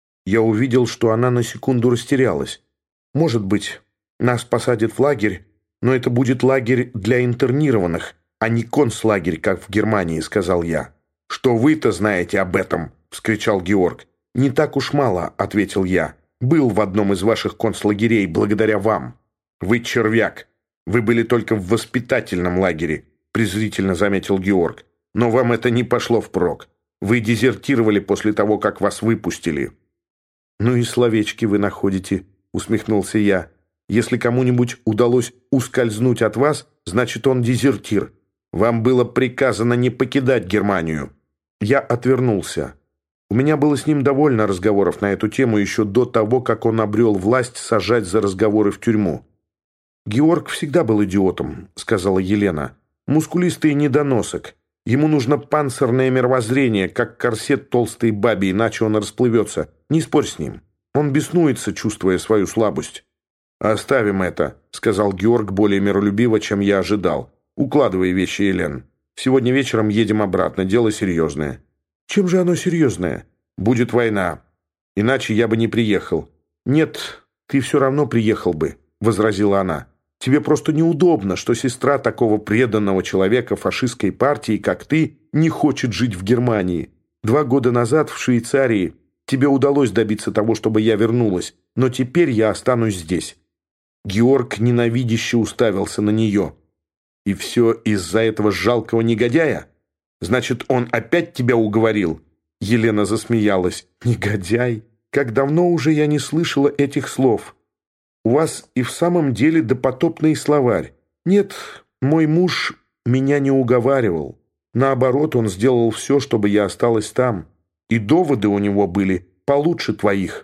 Speaker 1: Я увидел, что она на секунду растерялась. «Может быть, нас посадят в лагерь, но это будет лагерь для интернированных, а не концлагерь, как в Германии», — сказал я. «Что вы-то знаете об этом?» — вскричал Георг. «Не так уж мало», — ответил я. «Был в одном из ваших концлагерей благодаря вам». «Вы червяк. Вы были только в воспитательном лагере», — презрительно заметил Георг. «Но вам это не пошло впрок. Вы дезертировали после того, как вас выпустили». «Ну и словечки вы находите», — усмехнулся я. «Если кому-нибудь удалось ускользнуть от вас, значит, он дезертир. Вам было приказано не покидать Германию». Я отвернулся. У меня было с ним довольно разговоров на эту тему еще до того, как он обрел власть сажать за разговоры в тюрьму. «Георг всегда был идиотом», — сказала Елена. «Мускулистый недоносок. Ему нужно панцирное мировоззрение, как корсет толстой бабе, иначе он расплывется. Не спорь с ним. Он беснуется, чувствуя свою слабость». «Оставим это», — сказал Георг более миролюбиво, чем я ожидал. «Укладывай вещи, Елен. Сегодня вечером едем обратно. Дело серьезное». «Чем же оно серьезное?» «Будет война. Иначе я бы не приехал». «Нет, ты все равно приехал бы», — возразила она. «Тебе просто неудобно, что сестра такого преданного человека фашистской партии, как ты, не хочет жить в Германии. 2 года назад в Швейцарии тебе удалось добиться того, чтобы я вернулась, но теперь я останусь здесь». Георг ненавидяще уставился на нее. «И все из-за этого жалкого негодяя? Значит, он опять тебя уговорил?» Елена засмеялась. «Негодяй? Как давно уже я не слышала этих слов. У вас и в самом деле допотопный словарь. Нет, мой муж меня не уговаривал. Наоборот, он сделал все, чтобы я осталась там. И доводы у него были получше твоих».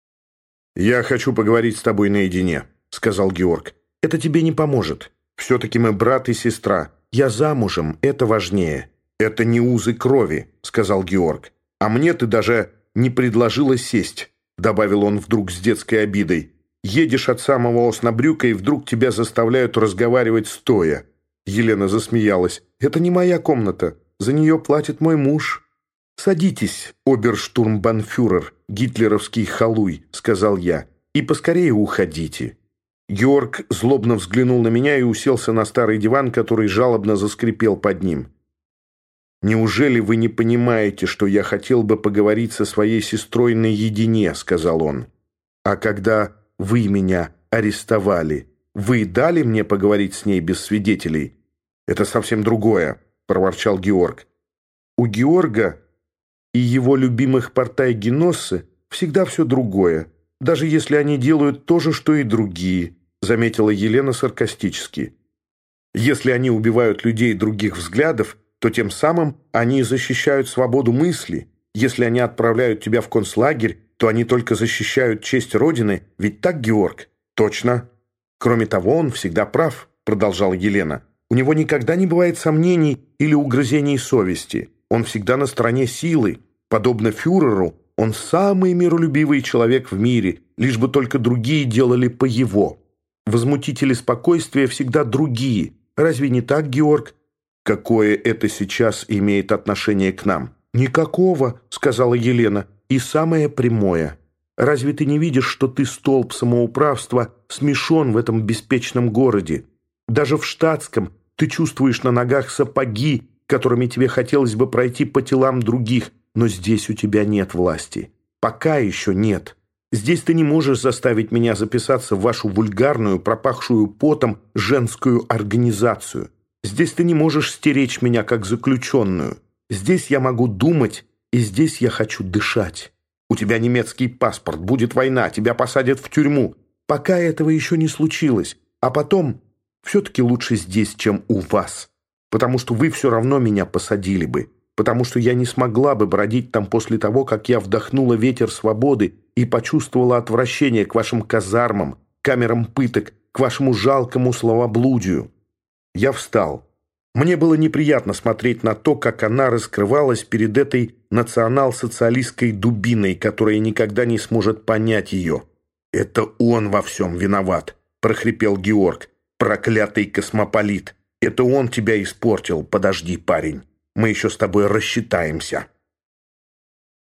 Speaker 1: «Я хочу поговорить с тобой наедине», — сказал Георг. «Это тебе не поможет. Все-таки мы брат и сестра. Я замужем, это важнее». «Это не узы крови», — сказал Георг. «А мне ты даже не предложила сесть», — добавил он вдруг с детской обидой. «Едешь от самого Оснабрюка, и вдруг тебя заставляют разговаривать стоя». Елена засмеялась. «Это не моя комната. За нее платит мой муж». «Садитесь, оберштурмбанфюрер, гитлеровский халуй», — сказал я, — «и поскорее уходите». Георг злобно взглянул на меня и уселся на старый диван, который жалобно заскрипел под ним. «Неужели вы не понимаете, что я хотел бы поговорить со своей сестрой наедине?» — сказал он. «А когда вы меня арестовали, вы дали мне поговорить с ней без свидетелей?» «Это совсем другое», — проворчал Георг. «У Георга и его любимых Партай-Геноссе всегда все другое, даже если они делают то же, что и другие», — заметила Елена саркастически. «Если они убивают людей других взглядов, то тем самым они защищают свободу мысли. Если они отправляют тебя в концлагерь, то они только защищают честь Родины. Ведь так, Георг?» «Точно. Кроме того, он всегда прав», — продолжала Елена. «У него никогда не бывает сомнений или угрызений совести. Он всегда на стороне силы. Подобно фюреру, он самый миролюбивый человек в мире, лишь бы только другие делали по его. Возмутители спокойствия всегда другие. Разве не так, Георг?» «Какое это сейчас имеет отношение к нам?» «Никакого», — сказала Елена. и самое прямое. Разве ты не видишь, что ты, столб самоуправства, смешон в этом беспечном городе? Даже в штатском ты чувствуешь на ногах сапоги, которыми тебе хотелось бы пройти по телам других, но здесь у тебя нет власти. Пока еще нет. Здесь ты не можешь заставить меня записаться в вашу вульгарную, пропахшую потом женскую организацию. Здесь ты не можешь стеречь меня как заключенную. Здесь я могу думать, и здесь я хочу дышать. У тебя немецкий паспорт, будет война, тебя посадят в тюрьму. Пока этого еще не случилось. А потом все-таки лучше здесь, чем у вас. Потому что вы все равно меня посадили бы. Потому что я не смогла бы бродить там после того, как я вдохнула ветер свободы и почувствовала отвращение к вашим казармам, камерам пыток, к вашему жалкому словоблудию. Я встал. Мне было неприятно смотреть на то, как она раскрывалась перед этой национал-социалистской дубиной, которая никогда не сможет понять ее. «Это он во всем виноват», — прохрипел Георг. «Проклятый космополит! Это он тебя испортил. Подожди, парень, мы еще с тобой рассчитаемся».